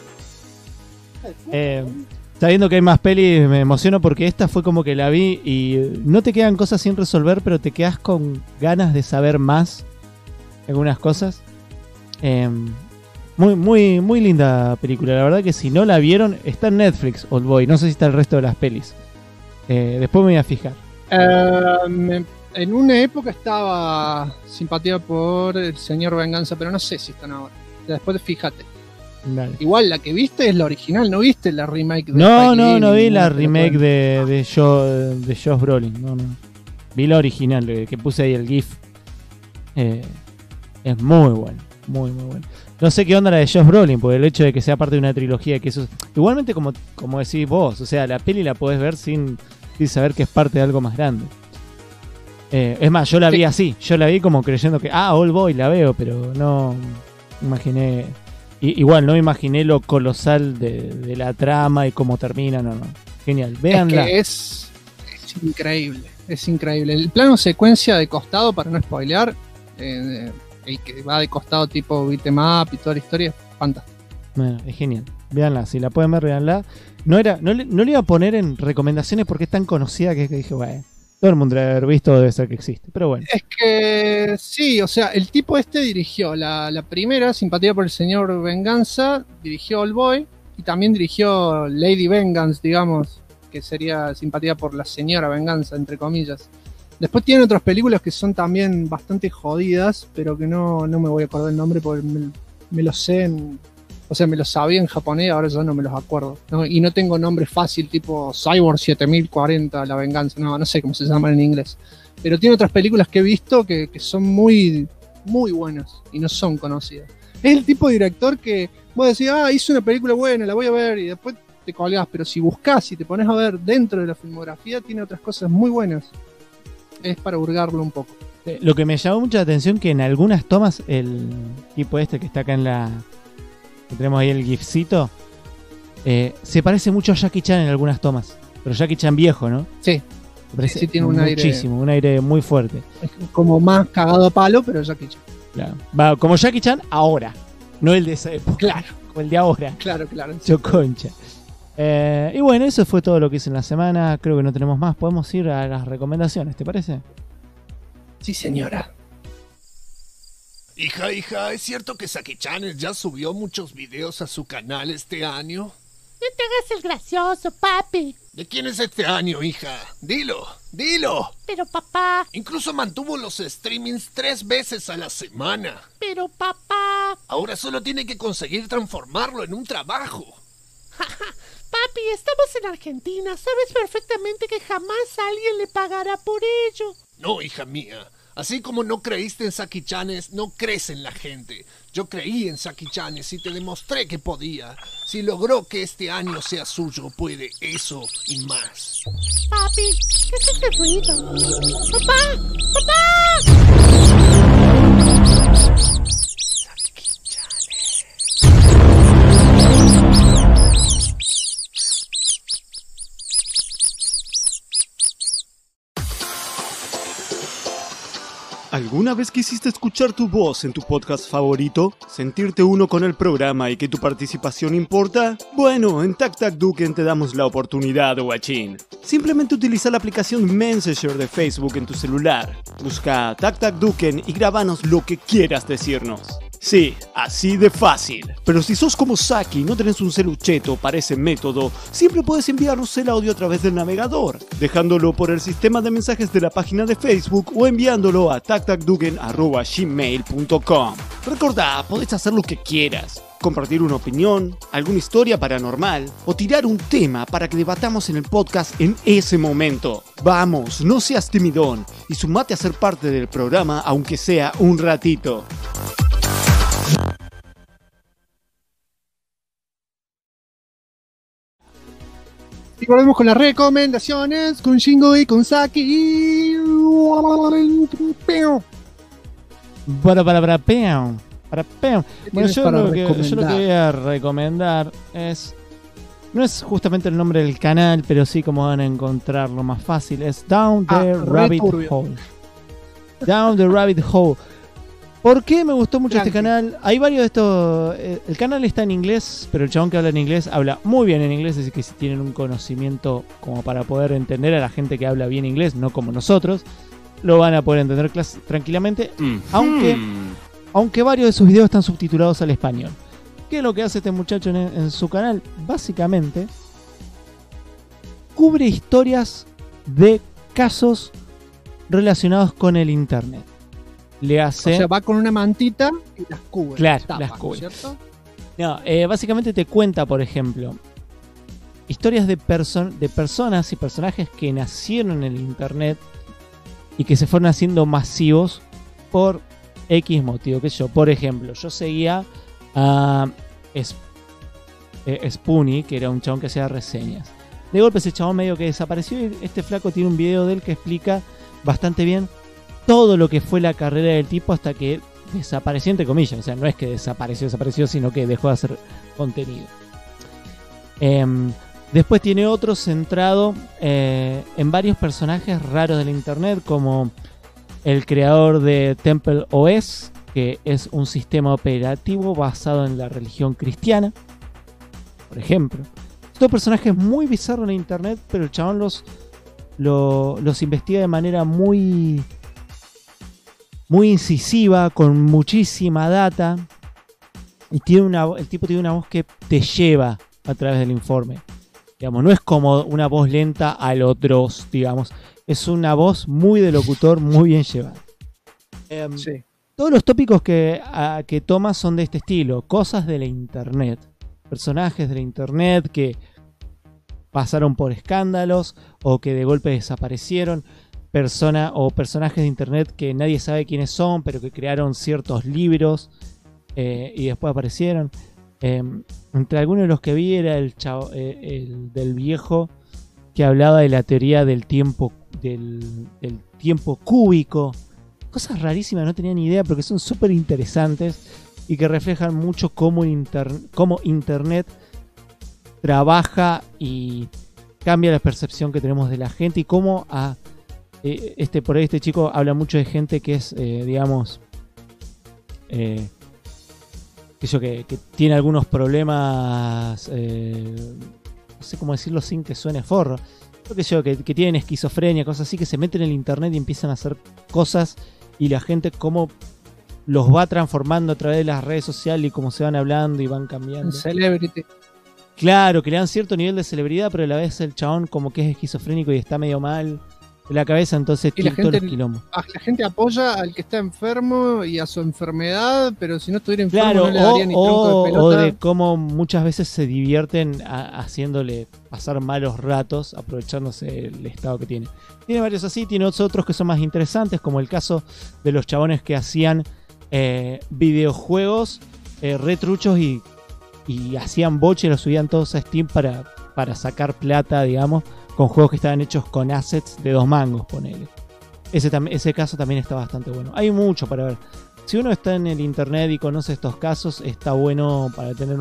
Sabiendo que hay más pelis me emociono porque esta fue como que la vi y no te quedan cosas sin resolver, pero te quedas con ganas de saber más algunas cosas. Muy linda película, la verdad que si no la vieron, está en Netflix, Old Boy, no sé si está el resto de las pelis. Después me voy a fijar. En una época estaba Simpatía por el Señor Venganza, pero no sé si están ahora. Después fíjate. Dale. Igual la que viste es la original, ¿no viste la remake de No, Spike Lee, no vi la ninguna, remake pero de Josh Brolin. No. Vi la original, que puse ahí el GIF. Es muy bueno, muy bueno. No sé qué onda la de Josh Brolin, porque el hecho de que sea parte de una trilogía, que eso igualmente como decís vos, o sea, la peli la podés ver sin saber que es parte de algo más grande. Es más, yo la vi así, yo la vi como creyendo que, Old Boy la veo, pero no imaginé, igual no imaginé lo colosal de la trama y cómo termina, no. Genial, véanla. Es increíble, es increíble. El plano secuencia de costado, para no spoilear, el que va de costado tipo beat 'em up y toda la historia, fantástico. Bueno, es genial. Véanla, si la pueden ver, véanla. No le iba a poner en recomendaciones porque es tan conocida que dije, bueno, todo el mundo debe haber visto, debe ser que existe. Pero bueno. Es que sí, o sea, el tipo dirigió la primera, Simpatía por el Señor Venganza, dirigió Old Boy y también dirigió Lady Vengeance, digamos, que sería Simpatía por la Señora Venganza, entre comillas. Después tiene otras películas que son también bastante jodidas, pero que no me voy a acordar el nombre porque me lo sé me lo sabía en japonés, ahora ya no me los acuerdo, ¿no? Y no tengo nombre fácil tipo Cyborg 7040, La Venganza, no sé cómo se llaman en inglés. Pero tiene otras películas que he visto que son muy, muy buenas y no son conocidas. Es el tipo de director que vos decís, hizo una película buena, la voy a ver, y después te colgás, pero si buscás y te pones a ver dentro de la filmografía, tiene otras cosas muy buenas. Es para hurgarlo un poco. Lo que me llamó mucha atención que en algunas tomas el tipo que está acá que tenemos ahí el gifcito, se parece mucho a Jackie Chan en algunas tomas, pero Jackie Chan viejo, ¿no? Sí, sí tiene un aire muy fuerte, como más cagado a palo, pero Jackie Chan. Claro. Va, como Jackie Chan ahora, no el de esa época, claro, como el de ahora. Claro. Choconcha. Y bueno, eso fue todo lo que hice en la semana. Creo que no tenemos más. Podemos ir a las recomendaciones, ¿te parece? Sí, señora. Hija, ¿es cierto que Saki Channel ya subió muchos videos a su canal este año? No te hagas el gracioso, papi. ¿De quién es este año, hija? Dilo. Pero papá. Incluso mantuvo los streamings 3 veces a la semana. Pero papá. Ahora solo tiene que conseguir transformarlo en un trabajo. Papi, estamos en Argentina. Sabes perfectamente que jamás alguien le pagará por ello. No, hija mía. Así como no creíste en Saki Chanes, no crees en la gente. Yo creí en Saki Chanes y te demostré que podía. Si logró que este año sea suyo, puede eso y más. Papi, ¿qué es este ruido? ¡Papá! ¿Alguna vez quisiste escuchar tu voz en tu podcast favorito? ¿Sentirte uno con el programa y que tu participación importa? Bueno, en TacTacDuken te damos la oportunidad, guachín. Simplemente utiliza la aplicación Messenger de Facebook en tu celular. Busca TacTacDuken y grábanos lo que quieras decirnos. Sí, así de fácil. Pero si sos como Saki y no tenés un celucheto para ese método, siempre puedes enviarnos el audio a través del navegador, dejándolo por el sistema de mensajes de la página de Facebook o enviándolo a tactacduken@gmail.com. Recordá, podés hacer lo que quieras. Compartir una opinión, alguna historia paranormal o tirar un tema para que debatamos en el podcast en ese momento. Vamos, no seas timidón y sumate a ser parte del programa aunque sea un ratito. Y volvemos con las recomendaciones con Shingo y con Saki. Para peón. Bueno, yo lo que voy a recomendar no es justamente el nombre del canal, pero sí como van a encontrarlo más fácil, es Down the Rabbit Hole. Down the Rabbit Hole. ¿Por qué me gustó mucho este canal? Hay varios de estos. El canal está en inglés, pero el chabón que habla en inglés habla muy bien en inglés, así que si tienen un conocimiento como para poder entender a la gente que habla bien inglés, no como nosotros, lo van a poder entender tranquilamente, aunque varios de sus videos están subtitulados al español. ¿Qué es lo que hace este muchacho en su canal? Básicamente, cubre historias de casos relacionados con el internet. Le hace... O sea, va con una mantita y las cubre. Claro, las cubre. ¿Cierto? No, básicamente te cuenta, por ejemplo, historias de personas y personajes que nacieron en el internet y que se fueron haciendo masivos por X motivo. Que yo, por ejemplo, yo seguía a Spoonie, que era un chabón que hacía reseñas. De golpe ese chabón medio que desapareció y este flaco tiene un video de él que explica bastante bien todo lo que fue la carrera del tipo hasta que desapareció, entre comillas. O sea, no es que desapareció, sino que dejó de hacer contenido. Después tiene otro centrado en varios personajes raros del internet, como el creador de Temple OS, que es un sistema operativo basado en la religión cristiana, por ejemplo. Estos personajes muy bizarros en internet, pero el chabón los investiga de manera muy incisiva, con muchísima data, y el tipo tiene una voz que te lleva a través del informe. Digamos, no es como una voz lenta al otros, digamos. Es una voz muy de locutor, muy bien llevada. Sí. Todos los tópicos que toma son de este estilo. Cosas de la internet. Personajes de la internet que pasaron por escándalos o que de golpe desaparecieron. Personajes de internet que nadie sabe quiénes son, pero que crearon ciertos libros y después aparecieron. Entre algunos de los que vi era el del viejo que hablaba de la teoría del tiempo cúbico. Cosas rarísimas, no tenía ni idea, pero que son súper interesantes y que reflejan mucho cómo internet trabaja y cambia la percepción que tenemos de la gente y cómo por ahí este chico habla mucho de gente que es, digamos, que tiene algunos problemas, no sé cómo decirlo sin que suene forro, que tienen esquizofrenia, cosas así, que se meten en el internet y empiezan a hacer cosas y la gente cómo los va transformando a través de las redes sociales y cómo se van hablando y van cambiando. Celebrity. Claro, que le dan cierto nivel de celebridad, pero a la vez el chabón como que es esquizofrénico y está medio mal de la cabeza, entonces y tiene todos los quilombos. La gente apoya al que está enfermo y a su enfermedad, pero si no estuviera enfermo claro, no le daría ni tronco de pelota. O de cómo muchas veces se divierten haciéndole pasar malos ratos, aprovechándose del estado que tiene. Tiene varios así, tiene otros que son más interesantes, como el caso de los chabones que hacían videojuegos retruchos y hacían boche y los subían todos a Steam para sacar plata, digamos, con juegos que estaban hechos con assets de 2 mangos, ponele. Ese caso también está bastante bueno. Hay mucho para ver. Si uno está en el internet y conoce estos casos, está bueno para tener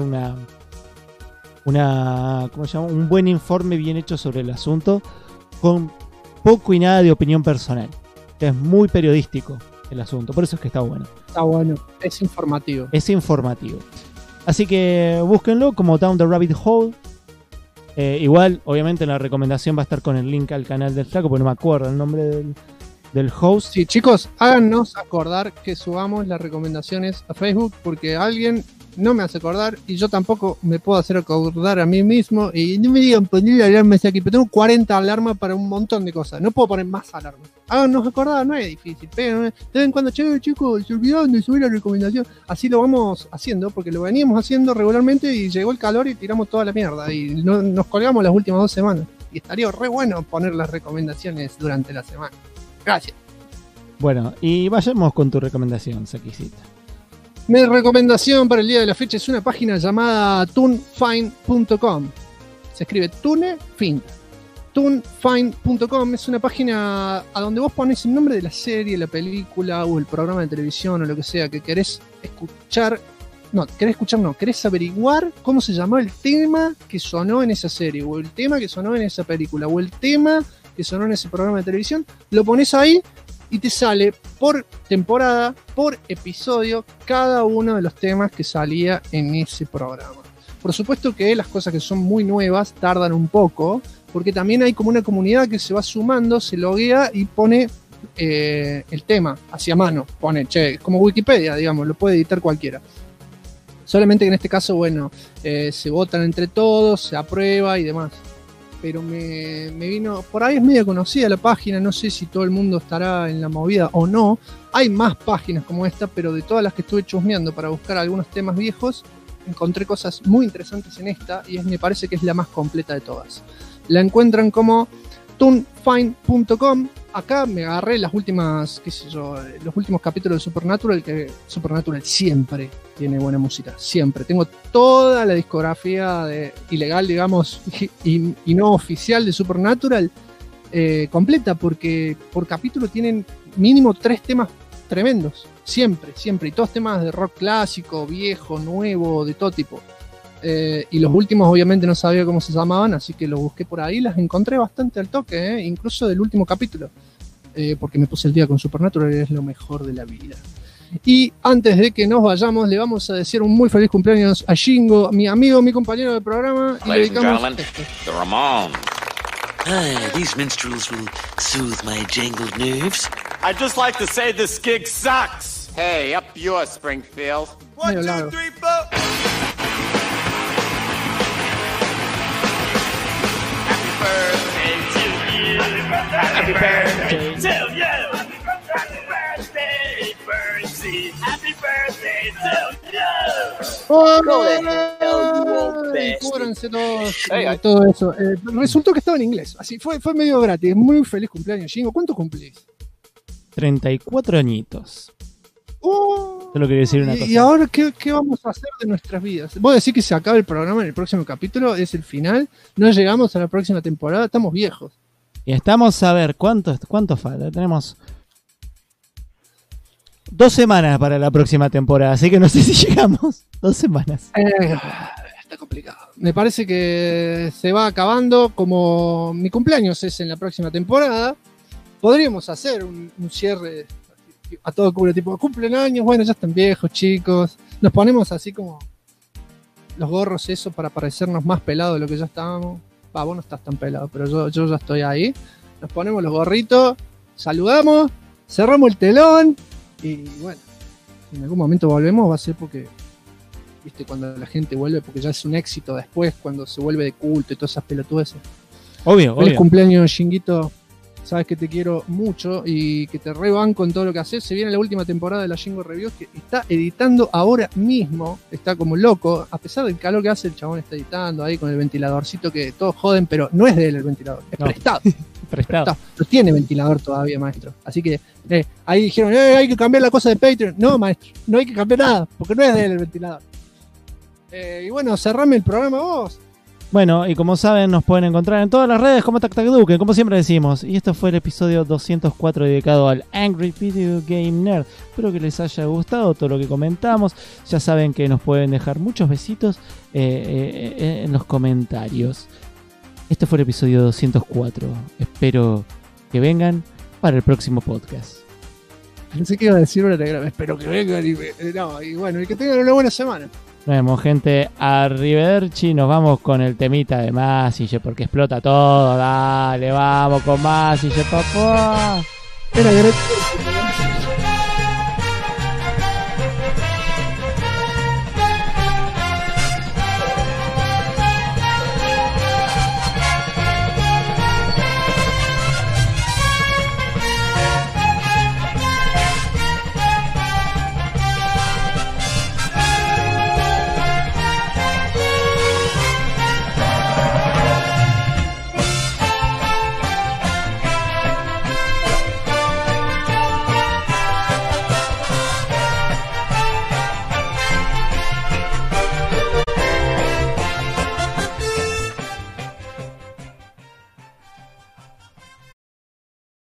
¿cómo se llama? Un buen informe bien hecho sobre el asunto, con poco y nada de opinión personal. Es muy periodístico el asunto, por eso es que está bueno. Está bueno, es informativo. Es informativo. Así que búsquenlo como Down the Rabbit Hole. Igual, obviamente, en la recomendación va a estar con el link al canal del flaco, porque no me acuerdo el nombre del host. Sí, chicos, háganos acordar que subamos las recomendaciones a Facebook, porque alguien no me hace acordar y yo tampoco me puedo hacer acordar a mí mismo. Y no me digan poner alarmas aquí, pero tengo 40 alarmas para un montón de cosas. No puedo poner más alarmas. Háganos acordar, no es difícil. Pero de vez en cuando, chicos, se olvidaron de subir la recomendación. Así lo vamos haciendo, porque lo veníamos haciendo regularmente y llegó el calor y tiramos toda la mierda. Y nos colgamos las últimas 2 semanas. Y estaría re bueno poner las recomendaciones durante la semana. Gracias. Bueno, y vayamos con tu recomendación, Saquicita. Mi recomendación para el día de la fecha es una página llamada tunefine.com. Se escribe tunefine. Tunefine.com es una página a donde vos pones el nombre de la serie, la película o el programa de televisión o lo que sea que querés escuchar. Querés averiguar cómo se llamó el tema que sonó en esa serie, o el tema que sonó en esa película, o el tema que sonó en ese programa de televisión. Lo pones ahí y te sale por temporada, por episodio, cada uno de los temas que salía en ese programa. Por supuesto que las cosas que son muy nuevas tardan un poco, porque también hay como una comunidad que se va sumando, se loguea y pone el tema hacia mano. Pone, como Wikipedia, digamos, lo puede editar cualquiera. Solamente que en este caso, bueno, se votan entre todos, se aprueba y demás. Pero me vino, por ahí es medio conocida la página, no sé si todo el mundo estará en la movida o no. Hay más páginas como esta, pero de todas las que estuve chusmeando para buscar algunos temas viejos, encontré cosas muy interesantes en esta y me parece que es la más completa de todas. La encuentran como toonfine.com. Acá me agarré las últimas, los últimos capítulos de Supernatural, que Supernatural siempre tiene buena música, siempre. Tengo toda la discografía ilegal, digamos, y no oficial de Supernatural completa, porque por capítulo tienen mínimo 3 temas tremendos, siempre, y todos temas de rock clásico, viejo, nuevo, de todo tipo. Y los últimos obviamente no sabía cómo se llamaban, así que los busqué por ahí, las encontré bastante al toque, incluso del último capítulo, porque me puse el día con Supernatural y es lo mejor de la vida. Y antes de que nos vayamos, le vamos a decir un muy feliz cumpleaños a Shingo, mi amigo, mi compañero de programa, y le Ladies and dedicamos gentlemen, esto. the Ramones. Ah, these minstrels will soothe my jangled nerves. I'd just like to say this gig sucks. Hey, up yours, Springfield. Medio largo. 3, 4. Happy birthday to you. Happy birthday, Bertie. Happy birthday to you. Cúbranse todos, todo eso. Resultó que estaba en inglés, así fue medio gratis. Muy feliz cumpleaños, Shingo. ¿Cuánto cumplís? 34 añitos. Solo quería decir una cosa. ¿Y ahora qué vamos a hacer de nuestras vidas? Vos decís que se acaba el programa en el próximo capítulo, es el final, no llegamos a la próxima temporada, estamos viejos. Y estamos a ver cuánto falta. Tenemos 2 semanas para la próxima temporada, así que no sé si llegamos. 2 semanas. Está complicado. Me parece que se va acabando, como mi cumpleaños es en la próxima temporada. Podríamos hacer un cierre a todo cubre, tipo, cumplen años, bueno, ya están viejos, chicos. Nos ponemos así como los gorros, eso, para parecernos más pelados de lo que ya estábamos. Vos no estás tan pelado, pero yo ya estoy ahí. Nos ponemos los gorritos, saludamos, cerramos el telón y bueno, en algún momento volvemos, va a ser porque, viste, cuando la gente vuelve, porque ya es un éxito después, cuando se vuelve de culto y todas esas pelotudeces. Obvio. Feliz cumpleaños, Shinguito. Sabes que te quiero mucho y que te rebanco en todo lo que haces. Se viene la última temporada de la Shingo Reviews, que está editando ahora mismo. Está como loco. A pesar del calor que hace, el chabón está editando ahí con el ventiladorcito que todos joden, pero no es de él el ventilador. Es prestado. Prestado. No tiene ventilador todavía, maestro. Así que ahí dijeron, hay que cambiar la cosa de Patreon. No, maestro, no hay que cambiar nada, porque no es de él el ventilador. Y bueno, cerrame el programa vos. Bueno, y como saben, nos pueden encontrar en todas las redes como TacTacDuque, como siempre decimos. Y esto fue el episodio 204 dedicado al Angry Video Game Nerd. Espero que les haya gustado todo lo que comentamos. Ya saben que nos pueden dejar muchos besitos en los comentarios. Este fue el episodio 204. Espero que vengan para el próximo podcast. Pensé que iba a decir una telegrama. Espero que vengan y bueno, y que tengan una buena semana. Nos vemos, gente. Arrivederci. Nos vamos con el temita de Massinger porque explota todo. Dale, vamos con Massinger, papá. Era gratis.